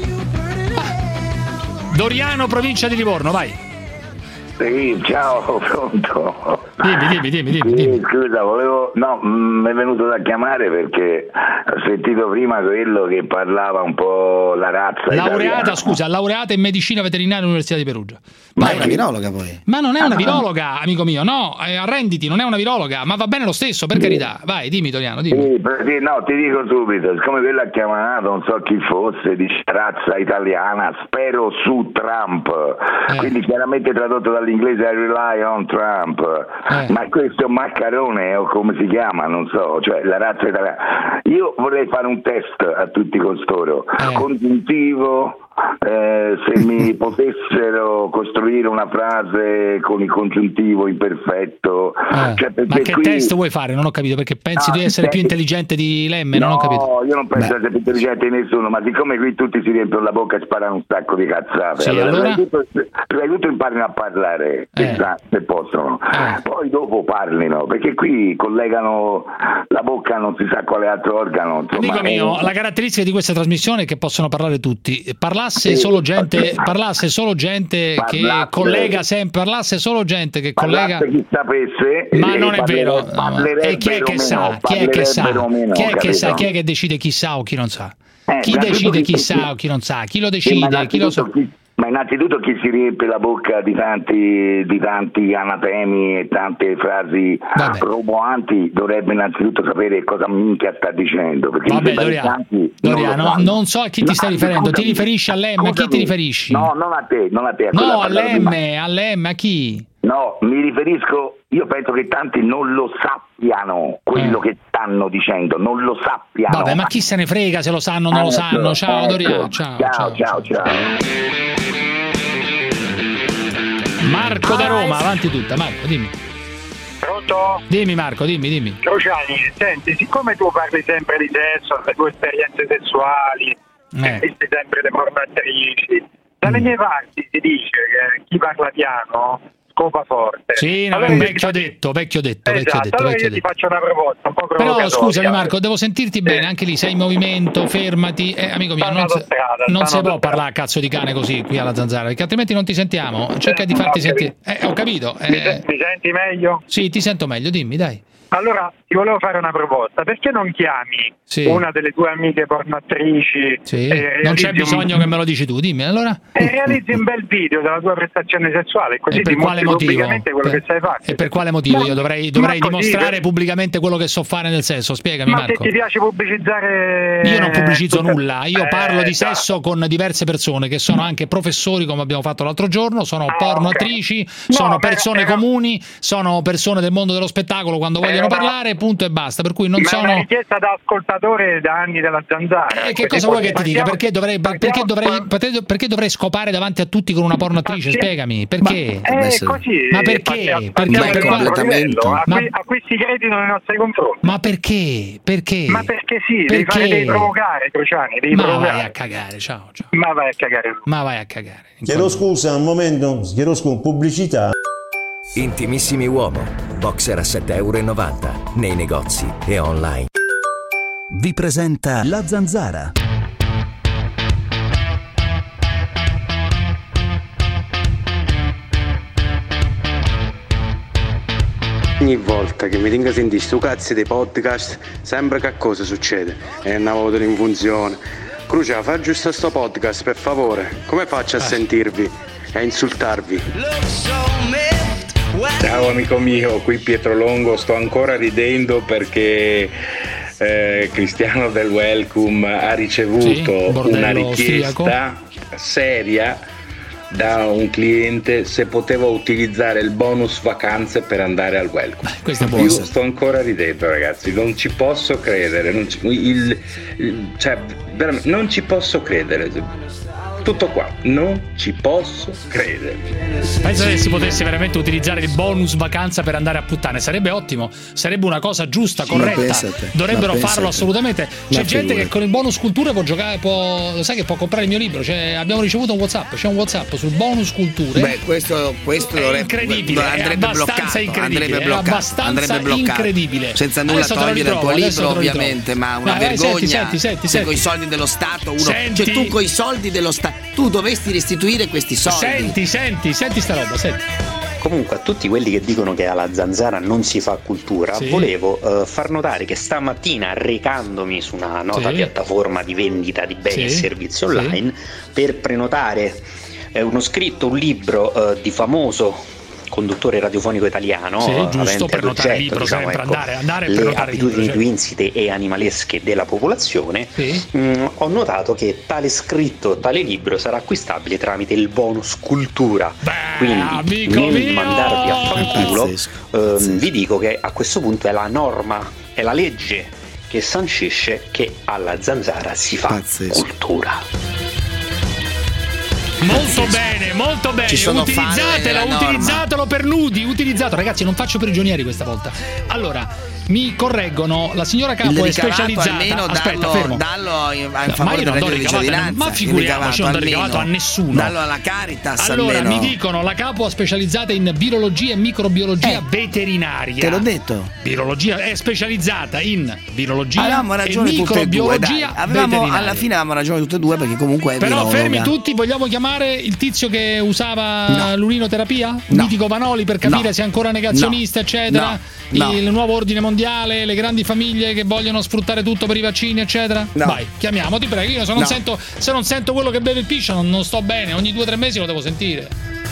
C: Doriano, provincia di Livorno, vai.
S: Sì, ciao, pronto?
C: Dimmi, dimmi, dimmi, dimmi.
S: Sì,
C: dimmi.
S: scusa, volevo. No, mi è venuto da chiamare perché ho sentito prima quello che parlava un po' la razza
C: Laureata,
S: italiana.
C: scusa, laureata in medicina veterinaria all'Università di Perugia.
I: Ma è una virologa poi.
C: Ma non è una virologa, amico mio, no, eh, arrenditi, non è una virologa, ma va bene lo stesso, per carità. Vai, dimmi, Doriano, dimmi.
S: Sì, per- sì, no, ti dico subito, siccome quello ha chiamato, non so chi fosse, di razza italiana, spero su Trump,
C: Eh.
S: quindi chiaramente tradotto dall'inglese I rely on Trump,
C: Eh.
S: ma questo è un maccarone o come si chiama, non so, cioè la razza italiana. Io vorrei fare un test a tutti costoro,
C: Eh.
S: congiuntivo, eh, se mi potessero costruire una frase con il congiuntivo imperfetto,
C: Eh,
S: cioè,
C: ma
S: perché
C: che
S: qui-
C: test vuoi fare? Non ho capito, perché pensi
S: No,
C: di essere più
S: te-
C: intelligente di Lemme? Non
S: No,
C: ho capito.
S: io non penso di essere più intelligente di nessuno, ma siccome qui tutti si riempiono la bocca e sparano un sacco di cazzate,
C: Sì,
S: allora,
C: allora?
S: Prima, di tutto, prima di tutto imparino a parlare,
C: Eh.
S: se, se possono,
C: Eh.
S: poi dopo parlino, perché qui collegano la bocca a non si sa quale altro organo. Insomma,
C: Amico
S: eh.
C: mio, la caratteristica di questa trasmissione è che possono parlare tutti. Parlare parlasse solo gente, parlasse solo gente
S: Parlasse-
C: che collega sempre, parlasse solo gente che collega.
S: Parlasse chi sapesse,
C: Ma
S: eh,
C: non è
S: parlere-
C: vero. No,
S: parlerebbero
C: e chi è che
S: meno,
C: sa? Chi è che sa?
S: parlerebbero meno,
C: Chi è che sa?
S: capito?
C: Chi è che decide chi sa o chi non sa?
S: Eh,
C: Chi
S: innanzitutto
C: decide chi
S: chi-
C: sa o chi non sa? Chi lo
S: Sì, ma
C: decide? Chi lo sa?
S: innanzitutto chi- Ma innanzitutto chi si riempie la bocca di tanti, di tanti anatemi e tante frasi roboanti dovrebbe innanzitutto sapere cosa minchia sta dicendo. Perché
C: Vabbè,
S: i
C: Doriano,
S: balzanti
C: Doriano,
S: non lo sanno.
C: non so a chi ti stai
S: No,
C: riferendo. Ti
S: scusami,
C: riferisci all'M? A chi ti
S: scusami.
C: riferisci?
S: No, non a te, non a te. a quello
C: No,
S: ha parlato
C: all'M,
S: prima.
C: all'M, a chi?
S: No, mi riferisco, io penso che tanti non lo sappiano quello che stanno dicendo, non lo sappiano.
C: Vabbè, ma chi se ne frega se lo sanno o non lo
S: Ecco,
C: sanno? Ciao
S: ecco.
C: Doriano, ciao.
S: Ciao, ciao, ciao.
C: Marco da Roma, avanti tutta, Marco, dimmi.
L: Pronto?
C: Dimmi Marco, dimmi, dimmi.
L: Cruciani, senti, siccome tu parli sempre di sesso, delle tue esperienze sessuali,
C: Eh.
L: vesti sempre le pornatrici, dalle mie parti si dice che chi parla piano scopa forte.
C: Sì, no,
L: Allora
C: è un
L: io
C: vecchio
L: ti-
C: detto, vecchio detto, vecchio
L: Esatto,
C: detto,
L: allora
C: vecchio
L: io ti
C: detto.
L: faccio una proposta un po'
C: Però
L: provocatoria.
C: scusami Marco, devo sentirti bene, anche lì sei in movimento, fermati. Eh, amico mio,
L: Sta in
C: non, si-
L: autostrada,
C: non
L: sta
C: si
L: in
C: può
L: autostrada.
C: parlare a cazzo di cane così qui alla Zanzara, perché altrimenti non ti sentiamo. Cerca di farti
L: ho
C: sentire. Eh, ho capito.
L: Mi,
C: eh.
L: se- mi senti meglio?
C: Sì, ti sento meglio, dimmi, dai.
L: Allora, ti volevo fare una proposta, perché non chiami
C: Sì.
L: una delle tue amiche pornoattrici
C: Sì.
L: e
C: Non c'è
L: realizzi
C: bisogno
L: un...
C: che me lo dici tu, dimmi allora.
L: e realizzi un bel video della tua prestazione sessuale, così
C: E per quale
L: dimostri
C: motivo?
L: pubblicamente quello
C: Per-
L: che sai fare.
C: E per quale motivo
L: Ma-
C: io dovrei,
L: ma
C: dovrei
L: così,
C: dimostrare
L: per-
C: pubblicamente quello che so fare nel sesso? Spiegami
L: Ma
C: Marco.
L: se ti piace pubblicizzare...
C: Io non pubblicizzo
L: tutta-
C: nulla, io
L: Eh,
C: parlo di
L: già.
C: sesso con diverse persone che sono anche professori come abbiamo fatto l'altro giorno, sono pornoattrici, sono
L: beh,
C: persone
L: era-
C: comuni, sono persone del mondo dello spettacolo quando vogliono
L: una-
C: parlare, punto e basta, per cui non
L: Ma è una
C: sono...
L: richiesta da ascoltatore da anni della Zanzara.
C: E che cosa vuoi che ti dica? Perché dovrei, perché, dovrei, perché- perché dovrei scopare davanti a tutti con una pornoattrice? Spiegami, perché?
L: Eh, così,
C: Ma perché?
L: partiamo-
C: Perché?
L: partiamo
C: Per
L: dal
C: quale-
L: nostro livello. A,
C: Ma-
L: cui- a questi credito nei nostri confronti.
C: Ma perché? Perché?
L: Ma perché sì, devi
C: Perché?
L: fare, devi provocare, Cruciani, devi
C: Ma
L: provocare.
C: vai a cagare, ciao, ciao.
L: Ma vai a cagare.
C: Ma vai a cagare.
D: Chiedo scusa, un momento, chiedo scusa, pubblicità.
Q: Intimissimi Uomo, boxer a sette virgola novanta euro nei negozi e online. Vi presenta La Zanzara.
F: Ogni volta che mi tengo a sentire sto cazzo dei podcast, sembra che cosa succede. È una volta in funzione. Crucia, fa giusto sto podcast, per favore. Come faccio a sentirvi e a insultarvi?
V: Ciao amico mio, qui Pietro Longo, sto ancora ridendo perché eh, Cristiano del Welcome ha ricevuto
C: Sì, bordello
V: una richiesta seria da un cliente se poteva utilizzare il bonus vacanze per andare al Welcome.
C: Questo è
V: Io
C: buono.
V: sto ancora ridendo ragazzi, non ci posso credere, non ci, il- il- cioè, veramente, non ci posso credere. Tutto qua, non ci posso credere.
C: Penso che si potesse veramente utilizzare il bonus vacanza per andare a puttane, sarebbe ottimo, sarebbe una cosa giusta,
I: Sì, ma
C: corretta.
I: pensa a te,
C: Dovrebbero
I: ma pensa
C: farlo
I: a te.
C: assolutamente. C'è
I: Ma
C: gente
I: figurati.
C: che con il bonus cultura può giocare, può, lo sai che può comprare il mio libro. Cioè, abbiamo ricevuto un WhatsApp, c'è un WhatsApp sul bonus culture.
I: Beh, questo, questo
C: È
I: dovrebbe-
C: incredibile, è
I: andrebbe
C: abbastanza
I: bloccato,
C: incredibile,
I: andrebbe
C: è
I: bloccato,
C: abbastanza
I: andrebbe bloccato.
C: incredibile.
I: Senza nulla
C: Adesso te lo
I: togliere il tuo
C: ritrovo, adesso
I: libro,
C: te lo ritrovo.
I: ovviamente, ma una
C: Vai, vai,
I: vergogna.
C: senti, senti, senti,
I: se
C: senti.
I: con i soldi dello Stato uno.
C: Senti.
I: Cioè, tu con i soldi dello Stato. Tu dovresti restituire questi soldi.
C: Senti, senti, senti sta roba, senti.
W: Comunque a tutti quelli che dicono che alla Zanzara non si fa cultura,
C: Sì.
W: volevo eh, far notare che stamattina, recandomi su una nota
C: Sì.
W: piattaforma di vendita di beni
C: Sì.
W: e servizi
C: Sì.
W: online, per prenotare eh, uno scritto, un libro eh, di famoso conduttore radiofonico italiano,
C: Sì,
W: eh,
C: giusto,
W: avente
C: per
W: ad
C: notare
W: oggetto,
C: libro,
W: diciamo,
C: sempre,
W: ecco,
C: andare- andare per
W: le
C: notare
W: abitudini
C: libro, certo.
W: più insite e animalesche della popolazione,
C: Sì.
W: mh, ho notato che tale scritto, tale libro sarà acquistabile tramite il bonus cultura. Quindi
C: amico
W: nel
C: mio!
W: mandarvi a fanculo,
I: Pazzesco,
W: ehm, vi dico che a questo punto è la norma, è la legge che sancisce che alla Zanzara si fa
I: Pazzesco.
W: cultura.
C: Molto bene, molto bene. Utilizzatelo, utilizzatelo per nudi, utilizzato. Ragazzi, non faccio prigionieri questa volta. Allora, mi correggono, la signora Capo è specializzata.
I: Almeno
C: Aspetta,
I: dallo,
C: fermo.
I: dallo in, in
C: Ma
I: favore
C: io non
I: del
C: do
I: reddito di
C: ricavato,
I: cittadinanza.
C: ma figuriamoci, non do ricavato a nessuno.
I: Dallo alla Caritas.
C: Allora,
I: almeno.
C: mi dicono, la Capo è specializzata in virologia e microbiologia
I: eh,
C: veterinaria.
I: Te l'ho detto.
C: Virologia è specializzata in virologia
I: avevamo ragione
C: e microbiologia
I: tutte e due, avevamo,
C: veterinaria.
I: alla fine avevamo ragione tutte e due perché comunque è
C: Però
I: virologa.
C: fermi tutti, vogliamo chiamare il tizio che usava
I: no.
C: l'urinoterapia?
I: No.
C: Mitico Vanoli, per capire
I: no.
C: se è ancora negazionista,
I: no.
C: eccetera.
I: No. No.
C: Il nuovo ordine mondiale, le grandi famiglie che vogliono sfruttare tutto per i vaccini, eccetera.
I: No.
C: Vai, chiamiamo, ti prego. Io se non,
I: no.
C: sento, se non sento quello che beve il piscio non, non sto bene. Ogni due o tre mesi lo devo sentire.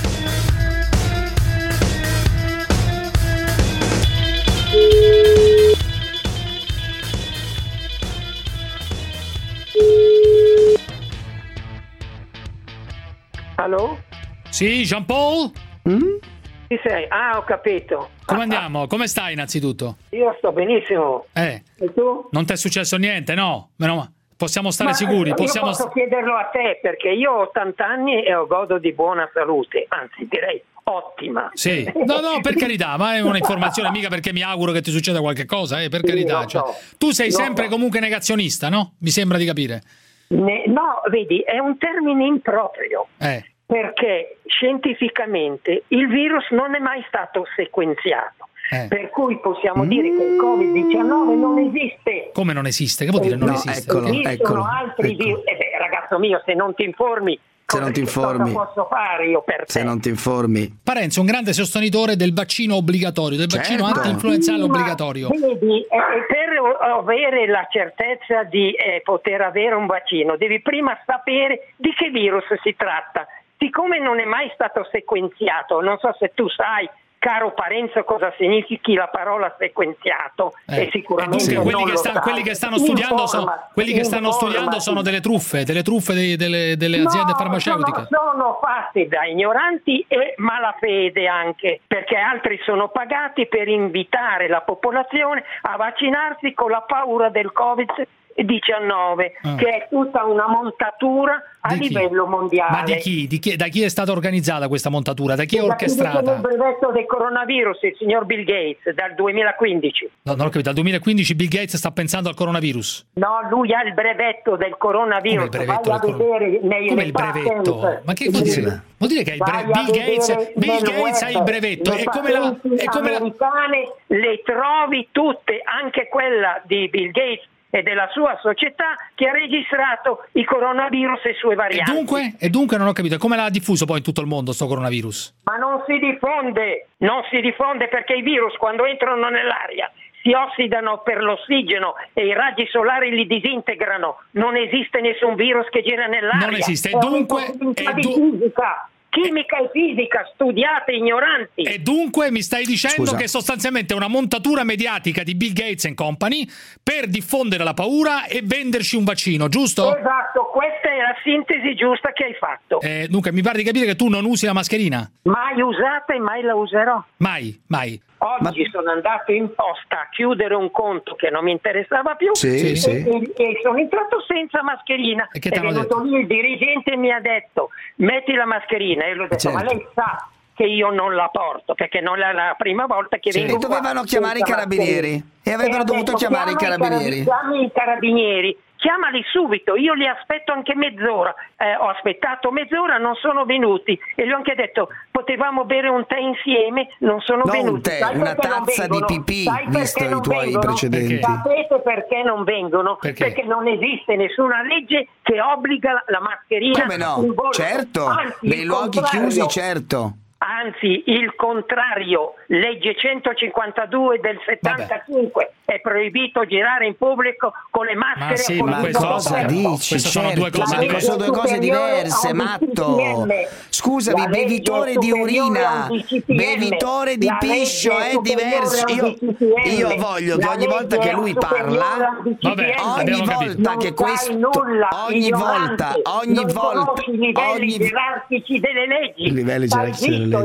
E: Allo?
C: Sì, Jean Paul?
E: Mm? Chi sei? Ah, ho capito.
C: Come andiamo? Come stai innanzitutto?
E: Io sto benissimo.
C: Eh.
E: E tu?
C: Non ti è successo niente, no? Meno male. Possiamo stare
E: Ma
C: sicuri?
E: Io
C: Possiamo
E: posso
C: st-
E: chiederlo a te perché io ho ottanta anni e ho godo di buona salute, anzi direi ottima.
C: Sì, no, no, per carità, ma è un'informazione mica perché mi auguro che ti succeda qualche cosa, eh, per carità.
E: Sì,
C: Cioè,
E: so.
C: tu sei
E: Lo
C: sempre
E: so.
C: comunque negazionista, no? Mi sembra di capire.
E: Ne- no, vedi, è un termine improprio.
C: Eh.
E: Perché scientificamente il virus non è mai stato sequenziato. Eh. Per cui possiamo mm. dire che il covid diciannove non esiste.
C: Come non esiste? Che vuol dire non
I: no,
C: esiste?
I: Eccolo,
E: Esistono
I: eccolo,
E: altri
I: eccolo.
E: virus. Eh beh, ragazzo mio, se non ti informi,
I: se non ti informi,
E: cosa posso fare io per te?
I: Se non ti informi.
C: Parenzo è un grande sostenitore del vaccino obbligatorio, del
I: certo.
C: vaccino anti-influenzale
E: sì,
C: obbligatorio.
E: Vedi, eh, per avere la certezza di eh, poter avere un vaccino, devi prima sapere di che virus si tratta. Siccome non è mai stato sequenziato, non so se tu sai, caro Parenzo, cosa significhi la parola sequenziato,
C: eh.
E: e sicuramente
C: e quelli,
E: non
C: che
E: lo
C: sta,
E: sai.
C: quelli che stanno studiando, sono, quelli che stanno studiando sono delle truffe, delle truffe dei, delle, delle aziende
E: no,
C: farmaceutiche.
E: Sono, sono fatte da ignoranti e malafede anche, perché altri sono pagati per invitare la popolazione a vaccinarsi con la paura del covid diciannove, ah. che è tutta una montatura a
C: di
E: livello mondiale.
C: Ma di chi? di chi? Da chi è stata organizzata questa montatura? Da chi è
E: da
C: orchestrata?
E: Da chi il brevetto del coronavirus, il signor Bill Gates, dal duemilaquindici.
C: No, non ho capito, dal duemilaquindici Bill Gates sta pensando al coronavirus.
E: No, lui ha il brevetto del coronavirus.
C: Come il brevetto
E: Vai
C: del
E: a vedere nei
C: Come il brevetto? Ma che vuol dire? Vuol dire che il bre- Bill Gates, Bill Gates ha il brevetto.
E: Le
C: è come la, è come
E: americane la... le trovi tutte, anche quella di Bill Gates e della sua società, che ha registrato i coronavirus e sue varianti.
C: E dunque, e dunque non ho capito, come l'ha diffuso poi in tutto il mondo sto coronavirus?
E: Ma non si diffonde, non si diffonde perché i virus quando entrano nell'aria si ossidano per l'ossigeno e i raggi solari li disintegrano. Non esiste nessun virus che gira nell'aria.
C: Non esiste, e dunque...
E: È di fisica. Chimica e fisica, studiate, ignoranti.
C: E dunque mi stai dicendo
I: Scusa.
C: che sostanzialmente è una montatura mediatica di Bill Gates and Company per diffondere la paura e venderci un vaccino, giusto?
E: Esatto, questa è la sintesi giusta che hai fatto.
C: Eh, dunque mi pare di capire che tu non usi la mascherina.
E: Mai usata e mai la userò.
C: Mai, mai.
E: Oggi Ma... sono andato in posta a chiudere un conto che non mi interessava più
I: sì,
E: e,
I: sì.
E: e, e sono entrato senza mascherina.
C: E che
E: è venuto lì il dirigente e mi ha detto metti la mascherina, e io gli ho detto
I: certo.
E: ma lei sa che io non la porto perché non è la prima volta che
I: sì.
E: vengo.
I: E dovevano chiamare i carabinieri mascherina. E avrebbero
E: e
I: dovuto
E: detto,
I: chiamare i carabinieri.
E: Chiami i carabinieri. Chiamali subito, io li aspetto anche mezz'ora. Eh, ho aspettato mezz'ora, non sono venuti e gli ho anche detto potevamo bere un tè insieme, non sono
I: non
E: venuti.
I: Un tè,
E: Sai
I: una
E: non
I: tazza di pipì,
E: Sai
I: visto i tuoi
E: vengono?
I: precedenti.
C: Perché?
E: Sapete perché non vengono?
C: Perché?
E: Perché non esiste nessuna legge che obbliga la mascherina.
I: Come no?
E: in volto.
I: Certo,
E: Anzi,
I: nei
E: il
I: luoghi
E: contrario.
I: chiusi, certo.
E: Anzi, il contrario, legge centocinquantadue del settantacinque, Vabbè. È proibito girare in pubblico con le maschere.
C: Ma sì,
E: ma
C: questo,
I: cosa dici?
C: Queste sono
I: certo.
C: due cose diverse.
I: Sono due cose diverse, matto. Scusami, bevitore di urina, bevitore di piscio è diverso. Io, io voglio che ogni volta che lui parla,
C: Vabbè,
I: ogni volta che questo, ogni volta, ogni volta,
E: i livelli
I: ogni
E: gerarchici delle leggi.
I: I livelli gerarchici delle leggi.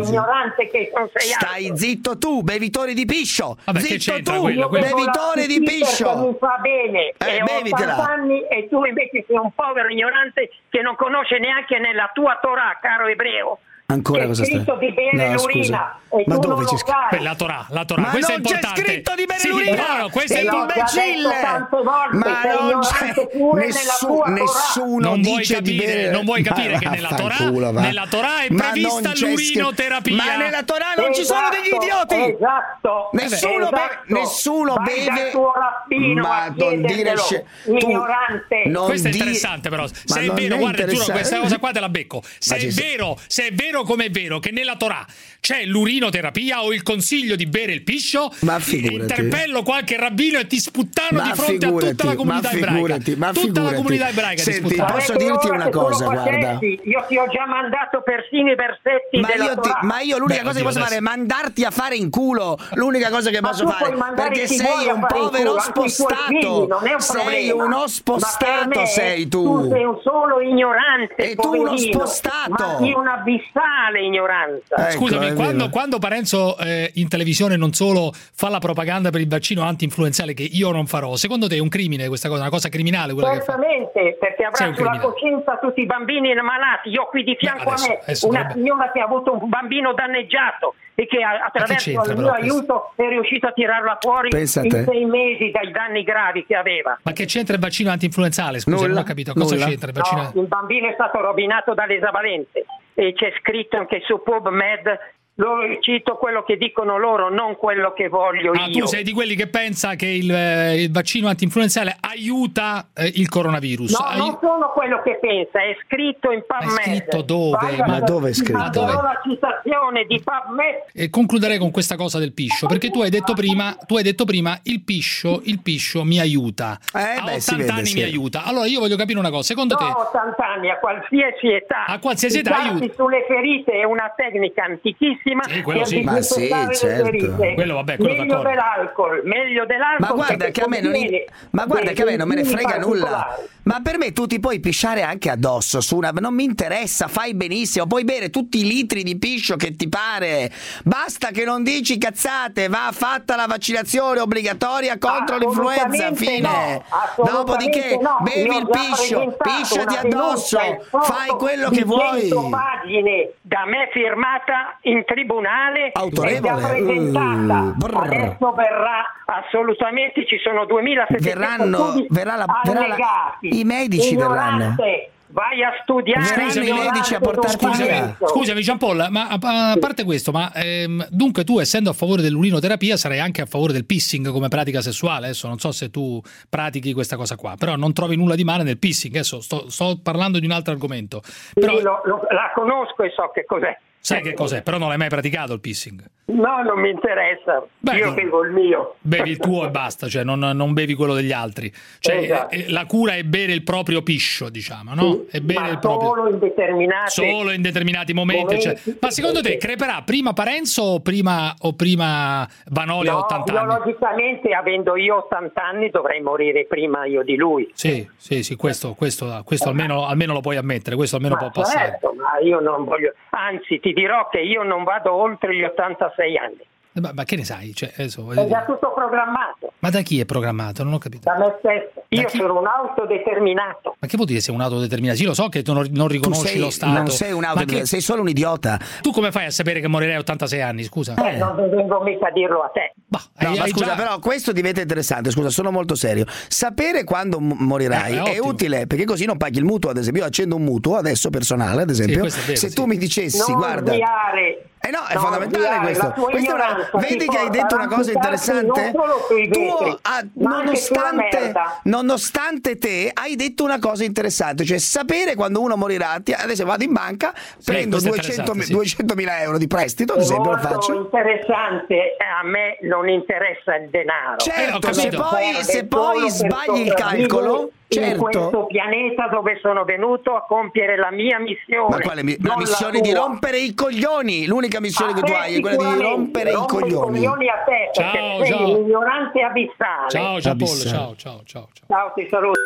E: ignorante che non sei altro.
I: Stai zitto tu, bevitore di piscio.
C: Vabbè, che
I: zitto
C: c'entra
I: tu,
C: quello, quello?
I: bevitore di piscio.
E: Mi fa bene,
I: Eh,
E: e ho
I: bevitela.
E: ottanta anni e tu invece sei un povero ignorante che non conosce neanche nella tua Torah, caro ebreo.
I: Ancora
E: C'è
I: cosa
E: scritto
I: sta?
E: di bere
I: No,
E: l'urina
I: scusa.
E: e
I: Ma
E: tu
I: dove
E: non
I: c'è
E: lo
I: scritto?
E: fai.
C: La Torah, la Torah,
I: Ma
C: questo
I: non
C: è
I: c'è
C: importante.
I: scritto di bere
C: Sì,
I: l'urina.
C: no, questo è
I: Sei
E: L'ho
C: importante.
E: già
I: imbecille.
E: detto tante volte,
I: Ma
E: sei
I: non
E: ignorante
I: c'è
E: pure
I: nessu-
E: nella tua Torah.
I: nessuno
C: Non vuoi
I: dice di
C: capire,
I: bere.
C: non vuoi capire
I: Ma
C: che nella Torah,
I: vaffanculo, va.
C: nella Torah è
I: Ma
C: prevista
I: non c'è
C: l'urinoterapia.
I: scritto- Ma nella Torah non ci sono degli
E: Esatto,
I: idioti.
E: Esatto.
I: Nessuno
E: esatto.
I: beve, nessuno
E: Vai
I: beve.
E: dal tuo rabbino
I: Ma
E: a
I: non dire
E: chiedertelo,
I: sce- tu-
E: ignorante.
I: non
C: Questo è
I: di-
C: interessante però. Se
I: Ma
C: è
I: non
C: vero,
I: è
C: guarda, giuro,
I: interessante.
C: questa cosa qua te la becco. Se
I: Ma
C: è
I: ci sei-
C: vero, se è vero come è vero che nella Torah c'è l'urinoterapia o il consiglio di bere il piscio,
I: Ma figurati.
C: interpello qualche rabbino e ti sputtano
I: Ma
C: di fronte a tutta
I: figurati,
C: la comunità
I: ma
C: ebraica.
I: figurati, ma
C: tutta la
I: figurati.
C: comunità ebraica ti
I: Senti,
C: sputtano.
I: posso
E: Sarebbe
I: dirti
E: ora
I: una
E: che tu lo
I: cosa, guarda.
E: facessi. Io ti ho già mandato persino i versetti
I: Ma
E: della
I: io, ti-
E: Torah.
I: ma io l'unica
C: Beh,
I: cosa che
C: oddio,
I: posso fare è
C: adesso-
I: mandarti a fare in culo. L'unica cosa che
E: Ma
I: posso
E: tu
I: fare.
E: puoi mandare
I: Perché
E: chi
I: sei
E: vuoi a
I: un
E: fare in
I: povero
E: culo, anche i tuoi
I: spostato.
E: figli, non è un
I: Sei
E: problema.
I: uno
E: Ma per
I: spostato,
E: me,
I: sei tu.
E: Tu sei un solo ignorante.
I: E tu uno
E: poverino,
I: spostato.
E: Ma di un'abissale ignoranza.
I: Ecco,
C: Scusami,
I: è
C: quando,
I: vero.
C: quando Parenzo eh, in televisione non solo fa la propaganda per il vaccino anti-influenzale, che io non farò, secondo te è un crimine questa cosa, una cosa criminale quella che fa?
E: Certamente, perché
C: Sei
E: avrà
C: un
E: sulla
C: criminale.
E: coscienza tutti i bambini malati. Io ho qui di fianco
C: adesso-
E: a me
C: adesso
E: una
C: dovrebbe-
E: signora che ha avuto un bambino danneggiato e che a- attraverso
C: c'entra
E: il
C: però
E: mio
C: questo?
E: aiuto è riuscito a tirarla fuori
I: Pensa a
E: in
I: te.
E: sei mesi dai danni gravi che aveva.
C: Ma che c'entra il vaccino anti-influenzale? Scusa,
I: Nulla,
C: non ho capito. Cosa
I: nulla.
C: c'entra il vaccino?
E: No, il bambino è stato rovinato dall'esavalente e c'è scritto anche su PubMed, lo, cito quello che dicono loro, non quello che voglio
C: Ah,
E: io.
C: tu sei di quelli che pensa che il, eh, il vaccino anti-influenzale aiuta eh, il coronavirus?
E: No,
C: Ai-
E: non sono quello che pensa, è scritto in PubMed.
C: È scritto dove?
E: Vai a-
I: Ma dove è scritto?
E: Ma dove? La citazione di PubMed.
C: E concluderei con questa cosa del piscio, perché tu hai detto prima, tu hai detto prima il piscio, il piscio mi aiuta.
I: Eh,
C: a
I: beh, si
C: ottanta
I: vede,
C: anni
I: sì.
C: mi aiuta. Allora io voglio capire una cosa, secondo
E: No,
C: te
E: ottanta anni, a qualsiasi età.
C: A qualsiasi età
E: Pigiarsi
C: aiuta.
E: sulle ferite è una tecnica antichissima.
C: Sì, quello
E: per
C: sì.
I: Ma sì,
E: disinfettare le
I: certo.
E: ferite.
C: Quello, vabbè, quello
E: meglio
C: d'accordo.
E: dell'alcol, meglio dell'alcol.
I: Ma guarda
E: perché
I: che a me non
E: contiene
I: ma guarda
E: dei
I: che a me non me ne
E: benzini
I: frega nulla.
E: particolari.
I: Ma per me tu ti puoi pisciare anche addosso su una non mi interessa, fai benissimo, puoi bere tutti i litri di piscio che ti pare. Basta che non dici cazzate, va fatta la vaccinazione obbligatoria contro l'influenza,
E: Assolutamente
I: fine.
E: no, assolutamente
I: Dopodiché
E: no.
I: bevi
E: Io ho
I: il
E: già
I: piscio,
E: presentato
I: pisciati
E: una
I: addosso,
E: denuncia in foto
I: fai quello
E: di
I: che vuoi.
E: cento pagine da me firmata in tribunale
I: Autorevole.
E: e già presentata.
I: Uh, brr.
E: Adesso verrà assolutamente, ci sono duemilasettecento
I: Verranno-
E: studi
I: verrà la- verrà la-
E: allegati.
I: i medici
E: Ignorante,
I: verranno.
E: vai a studiare.
I: Verranno
C: Scusami,
I: i medici a portarti
C: Scusami,
I: via.
C: scusami Gian Paul, ma a, a parte questo, ma ehm, dunque tu essendo a favore dell'urinoterapia sarai anche a favore del pissing come pratica sessuale? Adesso non so se tu pratichi questa cosa qua, però non trovi nulla di male nel pissing. Adesso sto, sto parlando di un altro argomento. Però
E: Sì, lo- lo- la conosco e so che cos'è.
C: sai che cos'è? Però non l'hai mai praticato il pissing.
E: No, non mi interessa.
C: Beh,
E: Io
C: no.
E: bevo il mio.
C: Bevi il tuo e basta, cioè non, non bevi quello degli altri. Cioè,
E: Esatto.
C: eh, la cura è bere il proprio piscio, diciamo, no?
E: Sì,
C: È bere
E: ma
C: il proprio
E: solo in determinate
C: solo in determinati momenti.
E: momenti.
C: Cioè. Ma secondo te creperà prima Parenzo o prima, o prima Vanoli a
E: No,
C: ottanta
E: io
C: anni?
E: logicamente avendo io ottanta anni dovrei morire prima io di lui.
C: Sì, sì, sì, questo, questo, questo almeno, almeno lo puoi ammettere, questo almeno
E: Ma
C: può passare.
E: certo, ma io non voglio, anzi ti dirò che io non vado oltre gli ottantasei anni.
C: Eh, Ma, ma che ne sai? Cioè, adesso, voglio
E: È già
C: dire.
E: tutto programmato
C: Ma da chi è programmato? Non ho capito.
E: da me stesso. Io
C: chi?
E: sono un autodeterminato.
C: Ma che vuol dire sei un autodeterminato? Sì, lo so che tu non, non
I: Tu
C: riconosci
I: sei,
C: lo Stato.
I: non sei un
C: ma
I: auto,
C: che-
I: sei solo un idiota.
C: tu come fai a sapere che morirei a ottantasei anni? Scusa.
E: Eh, non vengo mica a dirlo a te.
I: No,
C: hai-
I: ma
C: hai
I: scusa,
C: già-
I: però questo diventa interessante. Scusa, sono molto serio. Sapere quando m- morirai
C: Eh, è
I: è,
C: ottimo.
I: utile perché così non paghi il mutuo. Ad esempio, io accendo un mutuo adesso personale. Ad esempio,
C: questo è vero,
I: se
C: sì.
I: tu mi dicessi,
E: non
I: guarda,
E: sviare.
I: Eh no, è
E: Non
I: fondamentale
E: sviare,
I: questo.
E: la tua
I: Questa è una-
E: ignoranza ti
I: vedi che hai
E: porta
I: detto una
E: a
I: cosa
E: buttarti
I: interessante?
E: non solo sui
I: Tu,
E: vetri,
I: ah,
E: ma anche sulla
I: nonostante,
E: merda.
I: nonostante te, hai detto una cosa interessante, cioè sapere quando uno morirà. Ti- Adesso vado in banca, prendo
C: questo è
I: duecento
C: interessante, sì.
I: duecentomila euro di prestito, ad
E: È
I: esempio, lo
E: molto
I: faccio.
E: interessante, a me non interessa il denaro.
I: Certo,
C: Eh, ho
I: se
C: capito.
I: poi,
E: Serve
I: se poi
E: solo per
I: sbagli il
E: sopravvivere
I: calcolo,
E: in
I: certo.
E: questo pianeta dove sono venuto a compiere la mia missione.
I: Ma quale mi- la
E: non
I: missione di
E: tua.
I: rompere i coglioni? L'unica missione
E: A
I: che tu
E: te
I: hai è quella di
E: sicuramente,
I: rompere i
E: rompo
I: coglioni.
E: a te, perché
C: Ciao,
E: sei
C: ciao.
E: un ignorante abissale.
C: Ciao Gian Paul,
I: Abissale.
C: ciao, ciao, ciao, ciao.
E: Ciao, ti saluto.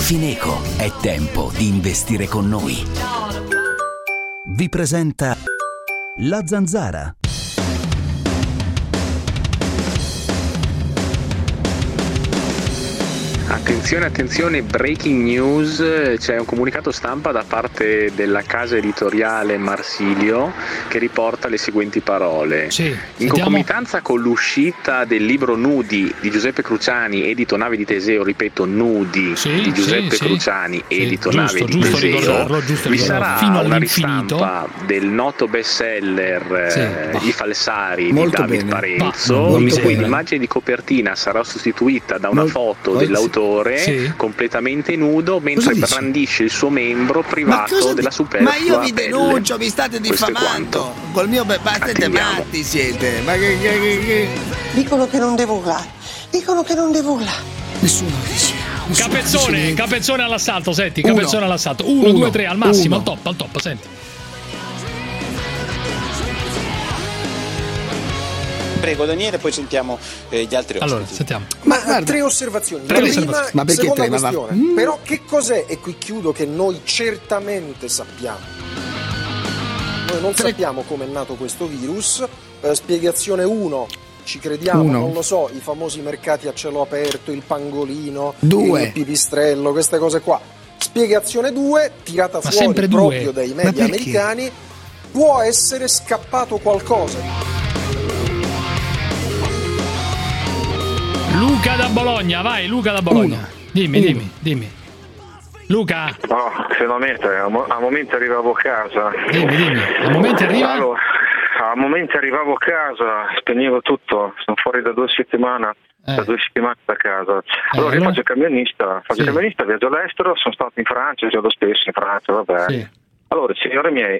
Q: Fineco, è tempo di investire con noi. Vi presenta La Zanzara.
V: Attenzione, attenzione, breaking news, c'è un comunicato stampa da parte della casa editoriale Marsilio che riporta le seguenti parole.
C: Sì,
V: in
C: sentiamo.
V: concomitanza con l'uscita del libro Nudi di Giuseppe Cruciani, edito Nave di Teseo, ripeto Nudi
C: Sì,
V: di Giuseppe
C: sì, sì.
V: Cruciani,
C: Sì,
V: edito
C: giusto,
V: Nave di
C: giusto
V: Teseo,
C: ricordarlo, giusto
V: vi
C: ricordarlo.
V: sarà
C: Fino
V: una
C: all'infinito.
V: ristampa del noto bestseller
C: Sì.
V: eh, I falsari
I: Molto
V: di David
I: bene.
V: Parenzo,
I: Molto
V: in cui
I: bene.
V: l'immagine di copertina sarà sostituita da una
I: Mol-
V: foto
I: molto-
V: dell'autore
C: Sì.
V: completamente nudo mentre
I: dici?
V: brandisce il suo membro
I: Ma,
V: privato
I: cosa
V: della
I: di-
V: superflua
I: ma io vi
V: pelle.
I: denuncio, mi state
V: Questo è
I: diffamando.
V: quanto.
I: Col mio be- ma siete
V: Attendiamo.
I: matti siete. Ma che, che, che, che...
U: Dicono che non devo urlare. Dicono che non devo urlare.
I: Nessuno lo dice. Nessuno dice
C: Capezzone,
I: niente.
C: capezzone all'assalto, senti,
I: Uno.
C: capezzone all'assalto. Uno,
I: Uno.
C: due, tre, al massimo,
I: Uno.
C: al top, al top, senti.
N: Prego Daniele, poi sentiamo eh, gli altri ospiti.
C: Allora, sentiamo.
G: Ma
I: guarda.
G: tre osservazioni.
C: Tre
G: La
C: osservazioni.
G: prima,
I: Ma perché
G: seconda
I: tre? Ma va-
G: questione.
I: Mm.
G: Però che cos'è, e qui chiudo, che noi certamente sappiamo? Noi non
I: Tre-
G: sappiamo come è nato questo virus. Eh, spiegazione uno, ci crediamo,
I: Uno.
G: non lo so, i famosi mercati a cielo aperto, il pangolino,
I: Due.
G: il pipistrello, queste cose qua. Spiegazione due, tirata
C: Ma
G: fuori
C: sempre
G: proprio
C: due.
G: dai
I: Ma
G: media
I: perché?
G: americani, può essere scappato qualcosa.
C: Luca da Bologna, vai, Luca da Bologna.
I: Uno.
C: Dimmi,
I: Uno.
C: dimmi, dimmi. Luca,
P: No, finalmente, a mo- a momento arrivavo a casa.
C: dimmi, dimmi. Al momento arriva?
P: Allora, a momento arrivavo a casa, spegnevo tutto, sono fuori da due settimane.
C: Eh.
P: Da due settimane da casa. Allora io
C: allora?
P: faccio il camionista, faccio
C: Sì.
P: il camionista, viaggio all'estero, sono stato in Francia, gioco spesso in Francia, vabbè.
C: Sì.
P: Allora, signori miei,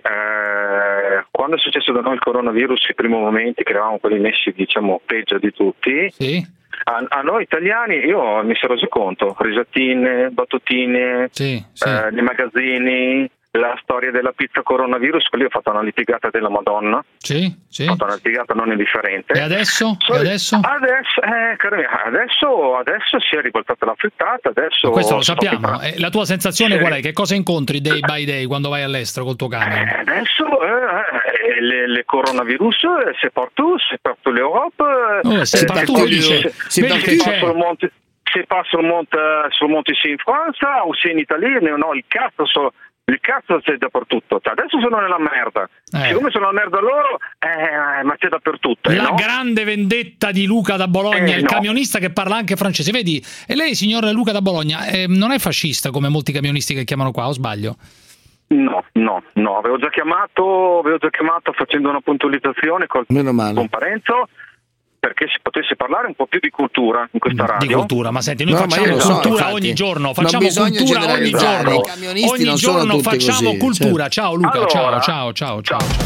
P: eh, quando è successo da noi il coronavirus, i primi momenti che eravamo quelli messi, diciamo, peggio di tutti,
C: Sì.
P: a, a noi italiani io mi sono reso conto, risatine, battutine,
C: Sì, sì.
P: eh, nei magazzini, la storia della pizza coronavirus, lì ho fatto una litigata della Madonna,
C: Sì, sì.
P: ho fatto una litigata non indifferente.
C: E adesso? E adesso?
P: Adesso, eh, caro mio, adesso, adesso si è ribaltata la frittata, adesso...
C: Ma questo lo
P: sto
C: sappiamo.
P: piccolando.
C: Eh, la tua sensazione
P: Sì.
C: qual è? Che cosa incontri day by day quando vai all'estero col tuo camion?
P: Eh, Adesso eh, le, le coronavirus, eh, c'est partout, c'est partout l'Europe.
C: Oh, c'est
P: eh,
C: partout,
P: c'est
C: dice.
P: c'est
C: Vedi
P: c'est
C: che
P: pas
C: c'è.
P: sul monte, c'est pas sul monte, sul monte sia in Francia o sia in Italia, no, il cazzo, so- il cazzo c'è dappertutto. Cioè, adesso sono nella merda.
C: Eh.
P: Siccome sono nella merda loro, eh, ma c'è dappertutto. eh,
C: La
P: no?
C: grande vendetta di Luca da Bologna,
P: Eh,
C: il
P: no.
C: camionista che parla anche francese. Vedi, e lei, signor Luca da Bologna, eh, non è fascista come molti camionisti che chiamano qua, o sbaglio?
P: No, no, no, avevo già chiamato, avevo già chiamato facendo una puntualizzazione col,
I: Meno male.
P: con Parenzo perché si potesse parlare un po' più di cultura in questa radio.
C: Di cultura, ma senti, noi
I: No, ma
C: facciamo
I: io lo so,
C: cultura
I: infatti.
C: ogni giorno,
I: Non
C: facciamo
I: bisogna
C: cultura ogni
I: generalizzare,
C: giorno.
I: i camionisti
C: Ogni
I: non sono
C: giorno
I: tutti
C: facciamo
I: così,
C: cultura.
I: certo.
C: Ciao Luca,
P: Allora,
C: ciao, ciao, ciao, ciao, ciao.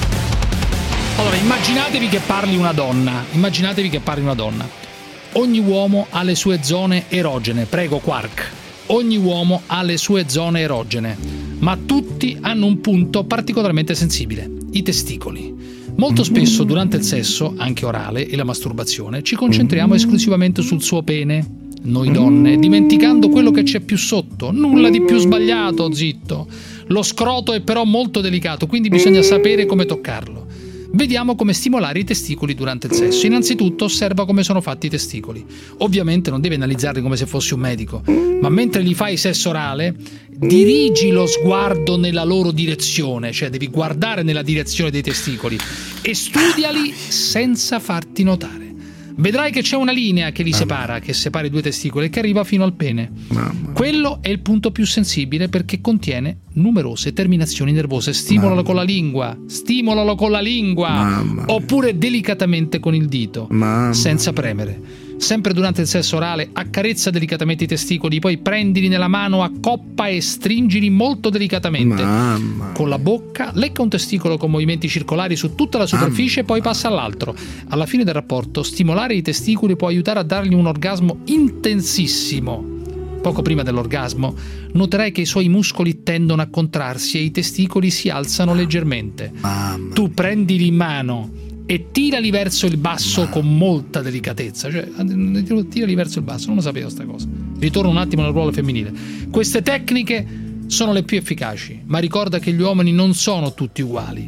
C: Allora, immaginatevi che parli una donna, immaginatevi che parli una donna. Ogni uomo ha le sue zone erogene, prego Quark. Ogni uomo ha le sue zone erogene, ma tutti hanno un punto particolarmente sensibile, i testicoli. Molto spesso durante il sesso, anche orale, e la masturbazione, ci concentriamo esclusivamente sul suo pene, noi donne, dimenticando quello che c'è più sotto. Nulla di più sbagliato, zitto. Lo scroto è però molto delicato, quindi bisogna sapere come toccarlo. Vediamo come stimolare i testicoli durante il sesso. Innanzitutto osserva come sono fatti i testicoli. Ovviamente non devi analizzarli come se fossi un medico, ma mentre gli fai sesso orale, dirigi lo sguardo nella loro direzione, cioè devi guardare nella direzione dei testicoli e studiali senza farti notare. Vedrai che c'è una linea che li separa, che separa i due testicoli e che arriva fino al pene. Quello è il punto più sensibile perché contiene numerose terminazioni nervose. Stimolalo con la lingua, stimolalo con la lingua, oppure delicatamente con il dito, senza premere. Sempre durante il sesso orale accarezza delicatamente i testicoli, poi prendili nella mano a coppa e stringili molto delicatamente.
I: Mamma.
C: Con la bocca lecca un testicolo con movimenti circolari su tutta la superficie e poi passa all'altro. Alla fine del rapporto, stimolare i testicoli può aiutare a dargli un orgasmo intensissimo. Poco prima dell'orgasmo, noterai che i suoi muscoli tendono a contrarsi e i testicoli si alzano leggermente.
I: Mamma.
C: Tu prendili in mano e tirali verso il basso con molta delicatezza, cioè tirali verso il basso, non lo sapevo sta cosa. Ritorno un attimo nel ruolo femminile. Queste tecniche sono le più efficaci, ma ricorda che gli uomini non sono tutti uguali.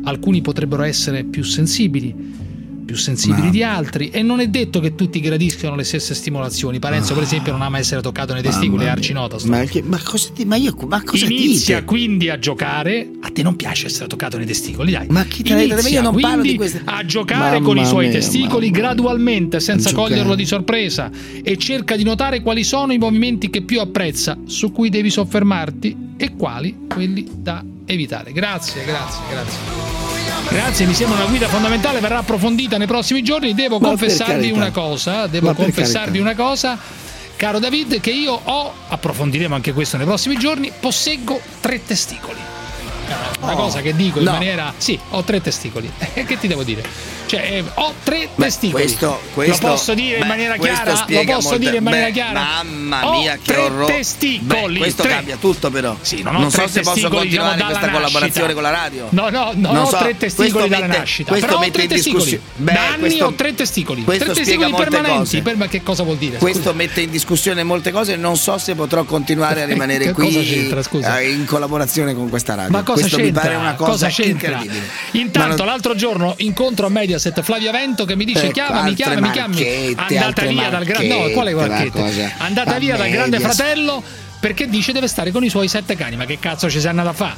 C: alcuni potrebbero essere più sensibili più sensibili no. di altri, e non è detto che tutti gradiscano le stesse stimolazioni. Parenzo, oh. per esempio, non ama essere toccato nei testicoli, è arcinota.
I: Ma, che, ma cosa ti, ma io ma cosa
C: inizia
I: dite?
C: Quindi a giocare. A te non piace essere toccato nei testicoli, dai.
I: Ma chi te l'ha detto? Io non
C: quindi
I: parlo di queste...
C: a giocare
I: mamma
C: con i suoi
I: mia,
C: testicoli
I: mamma.
C: gradualmente, senza
I: Giocare.
C: coglierlo di sorpresa, e cerca di notare quali sono i movimenti che più apprezza, su cui devi soffermarti, e quali quelli da evitare. Grazie, grazie, grazie. Grazie, mi sembra una guida fondamentale, verrà approfondita nei prossimi giorni. Devo
I: Ma
C: confessarvi una cosa, devo
I: Ma
C: confessarvi una cosa, caro David, che io ho, approfondiremo anche questo nei prossimi giorni, posseggo tre testicoli. Una
I: oh,
C: cosa che dico in
I: no.
C: maniera, sì, ho tre testicoli. Che ti devo dire? Cioè, eh, ho tre
I: beh,
C: testicoli.
I: Questo, questo,
C: lo posso dire
I: beh,
C: in maniera chiara? Lo posso
I: molte,
C: dire in maniera
I: beh,
C: chiara?
I: Mamma mia,
C: ho
I: che
C: tre
I: orrore.
C: testicoli.
I: Beh, questo
C: tre.
I: cambia tutto, però.
C: Sì, non, ho
I: non
C: tre
I: so se posso continuare
C: diciamo,
I: questa
C: nascita.
I: collaborazione con la radio.
C: No, no, no,
I: non
C: ho
I: so,
C: tre testicoli dalla
I: mette,
C: nascita.
I: Questo
C: però
I: mette
C: ho tre
I: in discussione.
C: Beh, da anni questo, ho tre testicoli. Tre testicoli permanenti. Per, ma che cosa vuol dire?
I: Questo
C: Scusa.
I: mette in discussione molte cose. Non so se potrò continuare a rimanere qui in collaborazione con questa radio.
C: Ma cosa
I: questo
C: c'entra?
I: mi pare una cosa,
C: cosa
I: incredibile.
C: Intanto, l'altro giorno incontro a Mediaset Flavia Vento che mi dice: chiama. Mi chiama, mi chiami, andata via dal grande, no, quale marchette? Andata via dal grande fratello perché dice deve stare con i suoi sette cani. Ma che cazzo ci sei andata a fare?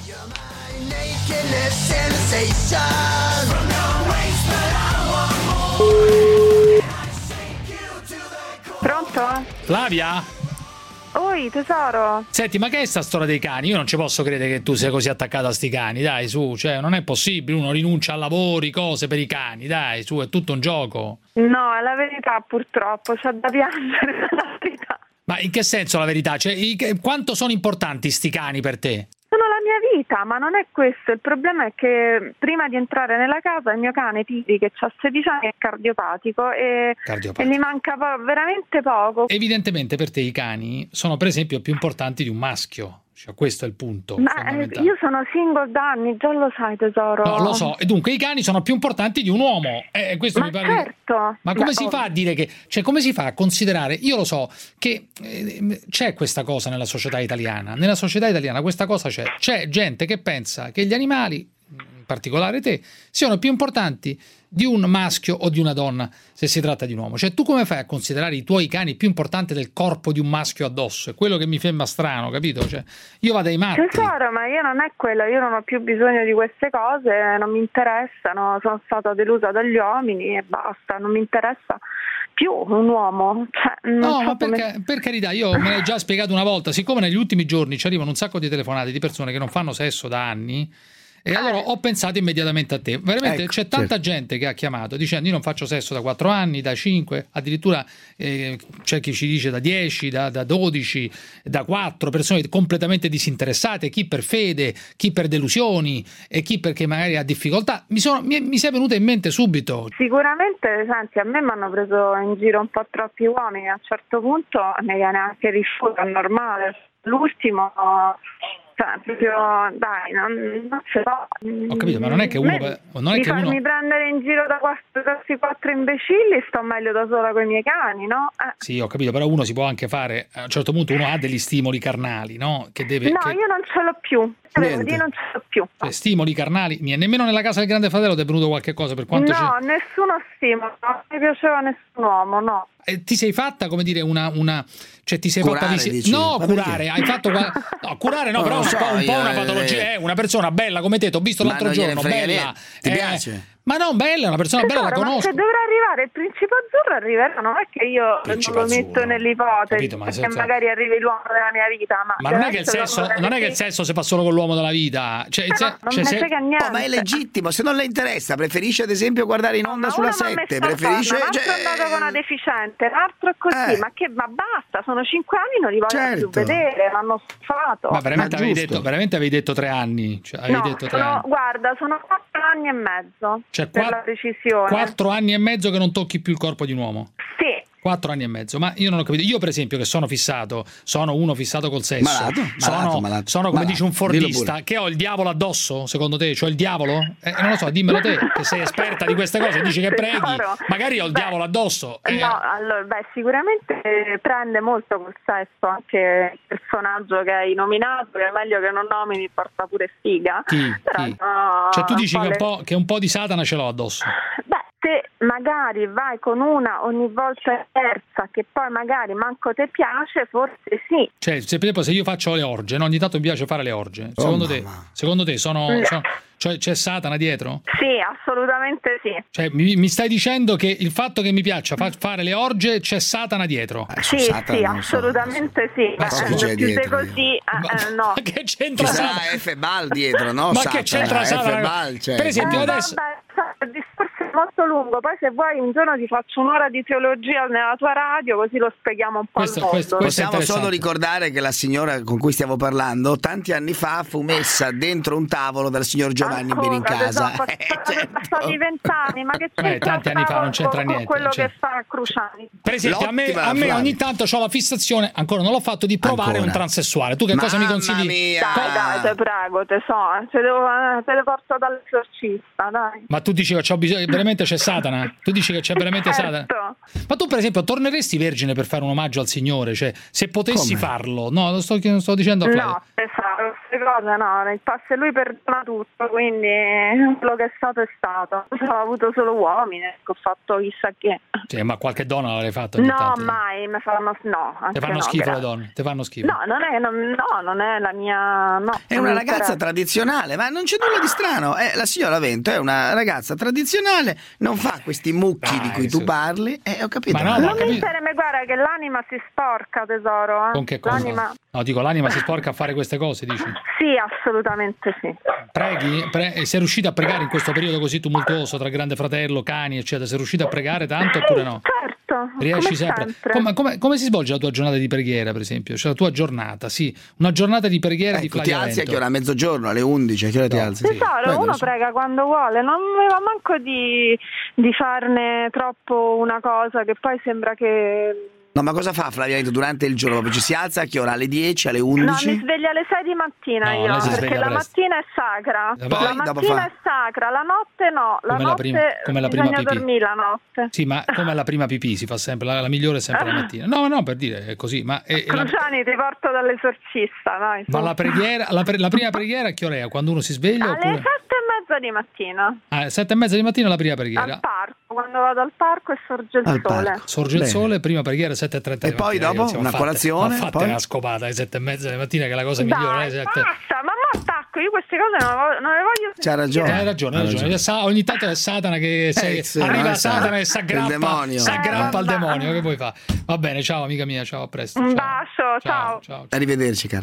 H: Pronto?
C: Flavia?
H: Oi tesoro.
C: Senti, ma che è sta storia dei cani? Io non ci posso credere che tu sia così attaccata a sti cani, dai, su, cioè non è possibile, uno rinuncia a lavori, cose per i cani, dai, su, è tutto un gioco.
H: No, è la verità, purtroppo, c'è da piangere, la verità.
C: Ma in che senso la verità? Cioè, quanto sono importanti sti cani per te?
H: Sono la mia vita, ma non è questo. Il problema è che prima di entrare nella casa il mio cane Tiri, che ha sedici anni, è cardiopatico e,
C: cardiopatico.
H: e gli manca po- veramente poco.
C: Evidentemente per te i cani sono per esempio più importanti di un maschio. Cioè, questo è il punto.
H: Ma io sono single da anni, già lo sai tesoro.
C: No, lo so, e dunque i cani sono più importanti di un uomo. Eh, questo
H: ma
C: mi pare.
H: Certo.
C: Ma come
H: Beh,
C: si
H: oh.
C: fa a dire che, cioè come si fa a considerare, io lo so che eh, c'è questa cosa nella società italiana, nella società italiana questa cosa c'è, c'è gente che pensa che gli animali, in particolare te, siano più importanti di un maschio o di una donna se si tratta di un uomo. Cioè tu come fai a considerare i tuoi cani più importanti del corpo di un maschio addosso? È quello che mi sembra strano, capito? Cioè io vado ai matti.
H: Tesoro, ma io non è quello, io non ho più bisogno di queste cose, non mi interessano, sono stata delusa dagli uomini e basta, non mi interessa più un uomo. Cioè, non
C: no,
H: so
C: ma per,
H: come...
C: per carità, io me l'hai già spiegato una volta, siccome negli ultimi giorni ci arrivano un sacco di telefonate di persone che non fanno sesso da anni, e allora ho pensato immediatamente a te. Veramente ecco, c'è tanta certo. gente che ha chiamato dicendo io non faccio sesso da quattro anni, da cinque, addirittura eh, c'è chi ci dice da dieci, da, da dodici, da quattro, persone completamente disinteressate, chi per fede, chi per delusioni e chi perché magari ha difficoltà. Mi, sono, mi, mi si è venuta in mente subito.
H: Sicuramente, senti, a me mi hanno preso in giro un po' troppi uomini, a un certo punto mi viene anche rifiuto, è normale. L'ultimo... Cioè, proprio, dai, non, non ce l'ho.
C: Ho capito, ma non è che uno...
H: Me,
C: non è
H: di
C: che
H: farmi
C: uno...
H: prendere in giro da quattro, questi quattro imbecilli, sto meglio da sola con i miei cani, no? Eh.
C: Sì, ho capito, però uno si può anche fare... A un certo punto uno ha degli stimoli carnali, no? Che deve...
H: No,
C: che...
H: io non ce l'ho più. Io non ce l'ho più.
C: Cioè, stimoli carnali, nemmeno nella casa del grande fratello ti è venuto qualche cosa per quanto
H: no,
C: c'è...
H: nessuno stimolo, non mi piaceva nessun uomo, no.
C: Eh, ti sei fatta, come dire, una... una... cioè ti sei
I: curare,
C: fatta visi...
I: dici?
C: No,
I: ma
C: curare,
I: perché?
C: hai fatto... Qual... No, curare no,
I: no
C: però
I: so,
C: un po', un po'
I: io,
C: una patologia,
I: eh,
C: è una persona bella come te, ti ho visto
I: ma
C: l'altro
I: non
C: giorno,
I: gliene frega
C: bella.
I: niente. Ti
C: eh,
I: piace?
C: Ma no, bella, una persona
H: Tesoro,
C: bella, la
H: ma
C: conosco.
H: se dovrà arrivare il principe azzurro arriverà, non è che io
C: Principe
H: non lo metto
C: azzurro.
H: nell'ipotesi,
C: Capito, ma
H: perché
C: senza-
H: magari arrivi l'uomo della mia vita, ma,
C: Ma non è che il sesso, non è che il sesso si fa solo con l'uomo della vita. Cioè, il
H: no,
C: se-
H: non
C: cioè,
H: me
C: se-
H: frega niente.
I: Oh, ma è legittimo, se non le interessa, preferisce ad esempio guardare in onda
H: Ma
I: sulla
H: uno m'ha
I: sette,
H: messo a
I: preferisce...
H: farlo, un altro
I: cioè-
H: è andato con una deficiente, l'altro è così,
I: Eh.
H: ma che ma basta, sono cinque anni, non li voglio
I: Certo.
H: più vedere, l'hanno sfato.
C: Ma veramente
I: Ma
C: avevi
I: giusto.
C: detto, veramente avevi detto tre anni. Cioè, avevi
H: No,
C: detto tre
H: sono,
C: anni.
H: guarda, sono quattro anni e mezzo,
C: Cioè,
H: per
C: qua-
H: la precisione.
C: Quattro anni e mezzo che non tocchi più il corpo di un uomo.
H: Sì.
C: Quattro anni e mezzo, ma io non ho capito. Io, per esempio, che sono fissato, sono uno fissato col sesso.
I: Malato,
C: sono,
I: malato, malato.
C: sono come
I: Malato.
C: dice un
I: Dillo
C: fordista,
I: pure.
C: che ho il diavolo addosso, secondo te? C'ho il diavolo? Eh, non lo so, dimmelo te, che sei esperta di queste cose, dici che preghi.
H: Tesoro.
C: Magari ho il
H: Beh,
C: diavolo addosso. Eh.
H: No, allora, beh, sicuramente prende molto col sesso anche il personaggio che hai nominato, che è meglio che non nomini, porta pure sfiga.
C: Chi?
H: Però
C: Chi?
H: no,
C: Cioè tu dici
H: un
C: che un,
H: le...
C: po', che un po' di Satana ce l'ho addosso.
H: Beh, se magari vai con una ogni volta terza che poi magari manco te piace, forse sì.
C: Cioè, se, se io faccio le orge, no? Ogni tanto mi piace fare le orge.
H: Oh,
C: secondo, te,
H: mamma.
C: secondo te sono,
H: No.
C: sono cioè c'è Satana dietro?
H: Sì, assolutamente sì.
C: Cioè mi, mi stai dicendo che il fatto che mi piaccia fa, fare le orge c'è Satana dietro?
H: Eh, sì, Satana, sì, assolutamente sì.
C: Ma
H: Eh,
C: chi c'è
H: più
C: dietro?
H: sei così, eh, eh, no.
C: Ma che c'entra
I: Ci sarà
C: Satana?
I: F Ball dietro, no?
C: Ma
I: Satana,
C: che c'entra Satana?
I: F Ball, cioè.
C: Per esempio
H: Eh,
C: adesso...
H: vabbè, il discorso è molto lungo, poi se vuoi un giorno ti faccio un'ora di teologia nella tua radio, così lo spieghiamo un po'
I: Questo,
H: al mondo.
I: questo, Possiamo solo ricordare che la signora con cui stiamo parlando tanti anni fa fu messa dentro un tavolo dal signor Giovanni Benincasa.
H: Sono passati vent'anni, ma che c'entra?
C: Eh, tanti anni fa non c'entra
H: con
C: niente,
H: quello
C: cioè.
H: che fa Cruciani?
C: Per esempio, a me,
I: L'ottima
C: a me
I: Flavia.
C: ogni tanto ho la fissazione, ancora non l'ho fatto, di provare
I: Ancora.
C: un transessuale. Tu che cosa mi
I: Mamma
C: consigli?
I: mia.
H: Dai, dai, te prego, te so, eh, te, devo, eh, te le porto dall'esorcista, dai.
C: Ma tu dici che c'ho bisogno, veramente c'è Satana? Tu dici che c'è veramente
H: Certo.
C: Satana? Ma tu, per esempio, torneresti vergine per fare un omaggio al Signore? Cioè, se potessi
I: Come?
C: farlo, no, lo sto, sto dicendo a Flavio.
H: No, tesoro, queste cose no, il passo lui perdona tutto, quindi quello che è stato è stato. Ho avuto solo uomini, ho fatto chissà che.
C: Cioè, ma qualche donna l'avrei fatto ogni
H: No,
C: tanto.
H: mai, mi fanno no.
C: Ti
H: anche
C: fanno
H: no,
C: schifo
H: grazie.
C: le donne, ti fanno schifo.
H: No, non è, non, no, non è la mia. No,
I: È
H: non
I: una
H: mi
I: ragazza
H: interessa.
I: tradizionale, ma non c'è nulla di strano. Eh, la signora Vento è una ragazza tradizionale, non fa questi mucchi
C: Dai,
I: di cui
C: su.
I: tu parli. Eh, ho capito.
C: Ma no,
H: Non
C: ma ho
H: mi
C: capito.
H: interessa, ma guarda che l'anima si sporca, tesoro. Eh?
C: Con che cosa?
H: L'anima.
C: No, dico, l'anima si sporca a fare queste cose, dici?
H: Sì, assolutamente sì.
C: Preghi? Pre- sei riuscita a pregare in questo periodo così tumultuoso tra Grande Fratello, cani, eccetera? Sei riuscita a pregare tanto oppure no?
H: Certo,
C: Riesci
H: come
C: sempre?
H: sempre.
C: Come, come- come si svolge la tua giornata di preghiera, per esempio? Cioè la tua giornata, sì, una giornata di preghiera di
I: Ecco, ti
C: Flavia
I: alzi a
C: Vento.
I: che ora? A mezzogiorno, alle undici, a che ora ti alzi?
H: Tesoro,
I: Quello
H: uno
I: so.
H: prega quando vuole, non mi va manco di, di farne troppo una cosa che poi sembra che.
I: No, ma cosa fa Flavia Vento durante il giorno? Proprio ci si alza a che ora? Alle dieci, alle
H: No,
I: undici?
H: mi sveglio alle sei di mattina
C: No,
H: io,
C: lei si
H: perché
C: sveglia
H: la
C: presto.
H: mattina è sacra.
C: Poi,
H: la
I: dopo
H: mattina
I: fa-
H: è sacra, la notte no. La
C: Come la
H: notte
C: prima- come la prima
H: bisogna
C: pipì.
H: dormire la notte.
C: Sì, ma come la prima pipì si fa sempre, la, la migliore è sempre la mattina. No, no, per dire, è così. Ma, è- è la,
H: Cruciani, ti porto dall'esorcista, dai.
C: ma la preghiera, la, pre- la prima preghiera a che ora è? Quando uno si sveglia
H: Alle
C: oppure?
H: sette e mezza di mattina.
C: Ah, sette e mezza di mattina la prima
H: Al
C: preghiera.
H: parco, quando vado al parco e sorge il
I: Al
H: sole.
I: parco.
C: Sorge il
I: Bene.
C: sole, prima preghiera sette e trenta
I: E
C: di
I: poi
C: mattina,
I: dopo
C: ragazzi, ma
I: una
C: fate-
I: colazione,
C: ma fate
I: poi?
C: una scopata alle sette e mezza di mattina che è la cosa migliore.
H: Dai,
C: eh, sette-
H: basta, ma mo stacco, io queste cose non, le voglio- non le voglio
I: C'ha ragione.
C: Eh, hai ragione, hai
I: Ha
C: ragione.
I: ragione.
C: Sa- ogni tanto è Satana che se-
I: Eh, sì,
C: arriva
I: no,
C: Satana
I: sa-
C: e si
I: il
C: aggrappa,
I: demonio.
C: si aggrappa
H: Eh,
C: al
H: vabbè.
C: demonio. Che vuoi fare? Va bene, ciao amica mia, ciao, a presto.
H: Un
C: ciao.
H: bacio, ciao.
C: ciao.
I: Arrivederci, cara.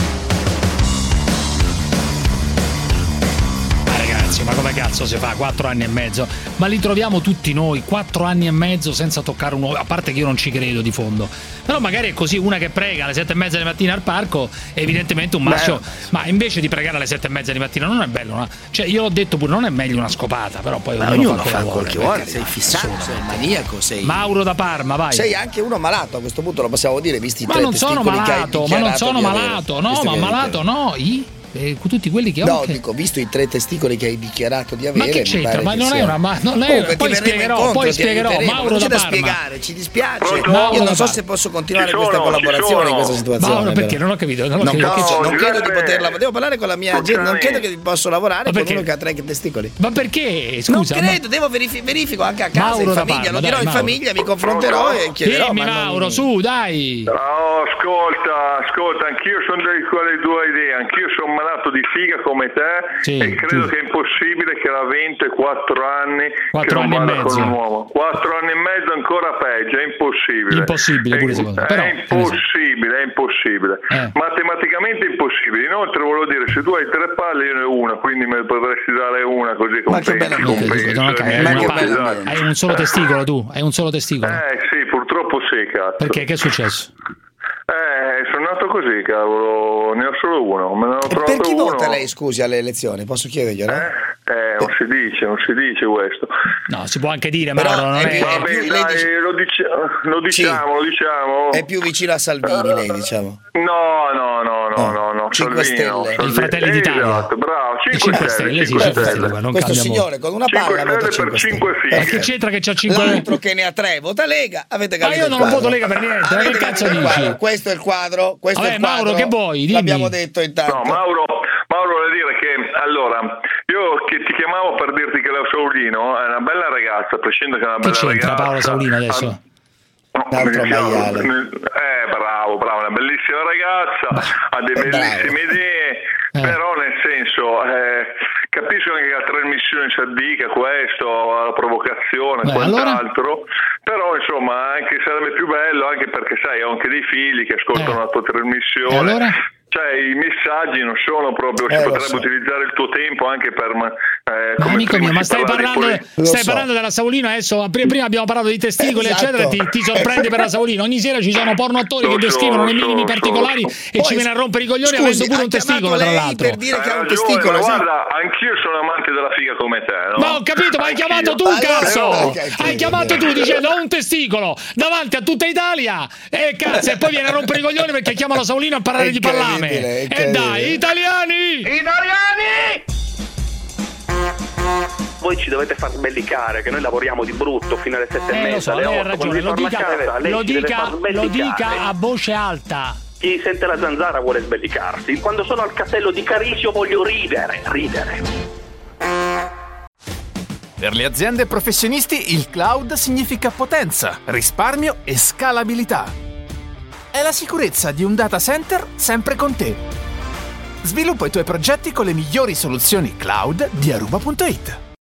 C: Ma ragazzi, ma come cazzo si fa? Quattro anni e mezzo? Ma li troviamo tutti noi, quattro anni e mezzo senza toccare un uovo. A parte che io non ci credo di fondo. Però magari è così, una che prega alle sette e mezza di mattina al parco, è evidentemente un maschio. Ma invece di pregare alle sette e mezza di mattina non è bello, no? Cioè, io l'ho detto pure, non è meglio una scopata, però poi
I: Ma
C: ognuno
I: ognuno fa
C: quello
I: quel che
C: vuole,
I: vuole,
C: per
I: sei
C: carità,
I: fissato,
C: insomma.
I: sei maniaco, sei.
C: Mauro da Parma, vai.
I: Sei anche uno malato, a questo punto lo possiamo dire, visti i
C: Ma
I: tre
C: non sono
I: testicoli che hai
C: malato, ma non
I: dichiarato
C: sono
I: di avere.
C: malato, no,
I: Visto
C: ma
I: che-
C: malato no, i eh, tutti quelli che ho.
I: No,
C: che-
I: dico, visto i tre testicoli che hai dichiarato di avere,
C: Ma che
I: mi
C: c'entra?
I: pare
C: Ma
I: che
C: non è
I: sia-
C: una ma non è
I: Comunque,
C: poi
I: ti verremo
C: spiegherò,
I: incontro,
C: poi
I: ti
C: spiegherò,
I: aiuteremo.
C: Mauro
I: Non
C: da
I: c'è da
C: Parma.
I: spiegare, ci dispiace.
C: Pronto?
I: Io
C: Mauro
I: non
C: da
I: so
C: Parma.
I: se posso continuare
C: Ci
I: questa
C: sono,
I: collaborazione
C: ci
I: in questa
C: sono.
I: situazione.
C: Mauro, perché?
I: però.
C: Non ho capito, non ho
I: Non,
C: capito.
I: credo- non
C: No,
I: credo di
C: Giuseppe.
I: poterla. Devo parlare con la mia agenda. Non credo che posso lavorare
C: Ma
I: con
C: perché?
I: uno che ha tre testicoli.
C: Ma perché?
I: Non
C: Scusa,
I: credo, devo verifi- verifico anche a casa,
C: Mauro
I: in
C: da
I: famiglia.
C: Parma,
I: Lo dirò
C: dai,
I: in
C: Mauro.
I: famiglia, mi confronterò e chiederò.
C: Dimmi
I: ma non-
C: Mauro, su, dai.
A: No, ascolta, ascolta, anch'io sono di quelle due idee, anch'io sono malato di figa come te
C: Sì,
A: e credo
C: tu.
A: che è impossibile che la Vento è quattro anni
C: Quattro
A: che non
C: anni e
A: vada
C: mezzo.
A: con un uomo. Quattro anni e mezzo ancora peggio, è impossibile.
C: Impossibile pure
A: È-
C: secondo me,
A: È
C: però,
A: impossibile, è impossibile.
C: Eh.
A: Matematicamente impossibile. Inoltre volevo dire, se tu hai tre palle io ne ho una, quindi me ne potresti dare una così compenso. compenso.
C: Non ho capito, hai, una palla- hai un solo testicolo tu, hai un solo testicolo.
A: Eh sì, purtroppo sì, cazzo.
C: Perché? Che è successo?
A: Eh, sono nato così, cavolo, ne ho solo uno, me ne ho
I: E
A: trovato
I: per chi
A: uno.
I: vota lei, scusi, alle elezioni? Posso chiederglielo?
A: Eh, non si dice, non si dice questo.
C: No, si può anche dire,
I: Però
C: Mauro, non
I: è
C: è...
I: più-
A: Vabbè,
I: lei
A: dai,
I: dice-
A: lo, dice- lo diciamo, lo diciamo.
I: È più vicino a Salvini, lei, diciamo.
A: No, no, no, no, no, no.
I: cinque
A: Salvini no,
I: Stelle.
A: Salvini.
C: I Fratelli d'Italia.
A: Esatto, bravo,
C: I
A: cinque,
C: cinque
A: Stelle,
C: Stelle, sì,
A: cinque
C: cinque
A: Stelle.
C: Stelle, non
I: Questo
C: cambia
I: signore
C: molto.
I: con una
A: cinque
I: palla vota
A: Stelle per
I: cinque Stelle.
A: cinque
C: Ma che
A: fighe.
C: c'entra che c'ha cinque...
I: L'altro che ne ha tre vota Lega, avete
C: Ma
I: capito
C: io
I: il
C: non
I: quadro.
C: voto Lega per niente, ma
I: Avete
C: che cazzo
I: capito il
C: dici?
I: quadro? Questo è il quadro, questo
C: Vabbè,
I: è il quadro.
C: Mauro, che vuoi? Dimmi.
I: L'abbiamo detto intanto.
A: No, Mauro, Mauro vuole dire che allora allora, io che ti chiamavo per dirti che la Saulino è una bella ragazza, a prescindere che è una
C: che
A: bella
C: c'entra
A: ragazza.
C: Paolo Saulino adesso?
A: Ah, No, eh, bravo, bravo, una bellissima ragazza, bah, ha delle bellissime bravo. idee, eh. però nel senso, eh, capisco anche che la trasmissione si addica a questo, alla provocazione, Beh, quant'altro, allora... però insomma anche sarebbe più bello, anche perché sai, ho anche dei figli che ascoltano eh. la tua trasmissione. E allora? Cioè i messaggi non sono proprio, si eh, potrebbe so. utilizzare il tuo tempo anche per eh,
C: ma amico mio, ma stai parlando
A: poli-
C: stai
A: so.
C: parlando della Saulino adesso, prima abbiamo parlato di testicoli esatto. eccetera, ti, ti sorprendi per la Saulino, ogni sera ci sono porno attori so, che descrivono nei minimi so, particolari so. e Poi, ci viene a rompere i coglioni scusi, avendo pure un testicolo tra l'altro
I: per dire che ha un
A: ragione,
I: testicolo
A: guarda, anch'io sono amante della figa come te, no?
C: Ma ho capito, ma hai chiamato tu, allora, cazzo okay, hai chiamato tu dicendo ho un testicolo davanti a tutta Italia e cazzo e poi viene a rompere i coglioni perché chiama la Saulino a parlare di pallame e dai, italiani!
B: Italiani! Voi ci dovete far sbellicare che noi lavoriamo di brutto fino alle sette eh, e mezza,
C: so,
B: alle otto,
C: ragione, lo dica,
B: casa, lei
C: lo, dica, lo dica a
B: voce
C: voce alta.
B: Chi sente la zanzara vuole sbellicarsi. Quando sono al castello di Carisio voglio ridere, ridere.
J: Per le aziende e professionisti il cloud significa potenza, risparmio e scalabilità. È la sicurezza di un data center sempre con te. Sviluppa i tuoi progetti con le migliori soluzioni cloud di Aruba punto it.